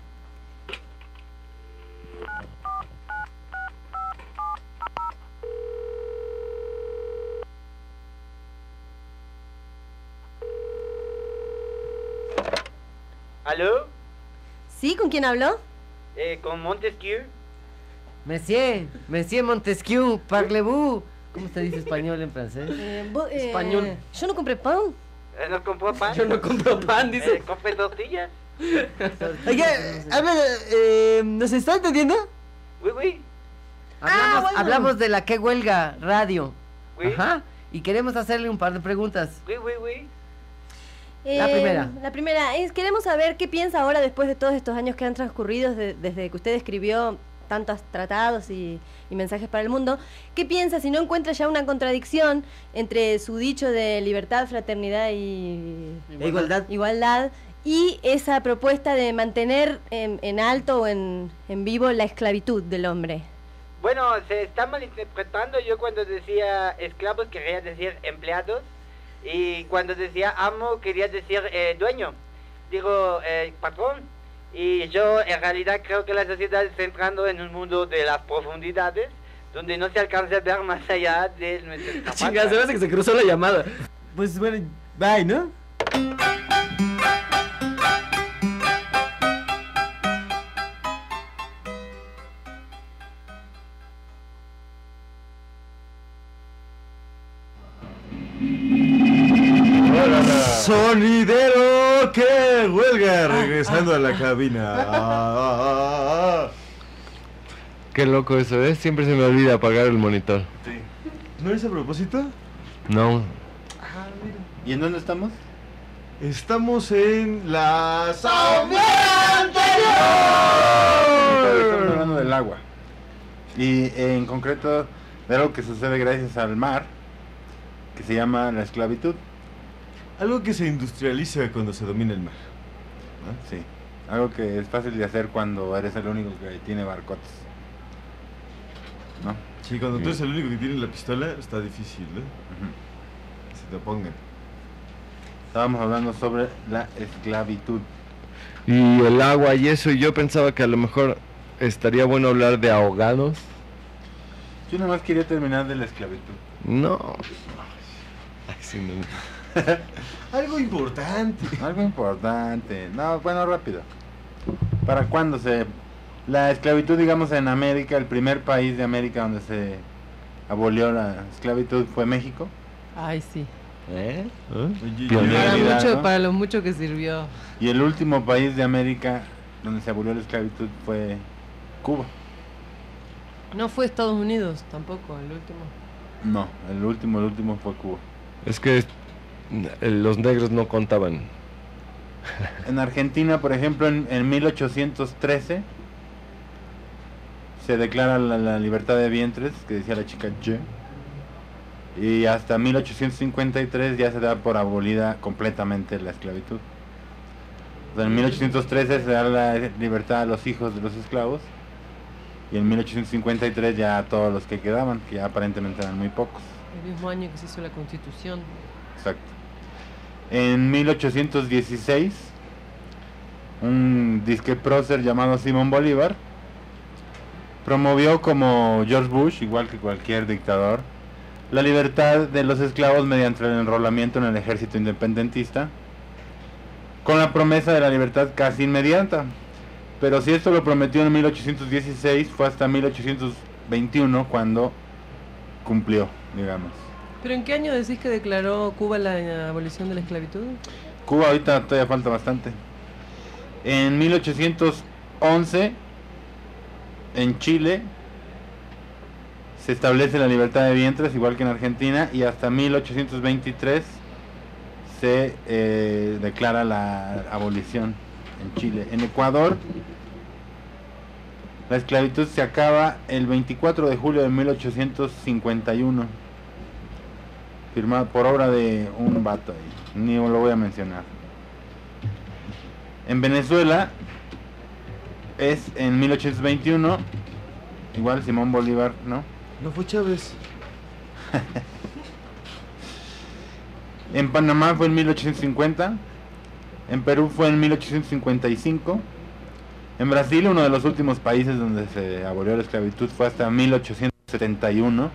¿Aló?
¿Sí? ¿Con quién habló?
Eh, ¿Con Montesquieu?
Monsieur, Monsieur Montesquieu, parlez-vous. ¿Cómo se dice español en francés?
Eh, vos, eh,
Español.
Yo no compré pan.
Eh, ¿No compró pan?
Yo no compro pan, dice.
Eh, ¿Compré tortillas?
Oiga, habla, eh, ¿nos está entendiendo?
Oui, oui.
Hablamos,
bueno.
hablamos de la que huelga radio.
Oui.
Ajá. Y queremos hacerle un par de preguntas.
Oui, oui, oui.
La
Eh,
primera.
La primera es, queremos saber qué piensa ahora después de todos estos años que han transcurrido de- desde que usted escribió tantos tratados y, y mensajes para el mundo. ¿Qué piensa si no encuentra ya una contradicción entre su dicho de libertad, fraternidad y
E igualdad.
igualdad y esa propuesta de mantener en, en alto o en, en vivo la esclavitud del hombre?
Bueno, se está malinterpretando. Yo cuando decía esclavos quería decir empleados. Y cuando decía amo quería decir eh, dueño. Digo, eh, patrón. Y yo en realidad creo que la sociedad está entrando en un mundo de las profundidades, donde no se alcanza a ver más allá de nuestra
Chinga, se me hace que se cruzó la llamada.
Pues bueno, bye, ¿no?
Sonidero que huelga, regresando a la cabina. Ah, ah, ah, ah.
Qué loco eso es, siempre se me olvida apagar el monitor.
¿No es a propósito?
No.
¿Y en dónde estamos?
Estamos en la
Asamblea anterior. Estamos hablando del agua. Y eh, en concreto de algo que sucede gracias al mar, que se llama la esclavitud.
Algo que se industrializa cuando se domina el mar.
¿No? Sí. Algo que es fácil de hacer cuando eres el único que tiene barcotes. ¿No?
Sí, cuando tú
Sí.
eres el único que tiene la pistola, está difícil, ¿no?
Ujú.
Que se te pongan.
Estábamos hablando sobre la esclavitud.
Y el agua y eso, y yo pensaba que a lo mejor estaría bueno hablar de ahogados.
Yo nada más quería terminar de la esclavitud.
No. Ay, sí, no.
Algo importante.
Algo importante. No, bueno, rápido. ¿Para cuándo se... La esclavitud, digamos, en América, el primer país de América donde se abolió la esclavitud fue México?
Ay, sí.
¿Eh?
Oye,
Pionero.
Para,
realidad,
mucho,
¿no?
para lo mucho que sirvió.
Y el último país de América donde se abolió la esclavitud fue Cuba.
No fue Estados Unidos tampoco, el último.
No, el último, el último fue Cuba.
Es que eh, los negros no contaban.
En Argentina, por ejemplo, en, en mil ochocientos trece se declara la, la libertad de vientres, que decía la chica Ye. Y hasta mil ochocientos cincuenta y tres ya se da por abolida completamente la esclavitud. O sea, en mil ochocientos trece se da la libertad a los hijos de los esclavos. y en mil ochocientos cincuenta y tres ya todos los que quedaban, que ya aparentemente eran muy pocos.
El mismo año que se hizo la Constitución.
Exacto. En mil ochocientos dieciséis, un disque prócer llamado Simón Bolívar promovió, como George Bush, igual que cualquier dictador, la libertad de los esclavos mediante el enrolamiento en el ejército independentista, con la promesa de la libertad casi inmediata. Pero si esto lo prometió en mil ochocientos dieciséis, fue hasta mil ochocientos veintiuno cuando cumplió, digamos.
¿Pero en qué año decís que declaró Cuba la abolición de la esclavitud?
Cuba ahorita todavía falta bastante. En mil ochocientos once, en Chile, se establece la libertad de vientres, igual que en Argentina, y hasta mil ochocientos veintitrés se eh, declara la abolición en Chile. En Ecuador, la esclavitud se acaba el veinticuatro de julio de mil ochocientos cincuenta y uno, firmado por obra de un vato ahí, ni lo voy a mencionar. En Venezuela es en mil ochocientos veintiuno, igual Simón Bolívar, ¿no?
No fue Chávez.
En Panamá fue en mil ochocientos cincuenta, en Perú fue en mil ochocientos cincuenta y cinco, en Brasil, uno de los últimos países donde se abolió la esclavitud, fue hasta mil ochocientos setenta y uno,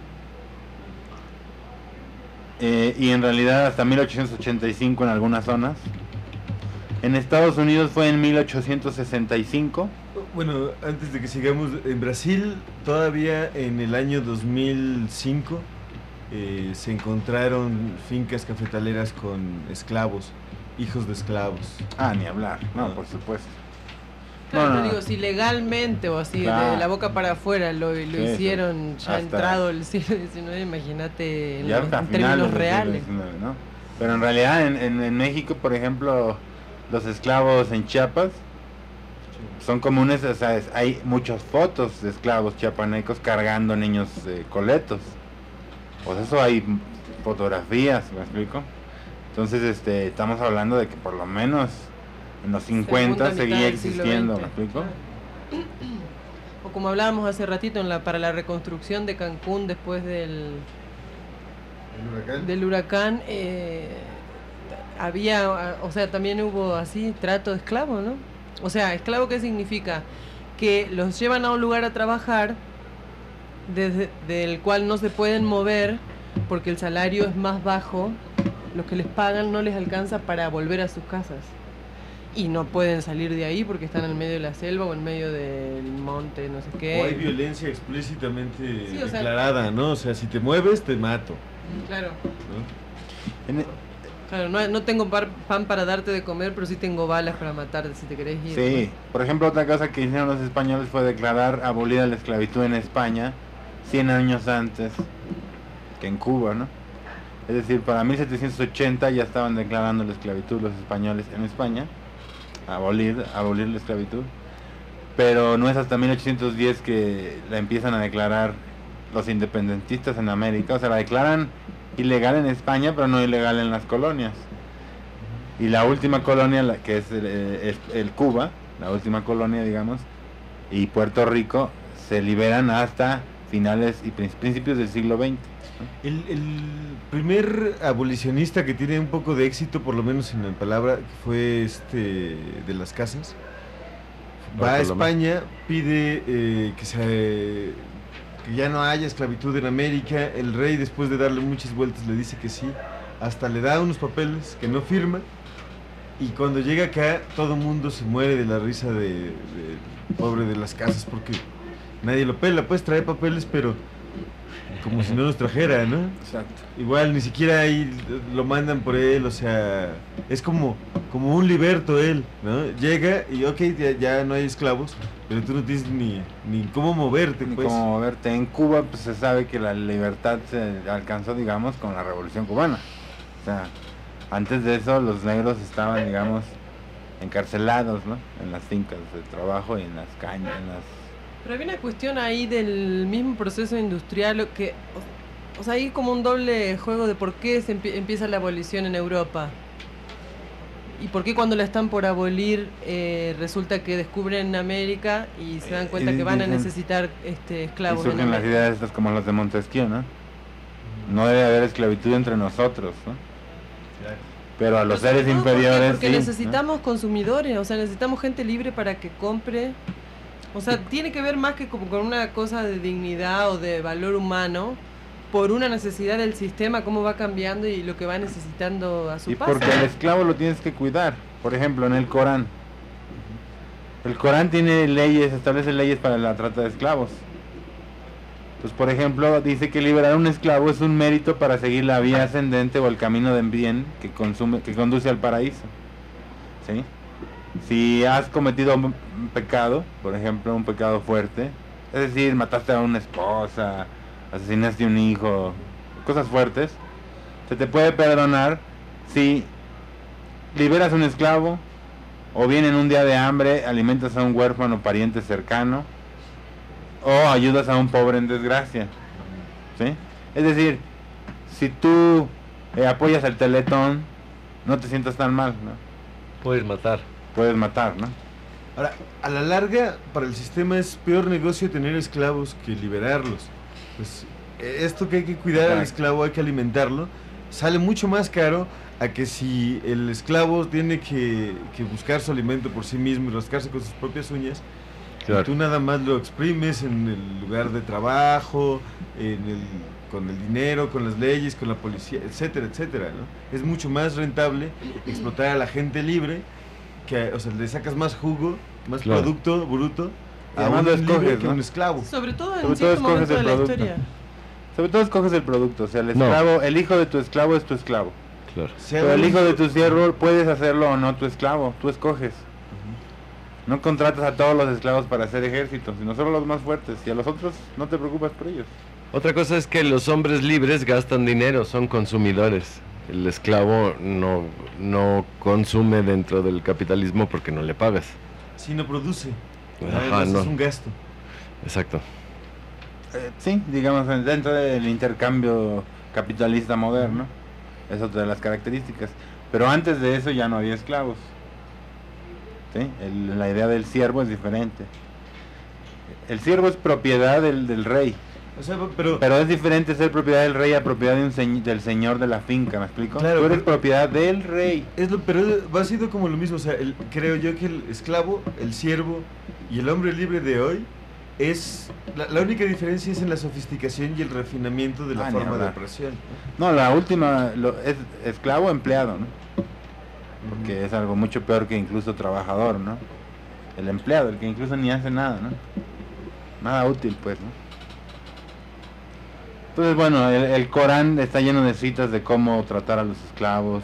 eh, y en realidad hasta mil ochocientos ochenta y cinco en algunas zonas. En Estados Unidos fue en mil ochocientos sesenta y cinco.
Bueno, antes de que sigamos, en Brasil todavía en el año dos mil cinco eh, se encontraron fincas cafetaleras con esclavos, hijos de esclavos.
Ah, ni hablar, no, por supuesto.
Claro,
No, no,
te
no.
digo, si legalmente o así,
Claro.
de la boca para afuera, lo, lo
Sí,
hicieron ya
hasta-
entrado el siglo diecinueve, imagínate en,
Ya
los-
hasta
en
finales
términos
del siglo
reales.
diecinueve, ¿no? Pero en realidad en, en, en México, por ejemplo, los esclavos en Chiapas son comunes, o sea, es- hay muchas fotos de esclavos chiapanecos cargando niños eh, coletos. Pues eso hay fotografías, ¿me explico? Entonces, este, estamos hablando de que por lo menos en los cincuenta
Segunda mitad
seguía
del siglo
existiendo, ¿me
veinte.
explico?
O como hablábamos hace ratito en la, para la reconstrucción de Cancún después del, del huracán, eh, había, o sea, también hubo así trato de esclavo, ¿no? O sea, esclavo, ¿qué significa? Que los llevan a un lugar a trabajar desde del cual no se pueden mover porque el salario es más bajo, lo que les pagan no les alcanza para volver a sus casas. Y no pueden salir de ahí porque están en el medio de la selva o en medio del monte, no sé qué.
O hay violencia explícitamente
Sí, o sea-
declarada, ¿no? O sea, si te mueves, te mato.
Claro.
¿no?
Claro, no, no tengo par- pan para darte de comer, pero sí tengo balas para matarte si te querés ir.
Sí, por ejemplo, otra cosa que hicieron los españoles fue declarar abolida la esclavitud en España cien años antes que en Cuba, ¿no? Es decir, para mil setecientos ochenta ya estaban declarando la esclavitud los españoles en España, abolir, abolir la esclavitud, pero no es hasta mil ochocientos diez que la empiezan a declarar los independentistas en América, o sea, la declaran ilegal en España, pero no ilegal en las colonias. Y la última colonia, la que es el, el- el Cuba, la última colonia, digamos, y Puerto Rico, se liberan hasta finales y prin- principios del siglo veinte.
El, el primer abolicionista que tiene un poco de éxito, por lo menos en la palabra, fue este de las casas. Va a
Bartolomé.
España, pide eh, que se que ya no haya esclavitud en América. El rey, después de darle muchas vueltas, le dice que sí. Hasta le da unos papeles que no firma. Y cuando llega acá, todo el mundo se muere de la risa de, de pobre de las casas porque nadie lo pela. Pues trae papeles, pero como si no los trajera, ¿no?
Exacto.
Igual ni siquiera ahí lo mandan por él, o sea, es como, como un liberto él, ¿no? Llega y ok, ya, ya no hay esclavos, pero tú no tienes ni, ni cómo moverte,
Ni
pues.
cómo moverte. En Cuba, pues se sabe que la libertad se alcanzó, digamos, con la Revolución Cubana. O sea, antes de eso los negros estaban, digamos, encarcelados, ¿no? En las fincas de trabajo y en las cañas, en las...
Pero había una cuestión ahí del mismo proceso industrial, o que, o, o sea, hay como un doble juego de por qué se empie- empieza la abolición en Europa. ¿Y por qué cuando la están por abolir eh, resulta que descubren América y se dan cuenta
Y
que van a
dicen-
necesitar este,
Y
esclavos en
surgen las
América?
ideas estas como las de Montesquieu, ¿no? No debe haber esclavitud entre nosotros, ¿no? Pero a los
Pero sobre
seres
todo, ¿por qué?
inferiores
Porque
sí, ¿no?
necesitamos consumidores, o sea, necesitamos gente libre para que compre. O sea, tiene que ver más que como con una cosa de dignidad o de valor humano, por una necesidad del sistema, cómo va cambiando y lo que va necesitando a su
Y
paso.
porque el esclavo lo tienes que cuidar. Por ejemplo, en el Corán. El Corán tiene leyes, establece leyes para la trata de esclavos. Pues por ejemplo, dice que liberar a un esclavo es un mérito para seguir la vía ascendente o el camino de bien que consume, que conduce al paraíso. ¿Sí? Si has cometido un un pecado, por ejemplo, un pecado fuerte, es decir, mataste a una esposa, asesinaste a un hijo, cosas fuertes, se te puede perdonar si liberas a un esclavo, o bien en un día de hambre alimentas a un huérfano pariente cercano, o ayudas a un pobre en desgracia. ¿Sí? Es decir, si tú eh, apoyas el Teletón, no te sientas tan mal, ¿no?
Puedes matar.
Puedes matar, ¿no?
Ahora, a la larga, para el sistema es peor negocio tener esclavos que liberarlos. Pues eh, esto que hay que cuidar al esclavo, hay que alimentarlo, sale mucho más caro a que si el esclavo tiene que, que buscar su alimento por sí mismo y rascarse con sus propias uñas,
Claro.
y tú nada más lo exprimes en el lugar de trabajo, en el, con el dinero, con las leyes, con la policía, etcétera, etcétera, ¿no? Es mucho más rentable explotar a la gente libre, que, o sea, le sacas más jugo, más
Claro.
producto bruto,
Y
a
además
un
lo
libre
escoges,
que a
¿no?
un esclavo.
Sobre todo en
Sobre todo
cierto
escoges
momento
el
de la
producto.
historia.
Sobre todo escoges el producto, o sea, el
No.
esclavo, el hijo de tu esclavo es tu esclavo.
Claro.
Pero el hijo de tu siervo puedes hacerlo o no tu esclavo, tú escoges. No contratas a todos los esclavos para hacer ejército, sino solo los más fuertes, y a los otros no te preocupas por ellos.
Otra cosa es que los hombres libres gastan dinero, son consumidores. El esclavo no, no consume dentro del capitalismo porque no le pagas.
Si no produce,
Ajá,
además
no.
es un gasto.
Exacto.
Eh, sí, digamos, en- dentro del intercambio capitalista moderno, es otra de las características. Pero antes de eso ya no había esclavos. ¿Sí? El- la idea del siervo es diferente. El siervo es propiedad del, del rey.
O sea, pero...
Pero es diferente ser propiedad del rey a propiedad de un señ- del señor de la finca, ¿me explico?
Claro,
Tú eres
pero-
propiedad del rey.
Es lo, pero es- va sido como lo mismo, o sea, el- creo yo que el esclavo, el siervo y el hombre libre de hoy es... La, la única diferencia es en la sofisticación y el refinamiento de la
Ah, ni
forma de
hablar.
opresión.
No, la última lo- es esclavo empleado, ¿no? Porque es algo mucho peor que incluso trabajador, ¿no? El empleado, el que incluso ni hace nada, ¿no? Nada útil, pues, ¿no? Entonces, bueno, el, el Corán está lleno de citas de cómo tratar a los esclavos.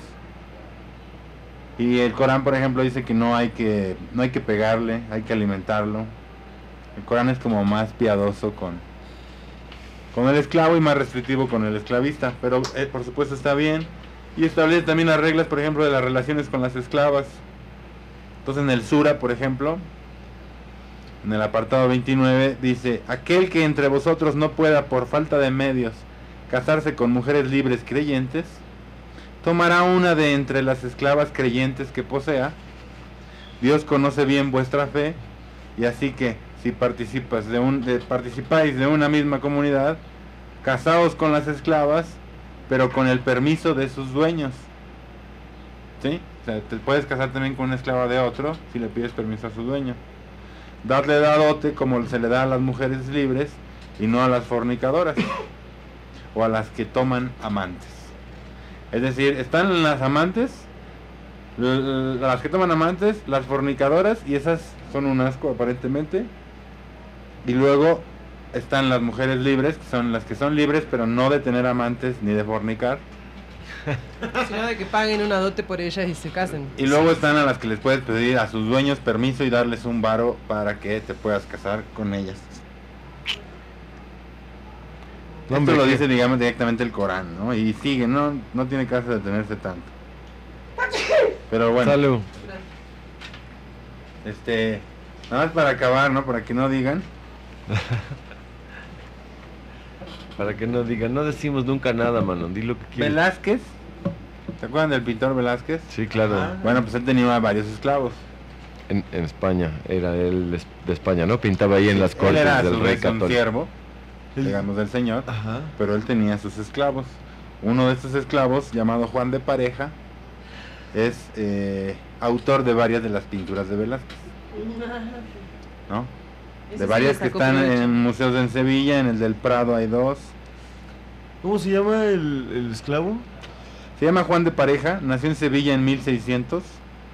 Y el Corán, por ejemplo, dice que no hay que no hay que pegarle, hay que alimentarlo. El Corán es como más piadoso con con el esclavo y más restrictivo con el esclavista, pero eh, por supuesto está bien. Y establece también las reglas, por ejemplo, de las relaciones con las esclavas. Entonces en el Sura, por ejemplo, en el apartado veintinueve, dice: aquel que entre vosotros no pueda por falta de medios casarse con mujeres libres creyentes, tomará una de entre las esclavas creyentes que posea. Dios conoce bien vuestra fe, y así que si participas de un, de, participáis de una misma comunidad, casaos con las esclavas, pero con el permiso de sus dueños. ¿Sí? O sea, te puedes casar también con una esclava de otro si le pides permiso a su dueño. Dadle da dote como se le da a las mujeres libres y no a las fornicadoras o a las que toman amantes. Es decir, están las amantes, l- l- las que toman amantes, las fornicadoras, y esas son un asco aparentemente. Y luego están las mujeres libres, que son las que son libres pero no de tener amantes ni de fornicar.
Sino de que paguen una dote por ellas y se casen.
Y luego están a las que les puedes pedir a sus dueños permiso y darles un varo para que te puedas casar con ellas.
No,
Esto
hombre,
lo
¿qué?
dice, digamos, directamente el Corán, ¿no? Y sigue, no, no tiene caso de detenerse tanto. Pero bueno.
Salud.
Este, nada más para acabar, ¿no? Para que no digan.
Para que no digan, no decimos nunca nada, mano, di lo que quieras.
Velázquez ¿Se acuerdan del pintor Velázquez?
Sí, claro.
Ah. Bueno, pues él tenía varios esclavos.
En, en España, era él es- de España, ¿no? Pintaba ahí en las
Él
cortes
era a
del
su
rey
vez un
católico.
siervo, digamos, del señor,
Ajá.
pero él tenía sus esclavos. Uno de estos esclavos, llamado Juan de Pareja, es eh, autor de varias de las pinturas de Velázquez, ¿no?
Ese
De
sí
varias
le
que
sacó
están
provecho.
en museos en Sevilla, en el del Prado hay dos.
¿Cómo se llama el, el esclavo?
Se llama Juan de Pareja, nació en Sevilla en mil seiscientos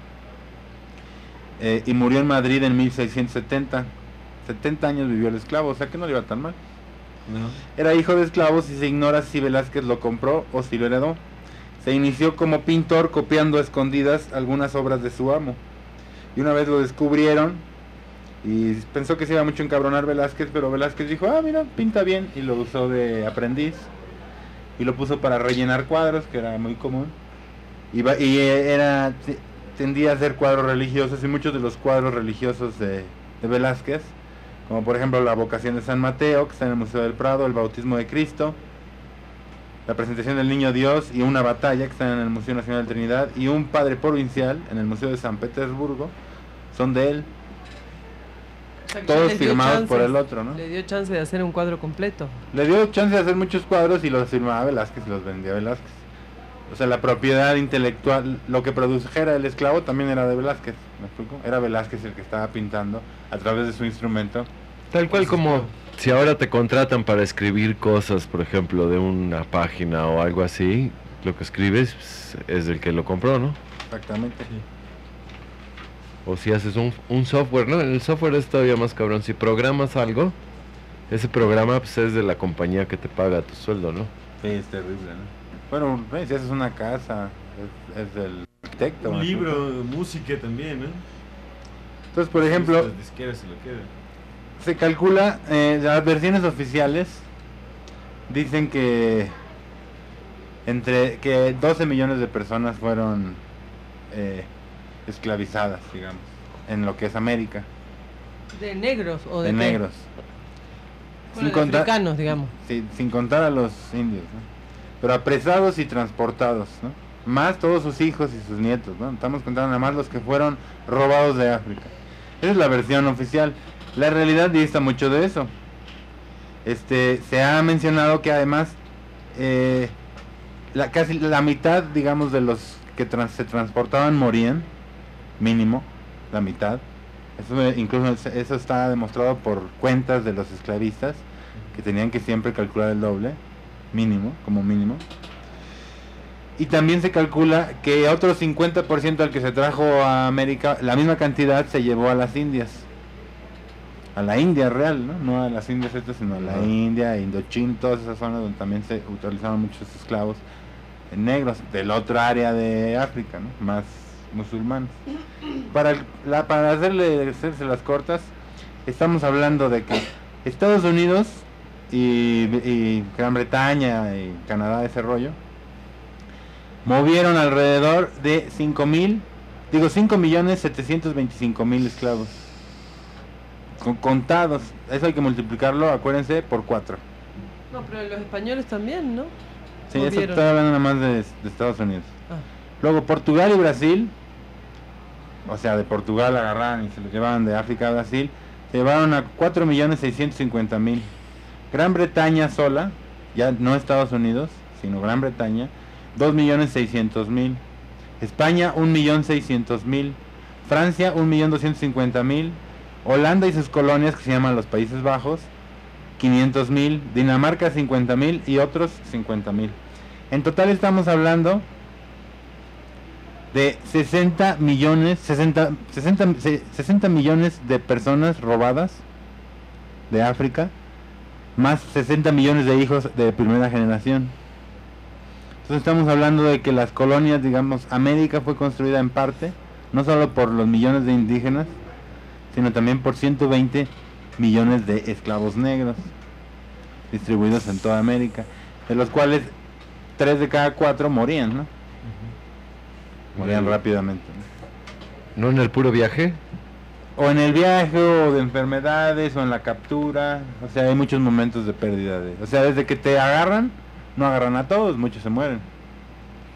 eh, y murió en Madrid en mil seiscientos setenta. setenta años vivió el esclavo, o sea que no le iba tan mal.
No.
Era hijo de esclavos y se ignora si Velázquez lo compró o si lo heredó. Se inició como pintor copiando a escondidas algunas obras de su amo. Y una vez lo descubrieron y pensó que se iba mucho a encabronar Velázquez, pero Velázquez dijo, ah, mira, pinta bien, y lo usó de aprendiz. Y lo puso para rellenar cuadros, que era muy común. Y, va- y eh, era te- tendía a hacer cuadros religiosos, y muchos de los cuadros religiosos de, de Velázquez, como por ejemplo la vocación de San Mateo, que está en el Museo del Prado, el bautismo de Cristo, la presentación del Niño Dios y una batalla, que está en el Museo Nacional de Trinidad, y un padre provincial en el Museo de San Petersburgo, son de él.
O sea, que
Todos
les dio
firmados por
chances,
el otro, ¿no?
Le dio chance de hacer un cuadro completo.
Le dio chance de hacer muchos cuadros y los firmaba Velázquez y los vendía Velázquez. O sea, la propiedad intelectual, lo que produjera el esclavo también era de Velázquez, ¿me explico? Era Velázquez el que estaba pintando a través de su instrumento.
Tal cual como si ahora te contratan para escribir cosas, por ejemplo, de una página o algo así, lo que escribes pues, es el que lo compró, ¿no?
Exactamente.
O si haces un, un software, ¿no? El software es todavía más cabrón. Si programas algo, ese programa pues, es de la compañía que te paga tu sueldo, ¿no?
Sí, es terrible, ¿no? Bueno, eh, si haces una casa, es, es del arquitecto.
Un
¿me
libro,
explico?
música también, ¿no?
Entonces, por ejemplo,
Las disqueras se lo quedan.
se calcula, eh, las versiones oficiales dicen que entre que doce millones de personas fueron eh, esclavizadas, digamos, en lo que es América,
¿De negros o de
de
qué?
negros.
Bueno, de africanos, digamos.
Sí, sin contar a los indios, ¿no? Pero apresados y transportados, ¿no? Más todos sus hijos y sus nietos, ¿no? Estamos contando nada más los que fueron robados de África. Esa es la versión oficial. La realidad dista mucho de eso. Este, se ha mencionado que además eh, la, casi la mitad, digamos, de los que trans- se transportaban morían, mínimo, la mitad. Eso eh, incluso es- eso está demostrado por cuentas de los esclavistas, que tenían que siempre calcular el doble, mínimo, como mínimo. Y también se calcula que otro cincuenta por ciento al que se trajo a América, la misma cantidad se llevó a las Indias. A la India real, ¿no? No a las Indias estas, sino a la
Ajá.
India, Indochina, todas esas zonas donde también se utilizaban muchos esclavos negros del otro área de África, ¿no? Más musulmanes. Para, el- la, para hacerle hacerse las cortas, estamos hablando de que Estados Unidos y, y Gran Bretaña y Canadá, ese rollo, movieron alrededor de cinco mil, digo cinco millones setecientos veinticinco mil esclavos. Con, contados, eso hay que multiplicarlo, acuérdense, por cuatro.
No, pero los españoles también, ¿no?
Sí, eso
Movieron.
está hablando nada más de, de Estados Unidos.
Ah.
Luego Portugal y Brasil, o sea, de Portugal agarraron y se los llevaban de África a Brasil, se llevaron a cuatro millones seiscientos cincuenta mil. Gran Bretaña sola, ya no Estados Unidos, sino Gran Bretaña, dos millones seiscientos mil. España, un millón seiscientos mil. Francia, un millón doscientos cincuenta mil. Holanda y sus colonias, que se llaman los Países Bajos, quinientos mil. Dinamarca, cincuenta mil, y otros cincuenta mil. En total estamos hablando de sesenta millones, sesenta, sesenta, se- sesenta millones de personas robadas de África, más sesenta millones de hijos de primera generación. Entonces estamos hablando de que las colonias, digamos, América fue construida en parte, no solo por los millones de indígenas, sino también por ciento veinte millones de esclavos negros distribuidos en toda América, de los cuales tres de cada cuatro morían, ¿no? Morían
Ujú.
rápidamente.
¿No en el puro viaje?
O en el viaje, o de enfermedades, o en la captura. O sea, hay muchos momentos de pérdida de... O sea, desde que te agarran, no agarran a todos, muchos se mueren.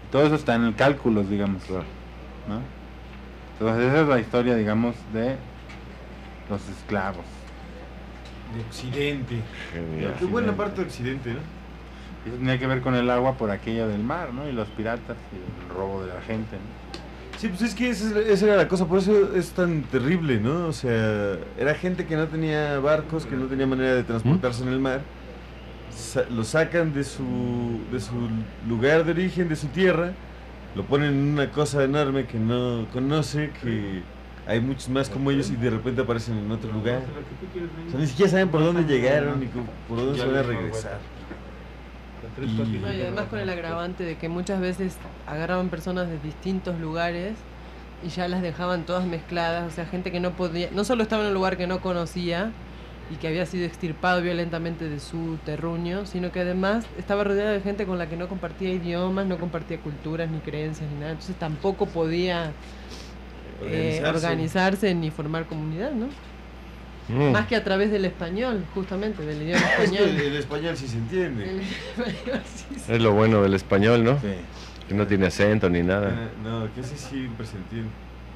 Todo eso está en el cálculos, digamos. ¿No? Entonces esa es la historia, digamos, de los esclavos.
De Occidente.
Genial.
Qué buena parte de Occidente, ¿no?
Eso tenía que ver con el agua por aquello del mar, ¿no? Y los piratas y el robo de la gente, ¿no?
Sí, pues es que esa, es- esa era la cosa, por eso es tan terrible, ¿no? O sea, era gente que no tenía barcos, que no tenía manera de transportarse en el mar. Sa- lo sacan de su, de su lugar de origen, de su tierra, lo ponen en una cosa enorme que no conoce, que hay muchos más como ellos y de repente aparecen en otro lugar. O sea, ni siquiera saben por dónde llegaron ni cómo- por dónde se van a regresar. Y-
No, y además con el agravante de que muchas veces agarraban personas de distintos lugares y ya las dejaban todas mezcladas, o sea, gente que no podía, no solo estaba en un lugar que no conocía y que había sido extirpado violentamente de su terruño, sino que además estaba rodeada de gente con la que no compartía idiomas, no compartía culturas ni creencias ni nada, entonces tampoco podía eh,
Organizarse.
organizarse ni formar comunidad, ¿no?
Mm.
Más que a través del español, justamente, del idioma
Es que
español.
el, el español sí se entiende.
El español sí se-
Es lo bueno del español, ¿no?
Sí.
Que no tiene acento ni nada.
Ah, No, que ese siempre se entiende.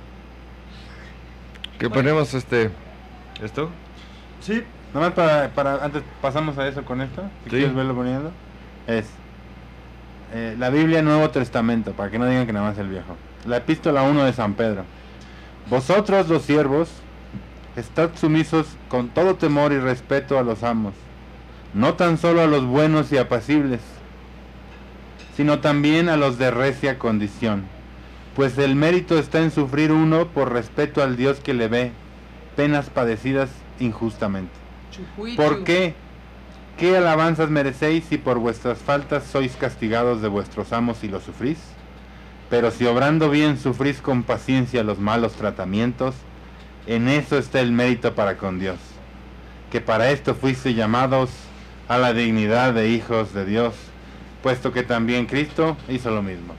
¿Qué ponemos este? ¿Esto?
Sí.
Nada más para, para antes pasamos a eso con esto, si
Sí.
quieres verlo poniendo, es eh, la Biblia Nuevo Testamento, para que no digan que nada más el viejo. La epístola uno de San Pedro. Vosotros los siervos, estad sumisos con todo temor y respeto a los amos, no tan solo a los buenos y apacibles, sino también a los de recia condición, pues el mérito está en sufrir uno por respeto al Dios que le ve penas padecidas injustamente.
Chujuichu.
¿Por qué? ¿Qué alabanzas merecéis si por vuestras faltas sois castigados de vuestros amos y lo sufrís? Pero si obrando bien sufrís con paciencia los malos tratamientos, en eso está el mérito para con Dios, que para esto fuiste llamados a la dignidad de hijos de Dios, puesto que también Cristo hizo lo mismo.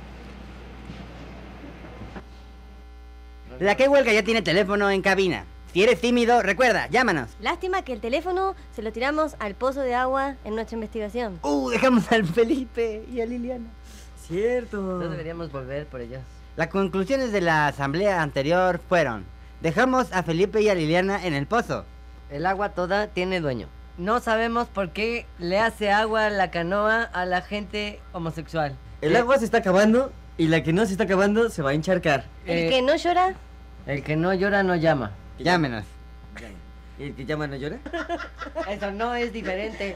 La que huelga ya tiene teléfono en cabina. Si eres tímido, recuerda, llámanos.
Lástima que el teléfono se lo tiramos al pozo de agua en nuestra investigación.
Uh, dejamos al Felipe y a Liliana. Cierto.
No deberíamos volver por ellos.
Las conclusiones de la asamblea anterior fueron: dejamos a Felipe y a Liliana en el pozo.
El agua toda tiene dueño. No sabemos por qué le hace agua la canoa a la gente homosexual.
El agua se está acabando y la que no se está acabando se va a encharcar.
El
Eh,
que no llora,
El que no llora no llama.
Llámenos.
¿Y el que llama no llora?
Eso no es diferente.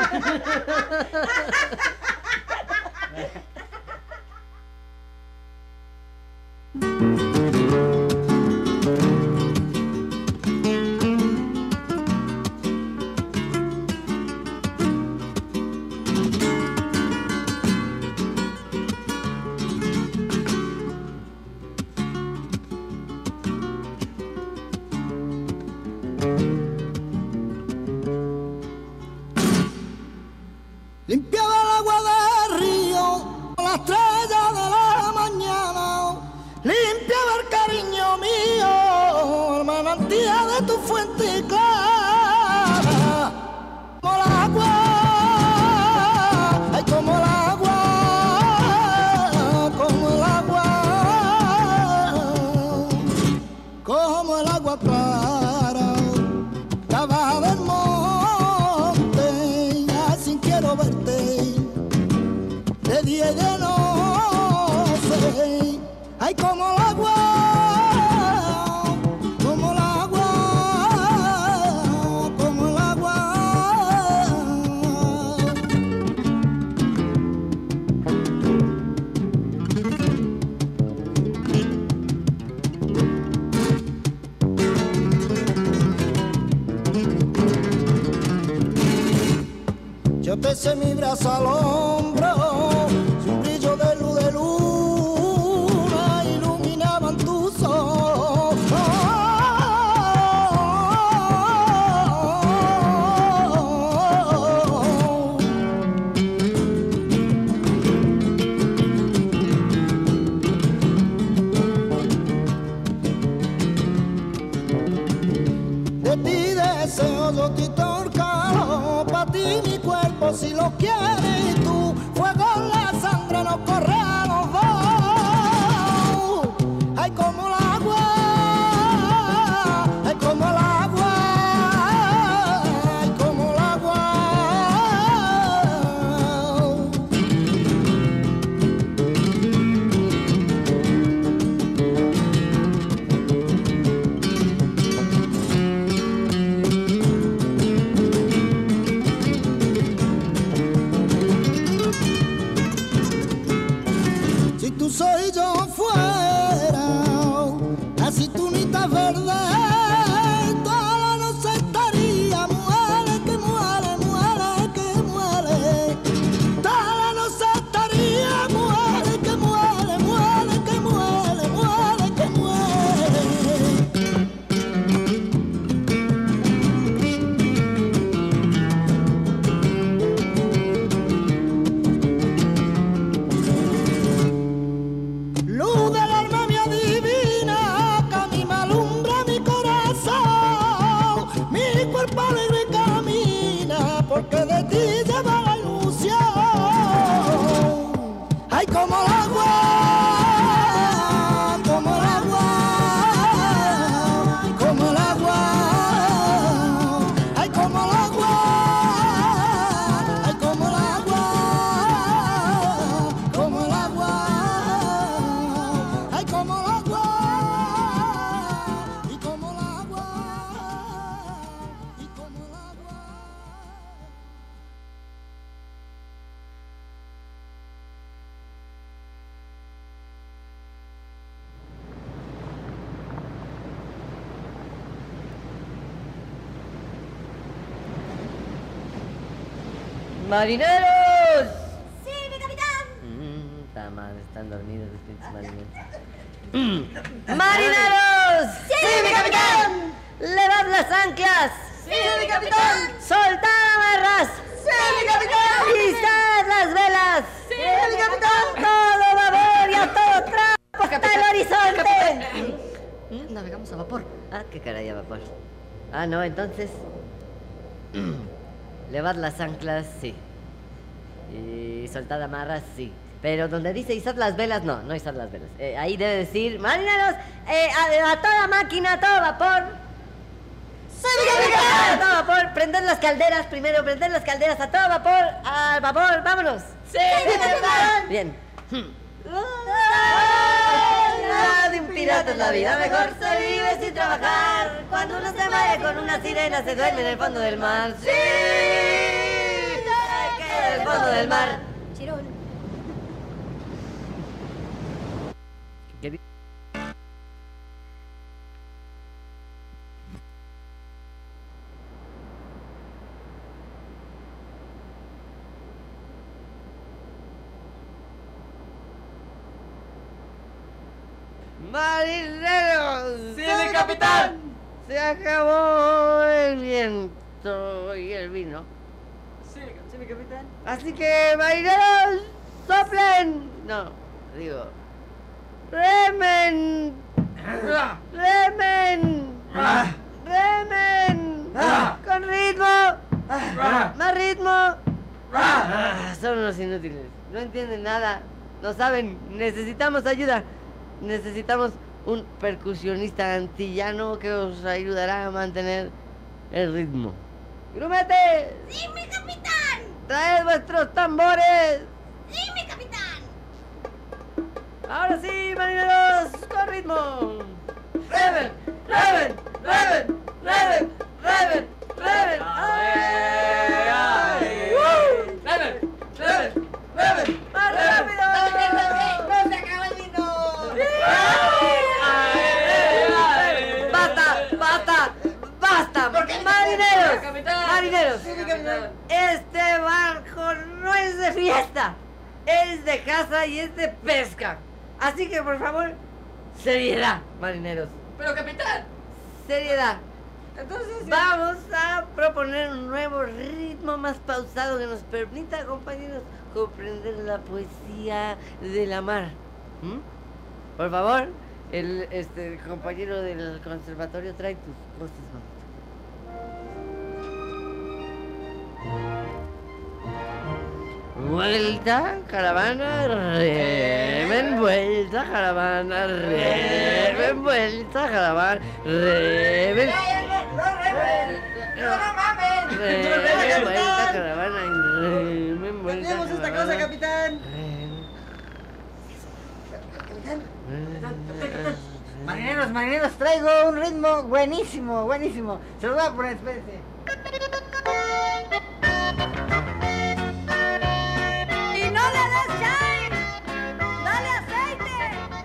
Limpiaba el agua del río a las estrella de la mañana. Limpiaba el cariño mío, el manantial de tu fuente clara. Como el agua, ay, como el agua, como el agua, como el agua clara. Estaba del monte, así quiero verte, de día y de noche. Ay, como el agua, como el agua, como el agua. Yo te eché mi brazo al hombro, un brillo de luz de luna iluminaban tus ojos. De ti deseo yo te torcalo, pa' ti mi cuerpo si lo quieres tú. Fuego en la sangre nos corre a los dos.
¡Marineros!
¡Sí, mi capitán!
Mmm, está mal, están dormidos los pinches marineros. ¡Marineros!
¡Sí, mi capitán!
¡Levad las anclas!
¡Sí, mi capitán!
¡Soltad amarras!
¡Sí, mi capitán!
¡Izad las velas!
¡Sí, mi capitán!
¡Todo babor y a todo trapo hasta el horizonte! Mm, Navegamos a vapor. Ah, qué caray, a vapor. Ah, no, entonces... Levad las anclas, sí. Y soltad amarras, sí. Pero donde dice izad las velas, no, no izad las velas. Eh, ahí debe decir, marineros, eh, a, a toda máquina, a todo vapor.
¡Sí, mi capitán!
A todo vapor, prended las calderas primero, prended las calderas, a todo vapor, al vapor, vámonos.
¡Sí, mi capitán!
Bien. La de un pirata es la vida, mejor se vive sin trabajar. Cuando uno se vaya con una sirena se duerme en el fondo del mar. ¡Sí! Se queda en el fondo del mar.
Chirón.
¿Qué di- ¡Marineros!
¡Sí, mi capitán!
Se acabó el viento y el vino.
Sí, sí, mi capitán.
Así que, marineros, soplen. No, digo, remen. Remen. Remen. Con ritmo. Más ritmo. Ah, son unos inútiles. No entienden nada. No saben. Necesitamos ayuda. Necesitamos un percusionista antillano que os ayudará a mantener el ritmo. ¡Grumete!
¡Sí, mi capitán!
¡Traed vuestros tambores!
¡Sí, mi capitán!
¡Ahora sí, marineros! ¡Con ritmo! ¡Reven! ¡Reven! ¡Reven! ¡Reven! ¡Reven! ¡Reven! ¡Ay! ¡Uh! ¡Reven! ¡Reven! ¡Reven! ¡Más rápido!
¡No se acabó el vino!
¡Basta! ¡Basta! ¡Basta! ¡Marineros!
Capitán.
¡Marineros!
Sí, mi capitán.
Este barco no es de fiesta, es de caza y es de pesca. Así que, por favor, seriedad, marineros.
Pero, capitán.
Seriedad.
Entonces...
Vamos a proponer un nuevo ritmo más pausado que nos permita, compañeros, comprender la poesía de la mar. ¿Mm? Por favor, el este compañero del conservatorio trae tus cosas, vamos. Vuelta, caravana, remen, vuelta, caravana, remen, vuelta, caravana, remen.
¡No mames!
Remen, vuelta, caravana, remen, vuelta,
¡Tenemos esta cosa,
caravana.
capitán!
Capitán, capitán. Marineros, marineros, traigo un ritmo buenísimo, buenísimo. Se lo voy a poner, espérense.
¡Y no le des shine! ¡Dale aceite!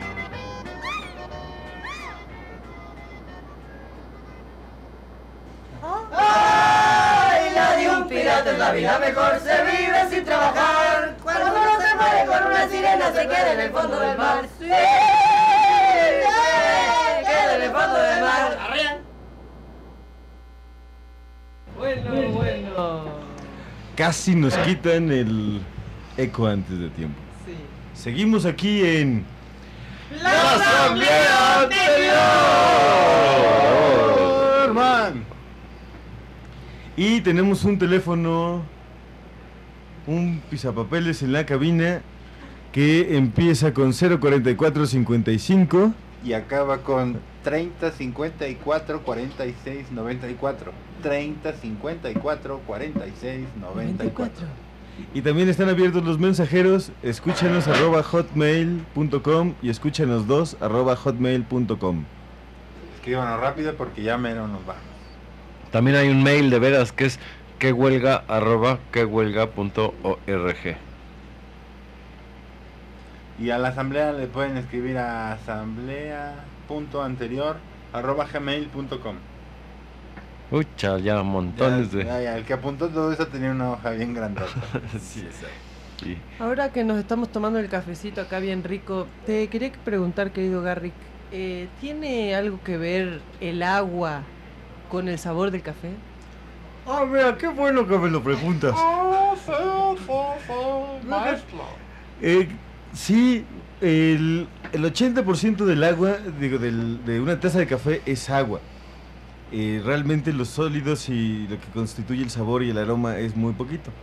¡Ay! La de un pirata es la vida, mejor se vive sin trabajar. Cuando uno se muere con una sirena se queda en el fondo del mar. ¡Sí! Se queda en el fondo del mar.
Bueno, bueno. Casi nos quitan el eco antes de tiempo.
Sí.
Seguimos aquí en...
¡La
asamblea
anterior!
Man. Y tenemos un teléfono, un pisapapeles en la cabina que empieza con cero cuarenta y cuatro cincuenta y cinco
y acaba con treinta cincuenta y cuatro cuarenta y seis noventa y cuatro. treinta cincuenta y cuatro cuarenta y seis noventa y cuatro.
Y también están abiertos los mensajeros. Escúchanos arroba hotmail punto com y escúchanos dos arroba hotmail punto com.
Escríbanos rápido porque ya mero nos vamos.
También hay un mail de veras que es quehuelga arroba quehuelga punto org.
Y a la asamblea le pueden escribir a asamblea punto anterior arroba gmail punto com.
Ucha, ya montones
Ya,
de...
ya, ya, el que apuntó todo eso tenía una hoja bien grandota.
Sí, exacto. Sí.
Ahora que nos estamos tomando el cafecito acá bien rico, te quería preguntar, querido Garrick, eh, ¿tiene algo que ver el agua con el sabor del café?
Ah, mira, qué bueno que me lo preguntas. Eh, sí, el, el ochenta por ciento del agua, digo, del, de una taza de café es agua. Eh, realmente los sólidos y lo que constituye el sabor y el aroma es muy poquito.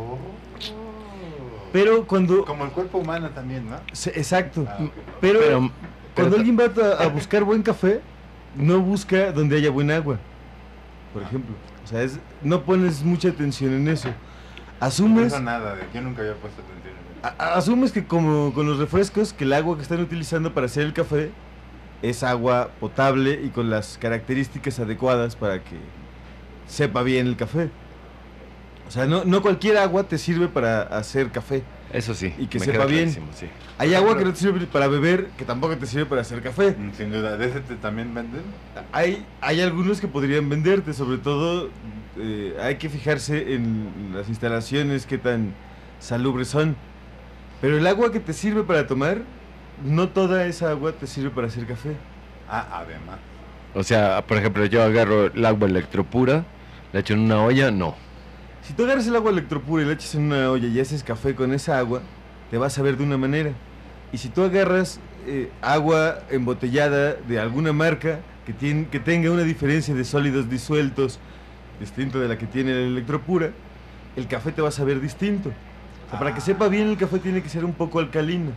Pero cuando...
Como el cuerpo humano también, ¿no?
Sí, exacto.
Ah, okay.
Pero,
Pero-
cuando
pero-
alguien va a, a buscar buen café, no busca donde haya buen agua, por ejemplo. O sea, es, no pones mucha atención en eso.
No
Asumes...
hizo nada, de, yo nunca había puesto atención en eso.
A- a- asumes que como con los refrescos, que el agua que están utilizando para hacer el café es agua potable y con las características adecuadas para que sepa bien el café. O sea, no, no cualquier agua te sirve para hacer café.
Eso sí,
Y que
me
sepa
queda
bien.
clarísimo, sí.
Hay agua que no te sirve para beber, que tampoco te sirve para hacer café.
Mm, Sin duda, ¿de ese te también venden?
Hay, hay algunos que podrían venderte, sobre todo eh, hay que fijarse en las instalaciones, qué tan salubres son. Pero el agua que te sirve para tomar, no toda esa agua te sirve para hacer café.
Ah, además.
O sea, por ejemplo, yo agarro el agua electropura, la echo en una olla, no.
Si tú agarras el agua electropura y la echas en una olla y haces café con esa agua, te vas a ver de una manera. Y si tú agarras eh, agua embotellada de alguna marca que, tiene, que tenga una diferencia de sólidos disueltos distinto de la que tiene la electropura, el café te va a saber distinto. O sea, para que sepa bien el café tiene que ser un poco alcalino.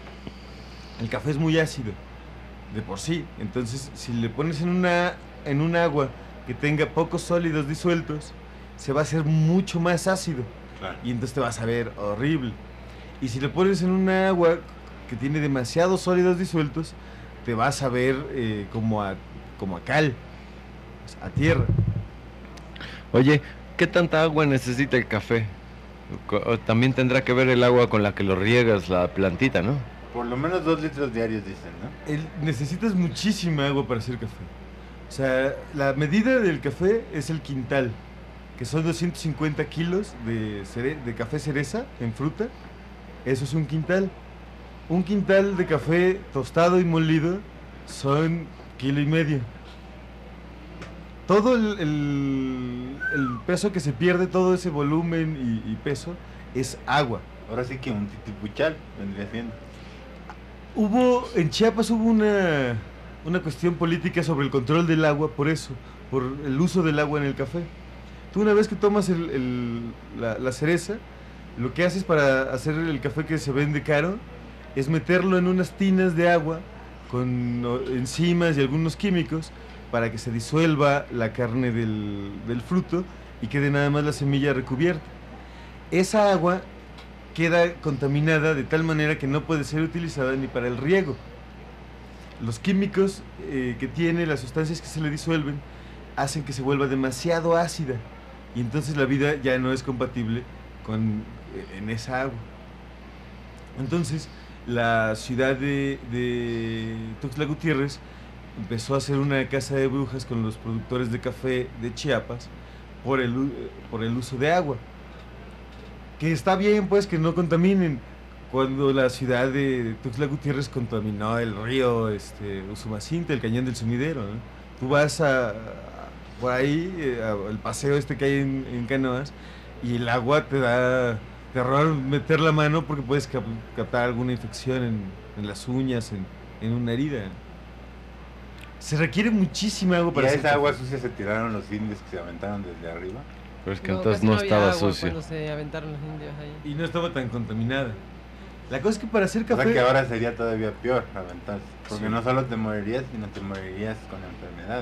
El café es muy ácido, de por sí. Entonces, si le pones en una en un agua que tenga pocos sólidos disueltos, se va a hacer mucho más ácido.
Claro.
Y entonces te vas a ver horrible. Y si le pones en un agua que tiene demasiados sólidos disueltos, te vas a ver eh, como, a, como a cal, o sea, a tierra.
Oye, ¿qué tanta agua necesita el café? Co- o también tendrá que ver el agua con la que lo riegas, la plantita, ¿no?
Por lo menos dos litros diarios dicen, ¿no?
El- necesitas muchísima agua para hacer café. O sea, la medida del café es el quintal, que son doscientos cincuenta kilos de, cere- de café cereza en fruta. Eso es un quintal. Un quintal de café tostado y molido son kilo y medio. Todo el, el- el peso que se pierde, todo ese volumen y, y peso, es agua.
Ahora sí que un titipuchal vendría siendo.
Hubo, en Chiapas hubo una, una cuestión política sobre el control del agua por eso, por el uso del agua en el café. Tú una vez que tomas el- el- la, la cereza, lo que haces para hacer el café que se vende caro es meterlo en unas tinas de agua con o, enzimas y algunos químicos para que se disuelva la carne del, del fruto y quede nada más la semilla recubierta. Esa agua queda contaminada de tal manera que no puede ser utilizada ni para el riego. Los químicos eh, que tiene, las sustancias que se le disuelven, hacen que se vuelva demasiado ácida y entonces la vida ya no es compatible con, eh, en esa agua. Entonces, la ciudad de, de Tuxtla Gutiérrez empezó a hacer una casa de brujas con los productores de café de Chiapas por el, u- por el uso de agua. Que está bien, pues, que no contaminen. Cuando la ciudad de Tuxtla Gutiérrez contaminó el río este, Usumacinta, el cañón del Sumidero, ¿no? Tú vas a, a- por ahí, eh, a- al paseo este que hay en, en canoas, y el agua te da terror meter la mano porque puedes cap- captar alguna infección en, en las uñas, en, en una herida. Se requiere muchísima agua
¿Y
para
a
hacer
esa agua
café.
sucia se tiraron los indios que se aventaron desde arriba?
Pero es que
No,
entonces
casi
no
había
estaba
agua
sucio.
cuando se aventaron los indios ahí.
Y no estaba tan contaminada. La cosa es que para hacer
O
café...
sea que ahora sería todavía peor aventarse. Porque
Sí.
no solo te morirías, sino te morirías con enfermedades.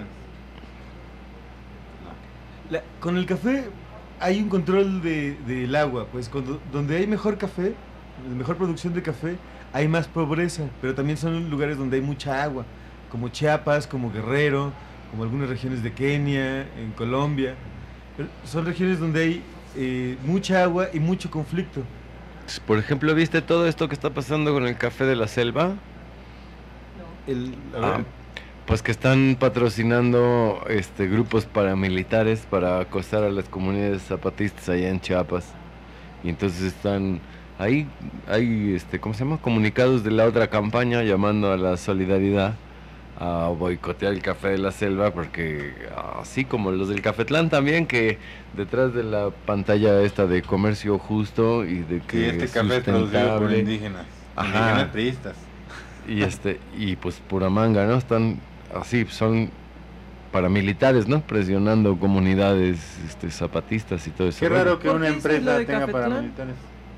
La- con el café hay un control de- del agua, pues cuando, donde hay mejor café, mejor producción de café, hay más pobreza, pero también son lugares donde hay mucha agua, como Chiapas, como Guerrero, como algunas regiones de Kenia, en Colombia. Pero son regiones donde hay eh, mucha agua y mucho conflicto.
Por ejemplo, ¿viste todo esto que está pasando con el café de la selva?
El, a
Ah,
ver,
Pues que están patrocinando este grupos paramilitares para acosar a las comunidades zapatistas allá en Chiapas. Y entonces están ahí, hay este, ¿cómo se llama? Comunicados de la otra campaña llamando a la solidaridad, a boicotear el café de la selva, porque así como los del Cafetlán también, que detrás de la pantalla esta de comercio justo y de que
Sí, este café es producido por indígenas,
Ajá.
indígenas priistas.
Y este, y pues pura manga, ¿no? Están así, son paramilitares, ¿no? Presionando comunidades este, zapatistas y todo eso.
Qué raro que
¿Por
una
qué dices lo
empresa
de
tenga
Cafetlán?
paramilitares.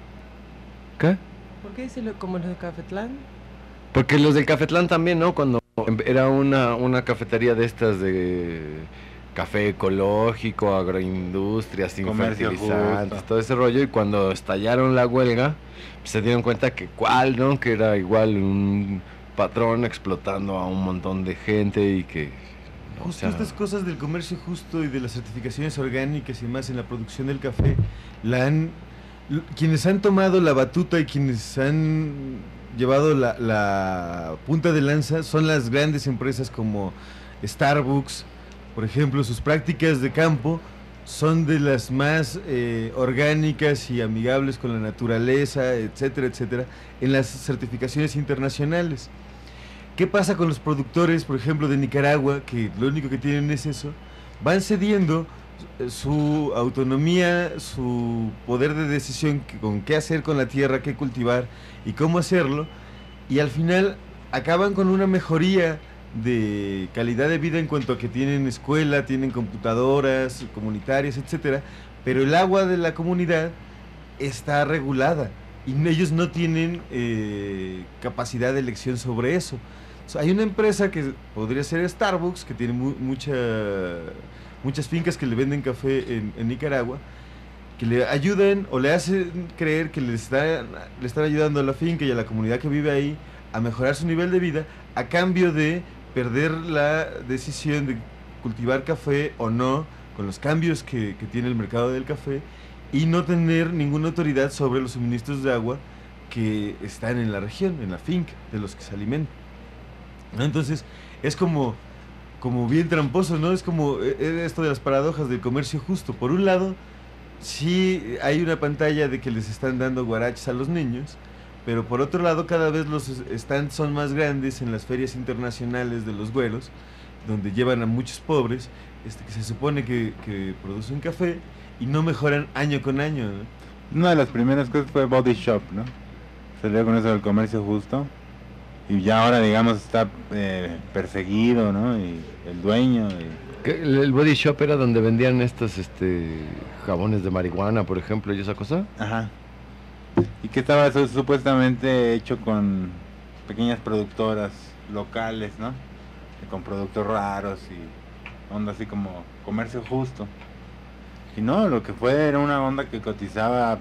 ¿Qué?
¿Por qué dice lo, como los de Cafetlán?
Porque los del Cafetlán también, ¿no? Cuando era una, una cafetería de estas de café ecológico, agroindustria, sin
Comercio
fertilizantes,
justo.
todo ese rollo, y cuando estallaron la huelga, pues, se dieron cuenta que cuál, ¿no? Que era igual un patrón explotando a un montón de gente y que... o
Justo
sea,
estas cosas del comercio justo y de las certificaciones orgánicas y más en la producción del café, la han, l- quienes han tomado la batuta y quienes han llevado la, la punta de lanza son las grandes empresas como Starbucks, por ejemplo. Sus prácticas de campo son de las más eh, orgánicas y amigables con la naturaleza, etcétera, etcétera, en las certificaciones internacionales. ¿Qué pasa con los productores, por ejemplo, de Nicaragua, que lo único que tienen es eso? Van cediendo su autonomía, su poder de decisión que- con qué hacer con la tierra, qué cultivar y cómo hacerlo, y al final acaban con una mejoría de calidad de vida en cuanto a que tienen escuela, tienen computadoras comunitarias, etcétera, pero el agua de la comunidad está regulada y ellos no tienen eh, capacidad de elección sobre eso. O sea, hay una empresa que podría ser Starbucks, que tiene mu- mucha, muchas fincas que le venden café en, en Nicaragua, que le ayudan o le hacen creer que le están, le están ayudando a la finca y a la comunidad que vive ahí a mejorar su nivel de vida a cambio de perder la decisión de cultivar café o no, con los cambios que, que tiene el mercado del café, y no tener ninguna autoridad sobre los suministros de agua que están en la región, en la finca, de los que se alimentan, ¿no? Entonces, es como, como bien tramposo, ¿no? Es como eh, esto de las paradojas del comercio justo. Por un lado, sí hay una pantalla de que les están dando guaraches a los niños, pero por otro lado cada vez los stands son más grandes en las ferias internacionales de los güeros, donde llevan a muchos pobres, este, que se supone que, que producen café y no mejoran año con año, ¿no?
Una de las primeras cosas fue Body Shop, ¿no? Salió con eso del comercio justo. Y ya ahora, digamos, está eh, perseguido, ¿no? Y el dueño. Y...
¿qué? ¿El el Body Shop era donde vendían estos este, jabones de marihuana, por ejemplo, y esa cosa?
Ajá. Y que estaba su- supuestamente hecho con pequeñas productoras locales, ¿no? Y con productos raros y onda así como comercio justo. Y no, lo que fue era una onda que cotizaba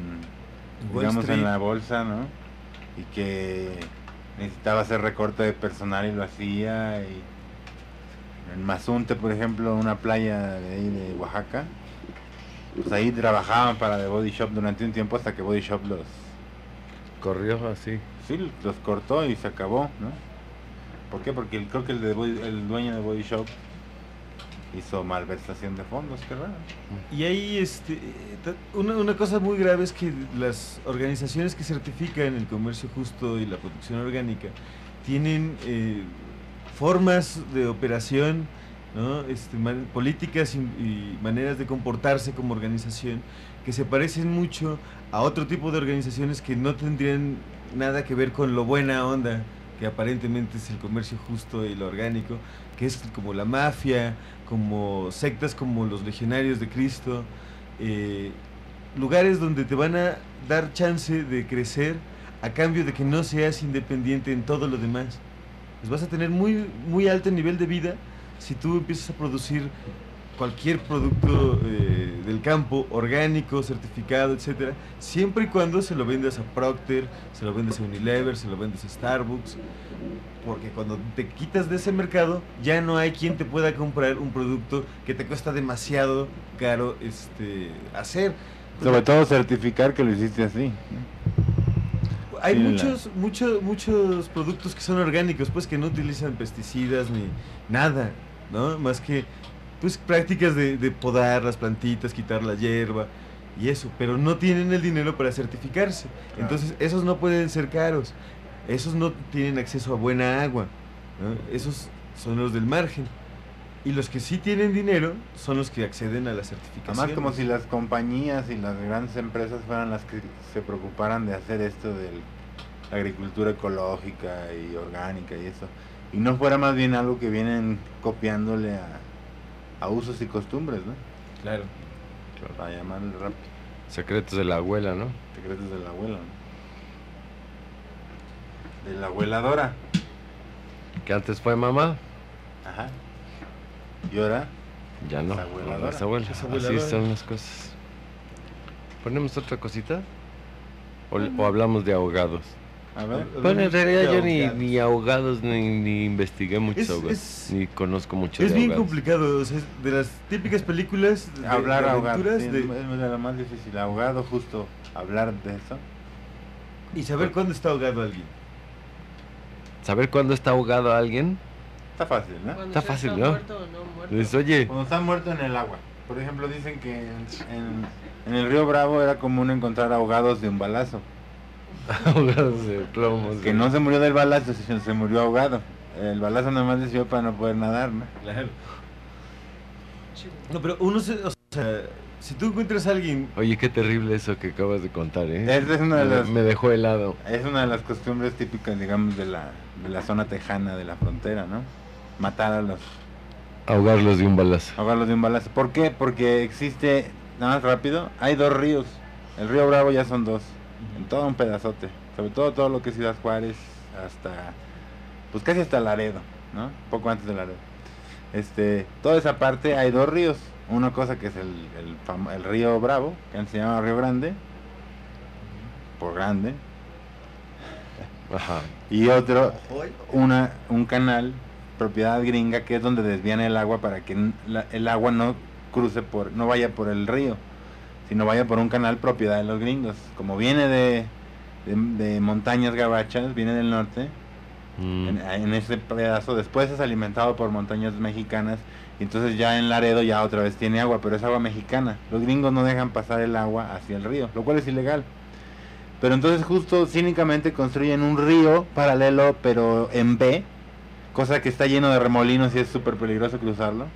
en,
Wall
digamos,
Street.
en la bolsa, ¿no? Y que necesitaba hacer recorte de personal y lo hacía. Y en Mazunte, por ejemplo, una playa de ahí de Oaxaca, pues ahí trabajaban para The Body Shop durante un tiempo hasta que Body Shop los
corrió así.
Sí, los cortó y se acabó, ¿no? ¿Por qué? Porque el- creo que el, de Body- el dueño de Body Shop hizo malversación de fondos, qué raro.
Y ahí este, ta- una, una cosa muy grave es que las organizaciones que certifican el comercio justo y la producción orgánica tienen eh, formas de operación, ¿no? Este, man- políticas y, y maneras de comportarse como organización que se parecen mucho a otro tipo de organizaciones que no tendrían nada que ver con lo buena onda que aparentemente es el comercio justo y lo orgánico, que es como la mafia, como sectas como los legionarios de Cristo, eh, lugares donde te van a dar chance de crecer a cambio de que no seas independiente en todo lo demás. Pues vas a tener muy, muy alto nivel de vida si tú empiezas a producir cualquier producto eh, del campo, orgánico, certificado, etcétera, siempre y cuando se lo vendas a Procter, se lo vendas a Unilever, se lo vendas a Starbucks, porque cuando te quitas de ese mercado ya no hay quien te pueda comprar un producto que te cuesta demasiado caro este hacer.
Sobre todo certificar que lo hiciste así.
hay
Sí, la-
muchos, muchos, muchos productos que son orgánicos, pues que no utilizan pesticidas ni nada, ¿no? Más que, pues, prácticas de, de podar las plantitas, quitar la hierba y eso, pero no tienen el dinero para certificarse.
Claro.
Entonces, esos no pueden ser caros, esos no tienen acceso a buena agua, ¿no? Esos son los del margen. Y los que sí tienen dinero son los que acceden a la certificación.
Además, como si las compañías y las grandes empresas fueran las que se preocuparan de hacer esto de la agricultura ecológica y orgánica y eso. Y no fuera más bien algo que vienen copiándole a, a usos y costumbres, ¿no?
Claro.
Para llamarle rápido.
Secretos de la abuela, ¿no?
Secretos de la abuela, ¿no? De la abueladora.
Que antes fue mamá.
Ajá. ¿Y ahora?
Ya no.
Es abueladora.
Es abuela.
Es
Así
abueladora.
son las cosas. ¿Ponemos otra cosita? ¿O, o hablamos de ahogados?
A ver.
Bueno, en realidad yo ni,
ahogados.
ni ahogados ni, ni investigué muchos
Es-
ahogados.
es-
Ni conozco mucho
Es
de
bien
ahogados.
complicado, o sea, es de las típicas películas de,
Hablar
de
ahogado.
aventuras
Sí,
de-
es de lo más difícil. Ahogado, justo hablar de eso.
y saber cuándo está ahogado alguien.
¿Saber cuándo está ahogado alguien?
Está fácil, ¿no?
Cuando
Está
ya
fácil,
está
¿no?
muerto o no muerto.
Dices, oye,
Cuando está muerto en el agua. Por ejemplo, dicen que en, en- en el río Bravo era común encontrar ahogados de un balazo.
ahogados de plomos.
Que no se murió del balazo, sino se murió ahogado. El balazo nomás le sirvió para no poder nadar, ¿no?
Claro. No, pero uno se, o sea, si tú encuentras a alguien,
Oye, qué terrible eso que acabas de contar, ¿eh?
Esa es una de
Me-
las-
Me dejó helado.
Es una de las costumbres típicas, digamos, de la, de la zona tejana, de la frontera, ¿no? Matar a los...
Ahogarlos de un balazo.
Ahogarlos de un balazo. ¿Por qué? Porque existe, nada más rápido, hay dos ríos. El río Bravo ya son dos, en todo un pedazote. Sobre todo todo lo que es Ciudad Juárez, hasta, pues casi hasta Laredo, ¿no? Poco antes de Laredo. Este, toda esa parte hay dos ríos. Una cosa que es el, el, fam- el río Bravo, que se llama Río Grande, por grande.
Ajá.
Y otro, una, un canal, propiedad gringa, que es donde desvían el agua para que n- la- el agua no cruce por, no vaya por el río, sino vaya por un canal propiedad de los gringos. Como viene de, de, de montañas gabachas, viene del norte,
Mm.
en, en ese pedazo, después es alimentado por montañas mexicanas, y entonces ya en Laredo ya otra vez tiene agua, pero es agua mexicana. Los gringos no dejan pasar el agua hacia el río, lo cual es ilegal. Pero entonces justo cínicamente construyen un río paralelo, pero en B, cosa que está lleno de remolinos y es súper peligroso cruzarlo.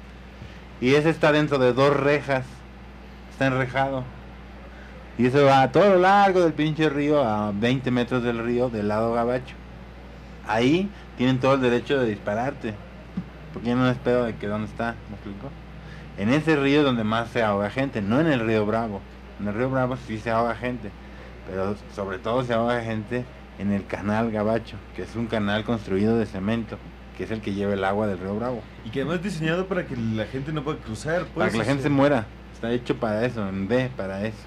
Y ese está dentro de dos rejas, está enrejado. Y eso va a todo lo largo del pinche río, a veinte metros del río, del lado gabacho. Ahí tienen todo el derecho de dispararte, porque ya no es pedo de que dónde está, ¿me explico? En ese río es donde más se ahoga gente, no en el río Bravo. En el río Bravo sí se ahoga gente, pero sobre todo se ahoga gente en el canal Gabacho, que es un canal construido de cemento, que es el que lleva el agua del río Bravo.
y que además es diseñado para que la gente no pueda cruzar, pues.
Para que la
o
gente se
sea,
muera, está hecho para eso, en B, para eso.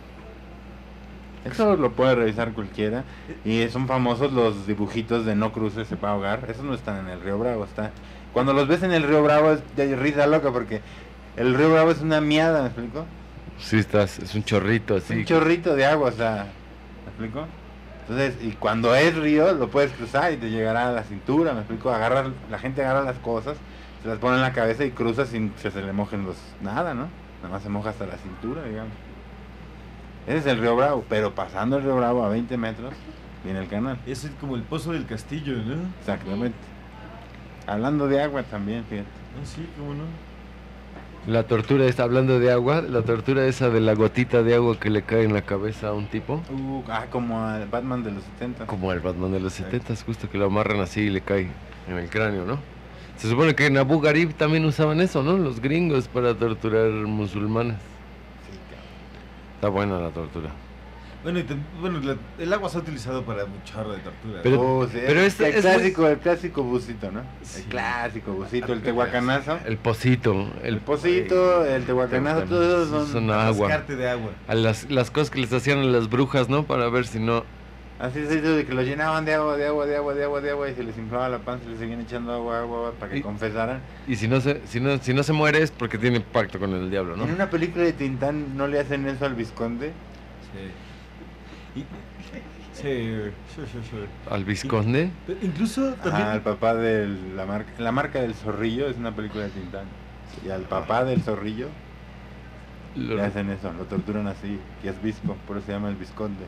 Eso lo puede revisar cualquiera. Y son famosos los dibujitos de no cruces, se va a ahogar. Esos no están en el río Bravo, está. Cuando los ves en el río Bravo es de risa loca, porque el río Bravo es una miada, ¿me explico?
Sí, estás, es un chorrito así.
Un chorrito de agua, o sea, ¿me explico? Entonces, y cuando es río, lo puedes cruzar y te llegará a la cintura, ¿me explico? Agarra, la gente agarra las cosas, se las pone en la cabeza y cruza sin que se le mojen los... Nada, ¿no? Nada más se moja hasta la cintura, digamos. Ese es el río Bravo, pero pasando el río Bravo a veinte metros, viene el canal.
Es como el pozo del castillo, ¿no?
Exactamente. Hablando de agua también, fíjate.
Ah, sí, cómo no.
La tortura está hablando de agua, la tortura esa de la gotita de agua que le cae en la cabeza a un tipo.
Uh, ah, como al Batman de los setenta.
Como el Batman de los setenta, justo que lo amarran así y le cae en el cráneo, ¿no? Se supone que en Abu Ghraib también usaban eso, ¿no? Los gringos para torturar musulmanes. Está buena la tortura.
Bueno, y te- bueno la- el agua se ha utilizado para un chorro de tortura.
Pero-
Oh, sí,
pero
es,
este-
el
es muy-
clásico, el clásico busito, ¿no?
Sí.
El clásico busito, el tehuacanazo.
El pocito.
El pocito, el tehuacanazo, todos esos son...
Son agua.
Rascarte de agua.
A las, las cosas que les hacían a las brujas, ¿no? Para ver si no...
Así es eso de que los llenaban de agua, de agua, de agua, de agua, de agua y se les inflaba la panza y les seguían echando agua, agua, agua para que
Y-
confesaran.
Y si no se, si no, si no se muere es porque tiene pacto con el diablo, ¿no?
En una película de Tintán no le hacen eso al Visconde.
Sí. Sí, sí, sí, sí.
¿Al Vizconde?
Incluso también...
Ajá, al papá de la marca, la marca del zorrillo es una película de Tintán. Y al papá del zorrillo
Lo-
le hacen eso, lo torturan así, que es visco, por eso se llama el Vizconde.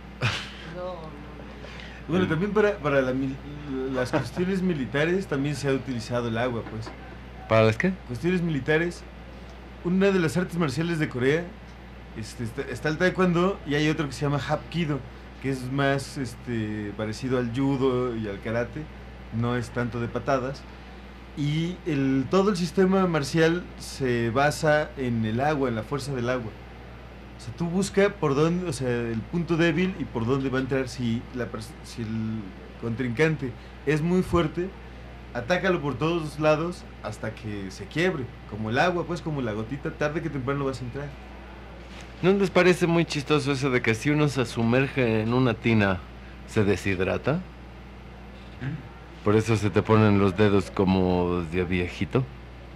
Bueno, también para, para la mil- las cuestiones militares también se ha utilizado el agua, pues.
¿Para las qué?
Cuestiones militares. Una de las artes marciales de Corea este, está, está el taekwondo y hay otro que se llama hapkido, que es más este, parecido al judo y al karate, no es tanto de patadas. Y el, todo el sistema marcial se basa en el agua, en la fuerza del agua. O sea, tú busca por dónde, o sea, el punto débil y por dónde va a entrar. Si, la, pers- si el contrincante es muy fuerte, atácalo por todos lados hasta que se quiebre. Como el agua, pues, como la gotita, tarde que temprano vas a entrar.
¿No les parece muy chistoso eso de que si uno se sumerge en una tina, se deshidrata? Por eso se te ponen los dedos como de viejito.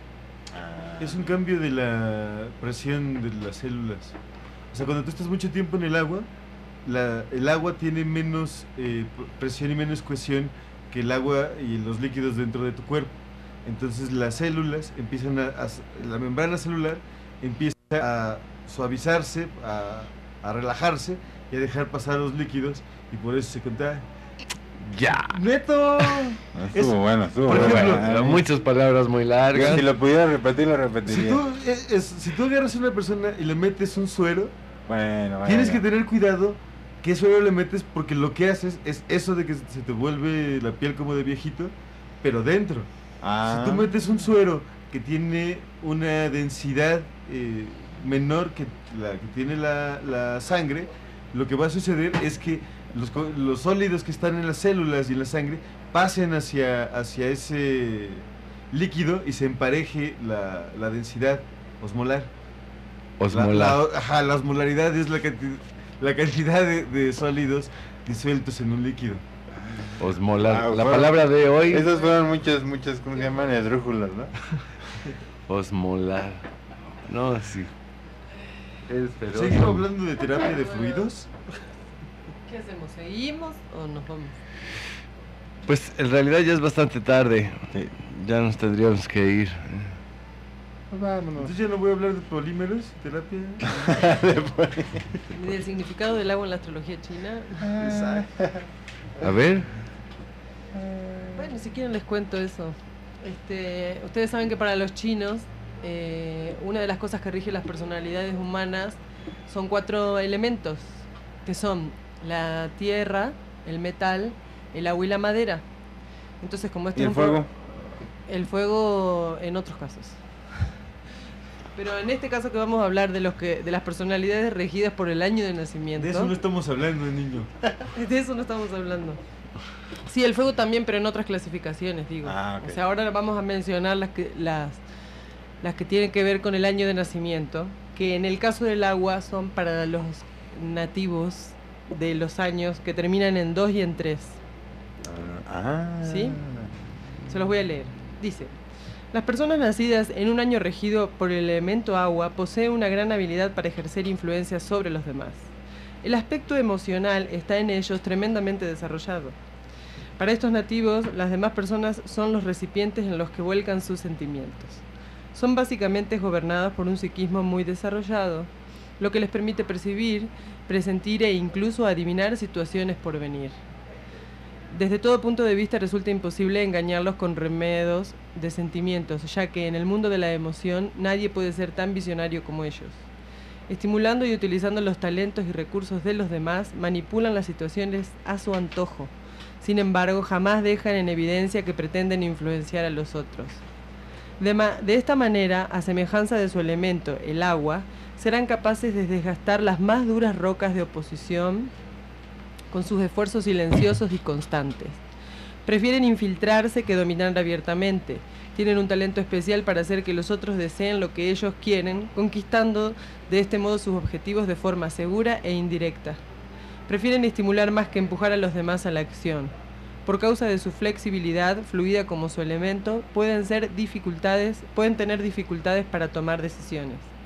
Es un cambio de la presión de las células. O sea, cuando tú estás mucho tiempo en el agua, la, el agua tiene menos eh, p- presión y menos cohesión que el agua y los líquidos dentro de tu cuerpo. Entonces las células empiezan a, a- la membrana celular empieza a suavizarse, a, a relajarse y a dejar pasar los líquidos y por eso se contrae.
¡Ya!
¡Neto!
Estuvo
Es-
bueno, estuvo
por
bueno.
ejemplo,
Bueno,
muchas palabras muy largas.
Si lo pudiera repetir, lo
Si
repetiría.
tú, es- es- si tú agarras a una persona y le metes un suero,
Bueno, bueno.
tienes que tener cuidado qué suero le metes porque lo que haces es eso de que se te vuelve la piel como de viejito, pero dentro.
Ah.
Si tú metes un suero que tiene una densidad eh, menor que la que tiene la, la sangre, lo que va a suceder es que los, co- los sólidos que están en las células y en la sangre pasen hacia, hacia ese líquido y se empareje la, la densidad osmolar.
Osmolar.
La, la- ajá, la osmolaridad es la, canti- la cantidad de, de sólidos disueltos en un líquido.
Osmolar.
Ah,
la
fueron-
palabra de hoy.
Esos fueron muchos, muchos, ¿cómo se llaman? Esdrújulas, ¿no?
Osmolar. No, sí. Es feroz.
¿Seguimos hablando de terapia de fluidos?
¿Qué hacemos? ¿Seguimos o nos vamos?
Pues en realidad ya es bastante tarde. Ya nos tendríamos que ir.
Vámonos.
Entonces ya no voy a hablar de polímeros y terapia.
¿Y del significado del agua en la astrología china?
A ver.
Bueno, si quieren les cuento eso. Este, ustedes saben que para los chinos, eh, una de las cosas que rige las personalidades humanas son cuatro elementos, que son la tierra, el metal, el agua y la madera. Entonces, como este
¿Y
es
el
un pro-
fuego?
El fuego en otros casos. Pero en este caso que vamos a hablar de los que de las personalidades regidas por el año de nacimiento.
De eso no estamos hablando, niño.
De eso no estamos hablando. Sí, el fuego también, pero en otras clasificaciones, digo.
Ah, ok.
O sea, ahora vamos a mencionar las que, las, las que tienen que ver con el año de nacimiento, que en el caso del agua son para los nativos de los años que terminan en dos y en tres.
Ah.
¿Sí? Se los voy a leer. Dice: las personas nacidas en un año regido por el elemento agua poseen una gran habilidad para ejercer influencia sobre los demás. El aspecto emocional está en ellos tremendamente desarrollado. Para estos nativos, las demás personas son los recipientes en los que vuelcan sus sentimientos. Son básicamente gobernadas por un psiquismo muy desarrollado, lo que les permite percibir, presentir e incluso adivinar situaciones por venir. Desde todo punto de vista resulta imposible engañarlos con remedos de sentimientos, ya que en el mundo de la emoción nadie puede ser tan visionario como ellos. Estimulando y utilizando los talentos y recursos de los demás, manipulan las situaciones a su antojo. Sin embargo, jamás dejan en evidencia que pretenden influenciar a los otros. De, ma- de esta manera, a semejanza de su elemento, el agua, serán capaces de desgastar las más duras rocas de oposición con sus esfuerzos silenciosos y constantes. Prefieren infiltrarse que dominar abiertamente. Tienen un talento especial para hacer que los otros deseen lo que ellos quieren, conquistando de este modo sus objetivos de forma segura e indirecta. Prefieren estimular más que empujar a los demás a la acción. Por causa de su flexibilidad, fluida como su elemento, pueden ser dificultades, pueden tener dificultades para tomar decisiones.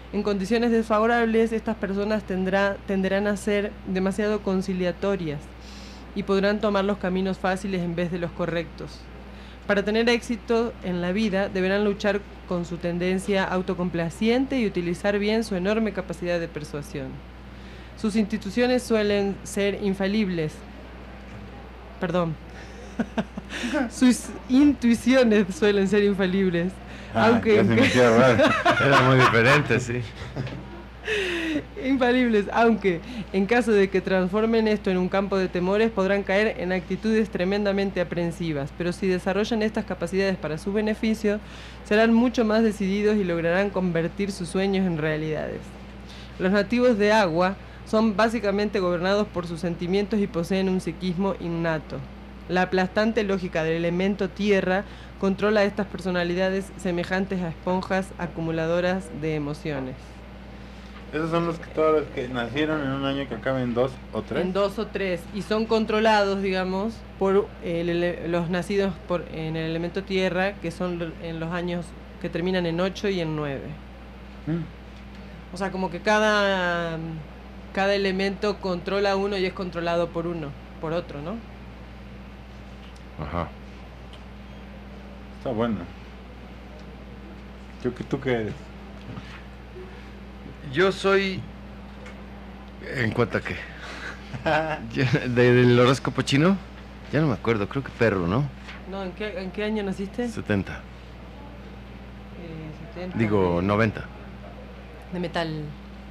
En condiciones desfavorables, estas personas tendrá, tenderán a ser demasiado conciliatorias y podrán tomar los caminos fáciles en vez de los correctos. Para tener éxito en la vida, deberán luchar con su tendencia autocomplaciente y utilizar bien su enorme capacidad de persuasión. Sus instituciones suelen ser infalibles. Perdón. Sus intuiciones suelen ser infalibles.
Ah,
aunque
ya se me queda raro.
Era muy diferente, sí.
Infalibles, aunque en caso de que transformen esto en un campo de temores podrán caer en actitudes tremendamente aprensivas, pero si desarrollan estas capacidades para su beneficio, serán mucho más decididos y lograrán convertir sus sueños en realidades. Los nativos de agua son básicamente gobernados por sus sentimientos y poseen un psiquismo innato. La aplastante lógica del elemento tierra controla estas personalidades semejantes a esponjas acumuladoras de emociones.
Esos son los que todos los que nacieron en un año que acaben en dos o tres.
En dos o tres, y son controlados, digamos, por el ele- los nacidos por, en el elemento tierra, que son lo- en los años que terminan en ocho y en nueve.
Mm.
O sea, como que cada, cada elemento controla uno y es controlado por uno, por otro, ¿no?
Ajá.
Está bueno. ¿Tú, qué- ¿Tú qué eres?
Yo soy... ¿En cuanto a qué? Ya- de- ¿Del horóscopo chino? Ya no me acuerdo, creo que perro, ¿no?
No, ¿en qué, en qué año naciste?
setenta.
Eh, setenta.
Digo, noventa.
De metal.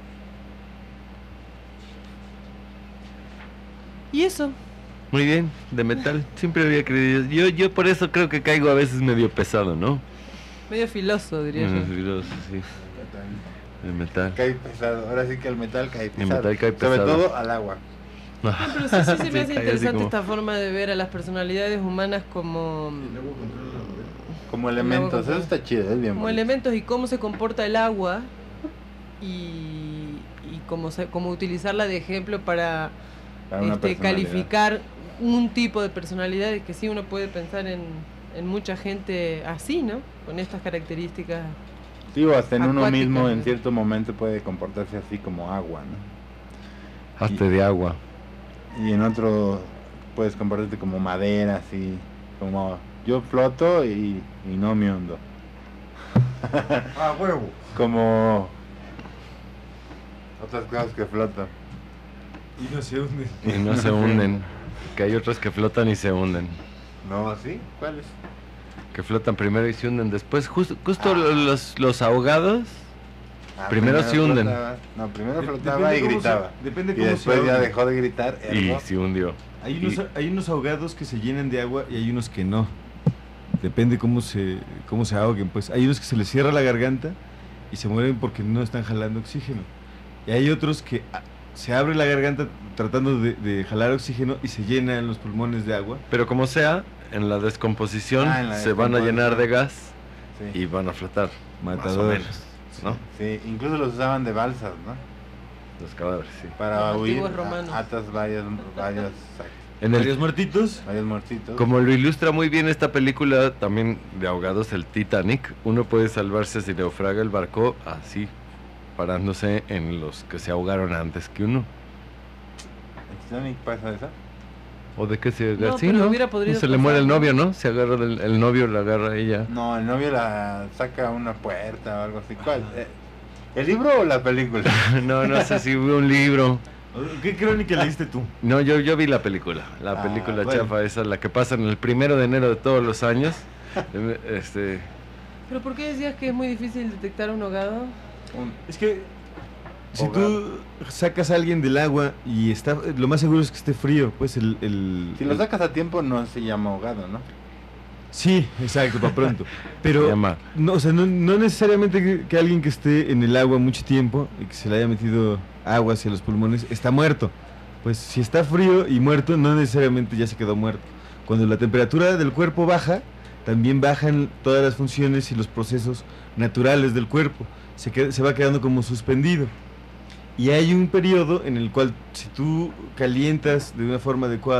¿Y eso?
Muy bien, de metal. Siempre había creído. Yo, yo por eso creo que caigo a veces medio pesado, ¿no?
Medio filoso, diría
Medio
yo.
filoso, sí. De metal.
Cae pesado. Ahora sí que el metal cae pesado.
metal cae pesado.
Sobre todo al agua.
No, pero sí, sí se me
Sí,
hace
cae así
interesante
como-
esta forma de ver a las personalidades humanas como...
Como elementos.
Luego,
Eso está chido, es bien
como
bonito.
elementos y cómo se comporta el agua y, y cómo, se, cómo utilizarla de ejemplo para,
Para una
este,
personalidad.
calificar un tipo de personalidad y que sí uno puede pensar en, en mucha gente así, ¿no? Con estas características.
Digo, hasta en uno
acuáticas,
mismo en
¿no?
cierto momento puede comportarse así como agua, ¿no?
Hasta de agua.
Y en otro puedes comportarte como madera, así, como yo floto y, y no me hundo.
Ah, huevo.
Como otras cosas que flotan.
Y no se hunden.
Y no se hunden. Que hay otros que flotan y se hunden.
No, ¿sí? ¿Cuáles?
Que flotan primero y se hunden después. Justo, justo los, los ahogados
Ah,
primero se hunden.
flotaba. No, primero
De-
flotaba y
depende cómo se-
gritaba.
depende
y
cómo se
después ya
ahogue.
dejó de gritar.
y
ergo.
se hundió.
Hay unos,
Y-
hay unos ahogados que se llenan de agua y hay unos que no. Depende cómo se, cómo se ahoguen. Pues hay unos que se les cierra la garganta y se mueren porque no están jalando oxígeno. Y hay otros que ah, se abre la garganta tratando de, de jalar oxígeno y se llenan los pulmones de agua.
Pero como sea, en la descomposición
Ah, en la
se van a llenar de gas
Sí.
y van a flotar. Más o
Matador.
menos, ¿no?
Sí, incluso los usaban de balsas, ¿no?
Los cadáveres, sí.
Para
Los
huir
antiguos romanos.
a- atas varios, varios,
En el-
Varios muertitos.
varios muertitos.
Como lo ilustra muy bien esta película también de ahogados, el Titanic, uno puede salvarse si naufraga el barco así, parándose en los que se ahogaron antes que uno.
¿El Titanic pasa eso?
¿O de qué se agarra?
No,
Sí,
pero
¿no?
hubiera podido
Se le muere el
pasar, ¿no?
novio, ¿no? Se agarra del, el novio, la agarra a ella.
No, el novio la saca a una puerta o algo así. ¿Cuál? Eh, ¿El libro o la película?
No, no sé si hubo un libro.
¿Qué crónica leíste tú?
No, yo, yo vi la película, la
Ah,
película
bueno.
chafa esa, la que pasa en el primero de enero de todos los años. Eh, este,
¿Pero por qué decías que es muy difícil detectar un ahogado?
Un-
Es que si
Ahogado.
tú sacas a alguien del agua y está, lo más seguro es que esté frío, pues el... el
Si lo
el-
sacas a tiempo no se llama ahogado, ¿no?
Sí, exacto, para pronto.
se
Pero
llama.
no, o sea, no, no necesariamente que, que alguien que esté en el agua mucho tiempo y que se le haya metido agua hacia los pulmones está muerto. Pues si está frío y muerto, no necesariamente ya se quedó muerto. Cuando la temperatura del cuerpo baja, también bajan todas las funciones y los procesos naturales del cuerpo. Se, queda- se va quedando como suspendido. Y hay un periodo en el cual si tú calientas de una forma adecuada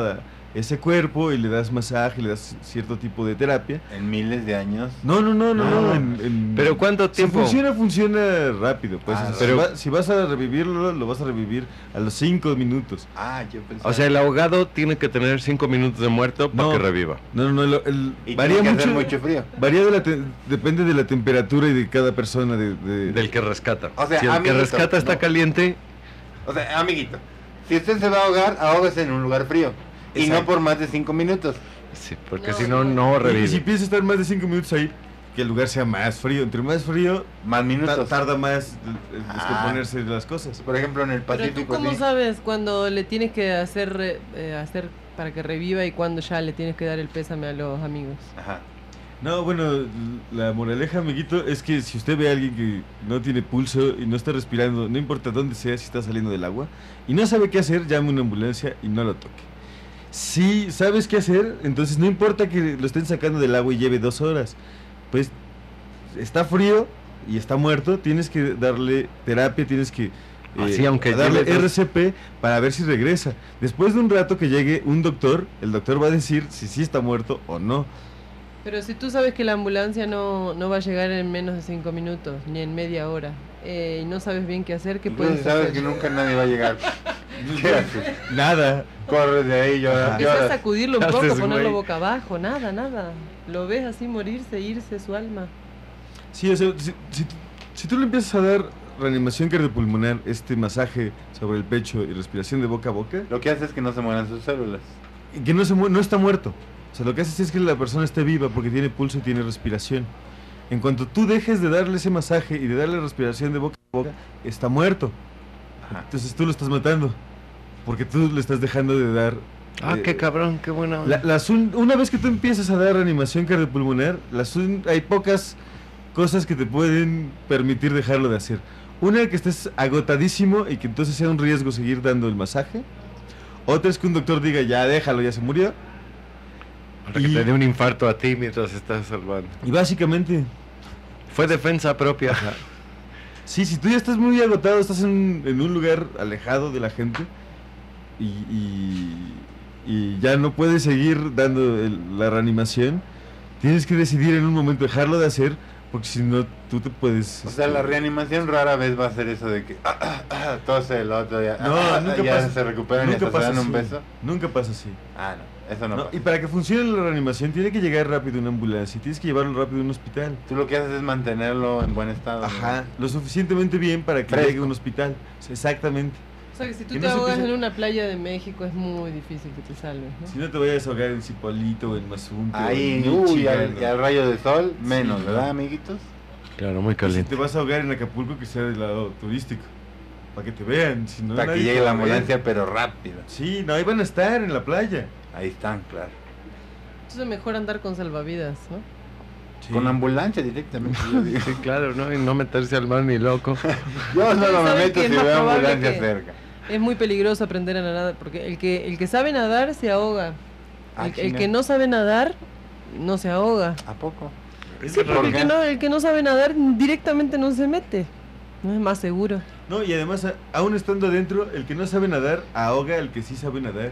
ese cuerpo y le das masaje, le das cierto tipo de terapia.
En miles de años.
No, no, no, no,
No.
no. en- en-
¿Pero cuánto tiempo?
Si funciona, funciona rápido. Pues,
Ah,
si,
pero-
va- si vas a revivirlo, lo vas a revivir a los cinco minutos.
Ah, yo pensaba.
O sea, el ahogado tiene que tener cinco minutos de muerto para
No.
que reviva.
No, no, no. el- el-
Y
varía
tiene que hacer
mucho.
mucho frío.
Varía de la te- depende de la temperatura y de cada persona. De, de-
Del que rescata.
O sea,
si el
amiguito,
que rescata está
no.
caliente,
O sea, amiguito, si usted se va a ahogar, ahógese en un lugar frío. Y no
Exacto.
por más de cinco minutos.
sí, porque
No,
si no,
no.
no
Y si
revive.
piensas estar más de cinco minutos ahí, que el lugar sea más frío. Entre más frío,
Más
ta-
minutos.
tarda más el- el
Ah.
descomponerse las cosas.
Por ejemplo, en el
Pero tú
Pacífico.
cómo
sí.
sabes cuando le tienes que hacer re- eh, hacer para que reviva y cuando ya le tienes que dar el pésame a los amigos.
Ajá.
No, bueno, l- la moraleja, amiguito, es que si usted ve a alguien que no tiene pulso y no está respirando, no importa dónde sea, si está saliendo del agua, y no sabe qué hacer, llame a una ambulancia y no lo toque. Si sabes qué hacer, entonces no importa que lo estén sacando del agua y lleve dos horas. Pues está frío y está muerto, tienes que darle terapia, tienes que
Así, aunque
darle
lleve dos-
R C P para ver si regresa. Después de un rato que llegue un doctor, el doctor va a decir si sí está muerto o no.
Pero si tú sabes que la ambulancia no, no va a llegar en menos de cinco minutos, ni en media hora, eh, y no sabes bien qué hacer, ¿qué
Incluso
puedes
sabes
hacer?
que nunca nadie va a llegar. ¿Qué haces?
Nada.
Corres de ahí, lloras.
Empiezas a
lloras.
sacudirlo un
Haces,
poco, ponerlo
güey.
boca abajo, nada, nada. Lo ves así morirse, irse su alma.
Sí, o sea, si, si, si tú le empiezas a dar reanimación cardiopulmonar, este masaje sobre el pecho y respiración de boca a boca,
Lo que hace es que no se mueran sus células.
y que no, se mu- no está muerto. O sea, lo que haces es que la persona esté viva porque tiene pulso y tiene respiración. En cuanto tú dejes de darle ese masaje y de darle respiración de boca a boca, está muerto.
Ajá.
Entonces tú lo estás matando. Porque tú le estás dejando de dar...
Ah,
eh,
qué cabrón, qué buena onda.
La- las un- una vez que tú empiezas a dar reanimación cardiopulmonar, las un- hay pocas cosas que te pueden permitir dejarlo de hacer. Una, que estés agotadísimo y que entonces sea un riesgo seguir dando el masaje. Otra es que un doctor diga, ya déjalo, ya se murió.
Para que
y-
te dé un infarto a ti mientras estás salvando.
Y básicamente,
Fue defensa propia.
sí, si tú ya estás muy agotado, estás en, en un lugar alejado de la gente y, y- y ya no puedes seguir dando el- la reanimación, tienes que decidir en un momento dejarlo de hacer, porque si no, tú te puedes...
O sea,
este,
la reanimación rara vez va a ser eso de que ah, ah, ah, tose el otro ya,
No,
ah, ah,
nunca
ya
pasa.
se recuperan y
nunca
hasta se
pasa
dan un
así.
beso.
Nunca pasa así.
Ah, no, eso no,
No,
pasa.
y para que funcione la reanimación tiene que llegar rápido una ambulancia, tienes que llevarlo rápido a un hospital.
Tú lo que haces es mantenerlo en buen estado. ¿no?
Ajá, lo suficientemente bien para que
Fresco.
llegue a un hospital. Sí, exactamente.
O sea que si tú
Que
te
no se
ahogas
empiece-
en una playa de México es muy difícil que te salves, ¿no?
Si no te vayas a ahogar en Cipolito o en Mazunte.
Ahí,
o en
uy,
Michigan,
al,
¿no?
y al rayo de sol, menos,
Sí,
¿verdad,
¿no?
amiguitos?
Claro, muy
Y si
caliente.
te vas a ahogar en Acapulco, que sea del lado turístico. Para que te vean. Si no,
Para que
nadie
llegue
te
la
va a ver.
ambulancia, pero rápido.
Sí, no, ahí van a estar en la playa.
Ahí están, claro.
Entonces es mejor andar con salvavidas, ¿no?
Sí.
Con ambulancia directamente, yo digo.
Sí, claro, ¿no? Y no meterse al mar ni loco.
Yo solo me
¿Sabes
meto
qué?
si
Es más
veo
probable
ambulancia
que-
cerca.
Es muy peligroso aprender a nadar, porque el que, el que sabe nadar se ahoga.
Ah,
El, el
chinga.
que no sabe nadar, no se ahoga.
¿A poco?
Sí, porque el que, no, el que no sabe nadar directamente no se mete. No es más seguro.
No, y además, a- aún estando adentro, el que no sabe nadar ahoga al que sí sabe nadar.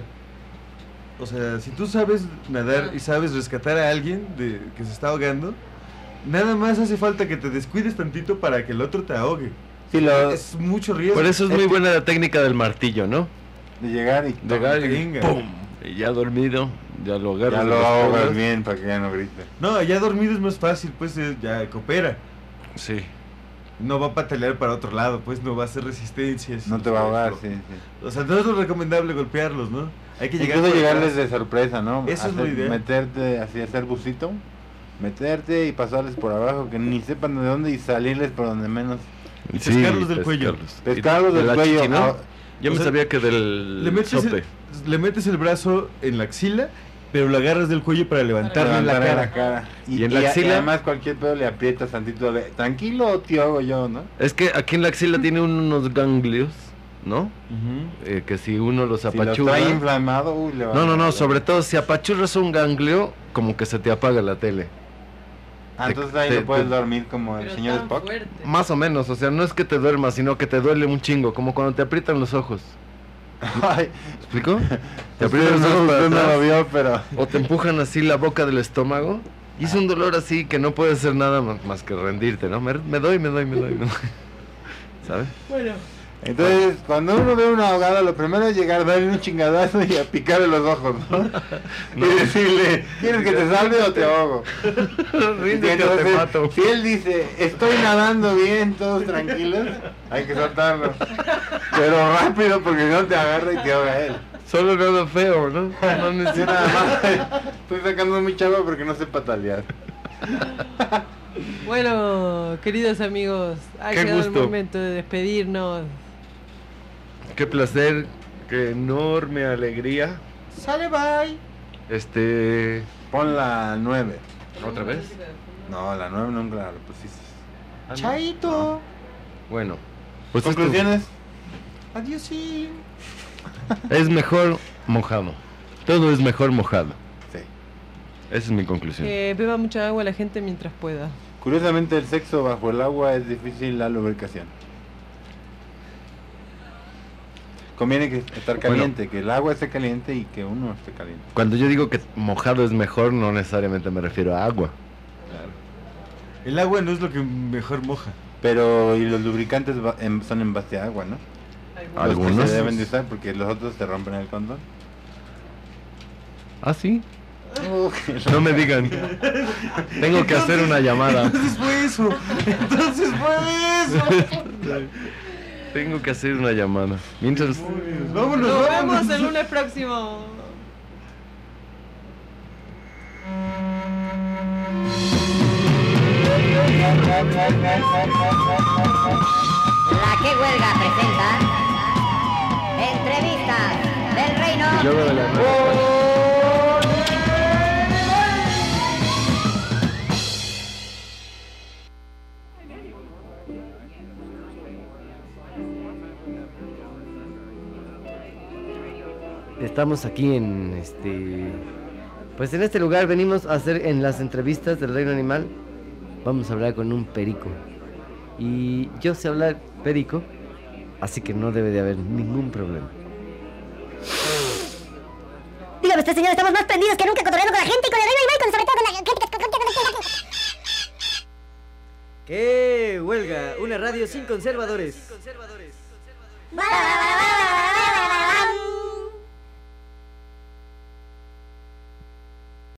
O sea, si tú sabes nadar y sabes rescatar a alguien de, que se está ahogando, nada más hace falta que te descuides tantito para que el otro te ahogue.
Sí, lo,
Es mucho riesgo.
Por eso es muy
que-
buena la técnica del martillo, ¿no?
de llegar y
Llegar y
venga.
¡pum! Y ya dormido, ya lo agarras.
ya
de
lo
las
ahogas
piernas.
bien para que ya no grite.
No, ya dormido es más fácil, pues eh, ya coopera.
Sí.
No va a patalear para otro lado, pues no va a hacer resistencias.
No te va a ahogar, sí, sí.
O sea, no es lo recomendable golpearlos, ¿no? Hay que llegar
Incluso
por
llegarles
atrás.
de sorpresa, ¿no?
Eso es
Hacer-
la idea.
Meterte, así hacer bucito, meterte y pasarles por abajo, que ni sepan de dónde y salirles por donde menos.
Y pescarlos del cuello.
pescarlos.
Pescarlos
Y de
del
la
cuello.
chichi, ¿no?
ah,
Yo
O
me
sea,
sabía que del
Le metes,
sope.
el, le metes el brazo en la axila, pero lo agarras del cuello para levantarle en la
levantarle
cara.
cara. Y,
Y en la
y a- y
axila-
además cualquier pedo le aprietas tantito de, tranquilo tío hago yo, ¿no?
Es que aquí en la axila tiene unos ganglios, ¿no?
Ujú.
Eh, que si uno los
Si lo
apachurra...
trae inflamado, uy, le va
no,
a-
no, no, sobre todo si apachurras un ganglio, como que se te apaga la tele.
Ah,
te-
entonces ahí
te-
no puedes
te-
dormir como el
Pero
señor
tan
Spock.
fuerte.
Más o menos, o sea, no es que te duermas, sino que te duele un chingo, como cuando te aprietan los ojos.
Ay.
¿Explico? Te
Usted
aprietan los
no-
ojos para
usted no
atrás,
lo vio, pero-
o te empujan así la boca del estómago y es un dolor así que no puedes hacer nada más, más que rendirte, ¿no? Me, me doy, me doy, me doy, me doy. ¿Sabes?
Bueno.
Entonces, cuando uno ve a un ahogado, lo primero es llegar, darle un chingadazo y a picarle los ojos, ¿no? Y decirle, ¿quieres que te salve o te ahogo?
Ríndete o te
Entonces,
mato.
si él dice, estoy nadando bien, todos tranquilos, hay que soltarlo. Pero rápido porque si no te agarra y te ahoga él.
Solo nada feo, ¿no? No
Yo
necesito
nada más estoy sacando mi chava porque no sé patalear.
Bueno, queridos amigos, ha
Qué
llegado
gusto.
el momento de despedirnos.
Qué placer, qué enorme alegría.
Sale, bye.
Este...
Pon la nueve.
¿Otra vez?
No, la nueve nunca la pusiste.
Ah, no.
Chaito.
Bueno. Pues esto-
Conclusiones. Adiós, sí.
Es mejor mojado. Todo es mejor mojado.
Sí.
Esa es mi conclusión.
Que beba mucha agua la gente mientras pueda.
Curiosamente, el sexo bajo el agua es difícil la lubricación. Conviene que estar caliente, que el agua esté caliente y que uno esté caliente.
Cuando yo digo que mojado es mejor, no necesariamente me refiero a agua.
Claro.
El agua no es lo que mejor moja.
Pero, y los lubricantes va- en- son en base a agua, ¿no? Los que
Algunos.
se deben de usar porque los otros te rompen el condón.
¿Ah, sí? No me digan. Tengo que hacer una llamada.
Entonces fue eso. Entonces fue eso.
Tengo que hacer una llamada. Mientras...
Vámonos,
Nos
vámonos.
vemos el lunes próximo.
La que huelga presenta Entrevistas del Reino.
Y luego de la
Estamos aquí en este... Pues en este lugar venimos a hacer en las entrevistas del reino animal. Vamos a hablar con un perico. Y yo sé hablar perico, así que no debe de haber ningún problema.
Dígame usted, señor, estamos más prendidos que nunca cotorreando con la gente y con el reino animal, con sobre todo con la crítica.
¡Qué huelga! Una radio sin conservadores.
Bala, bala, bala,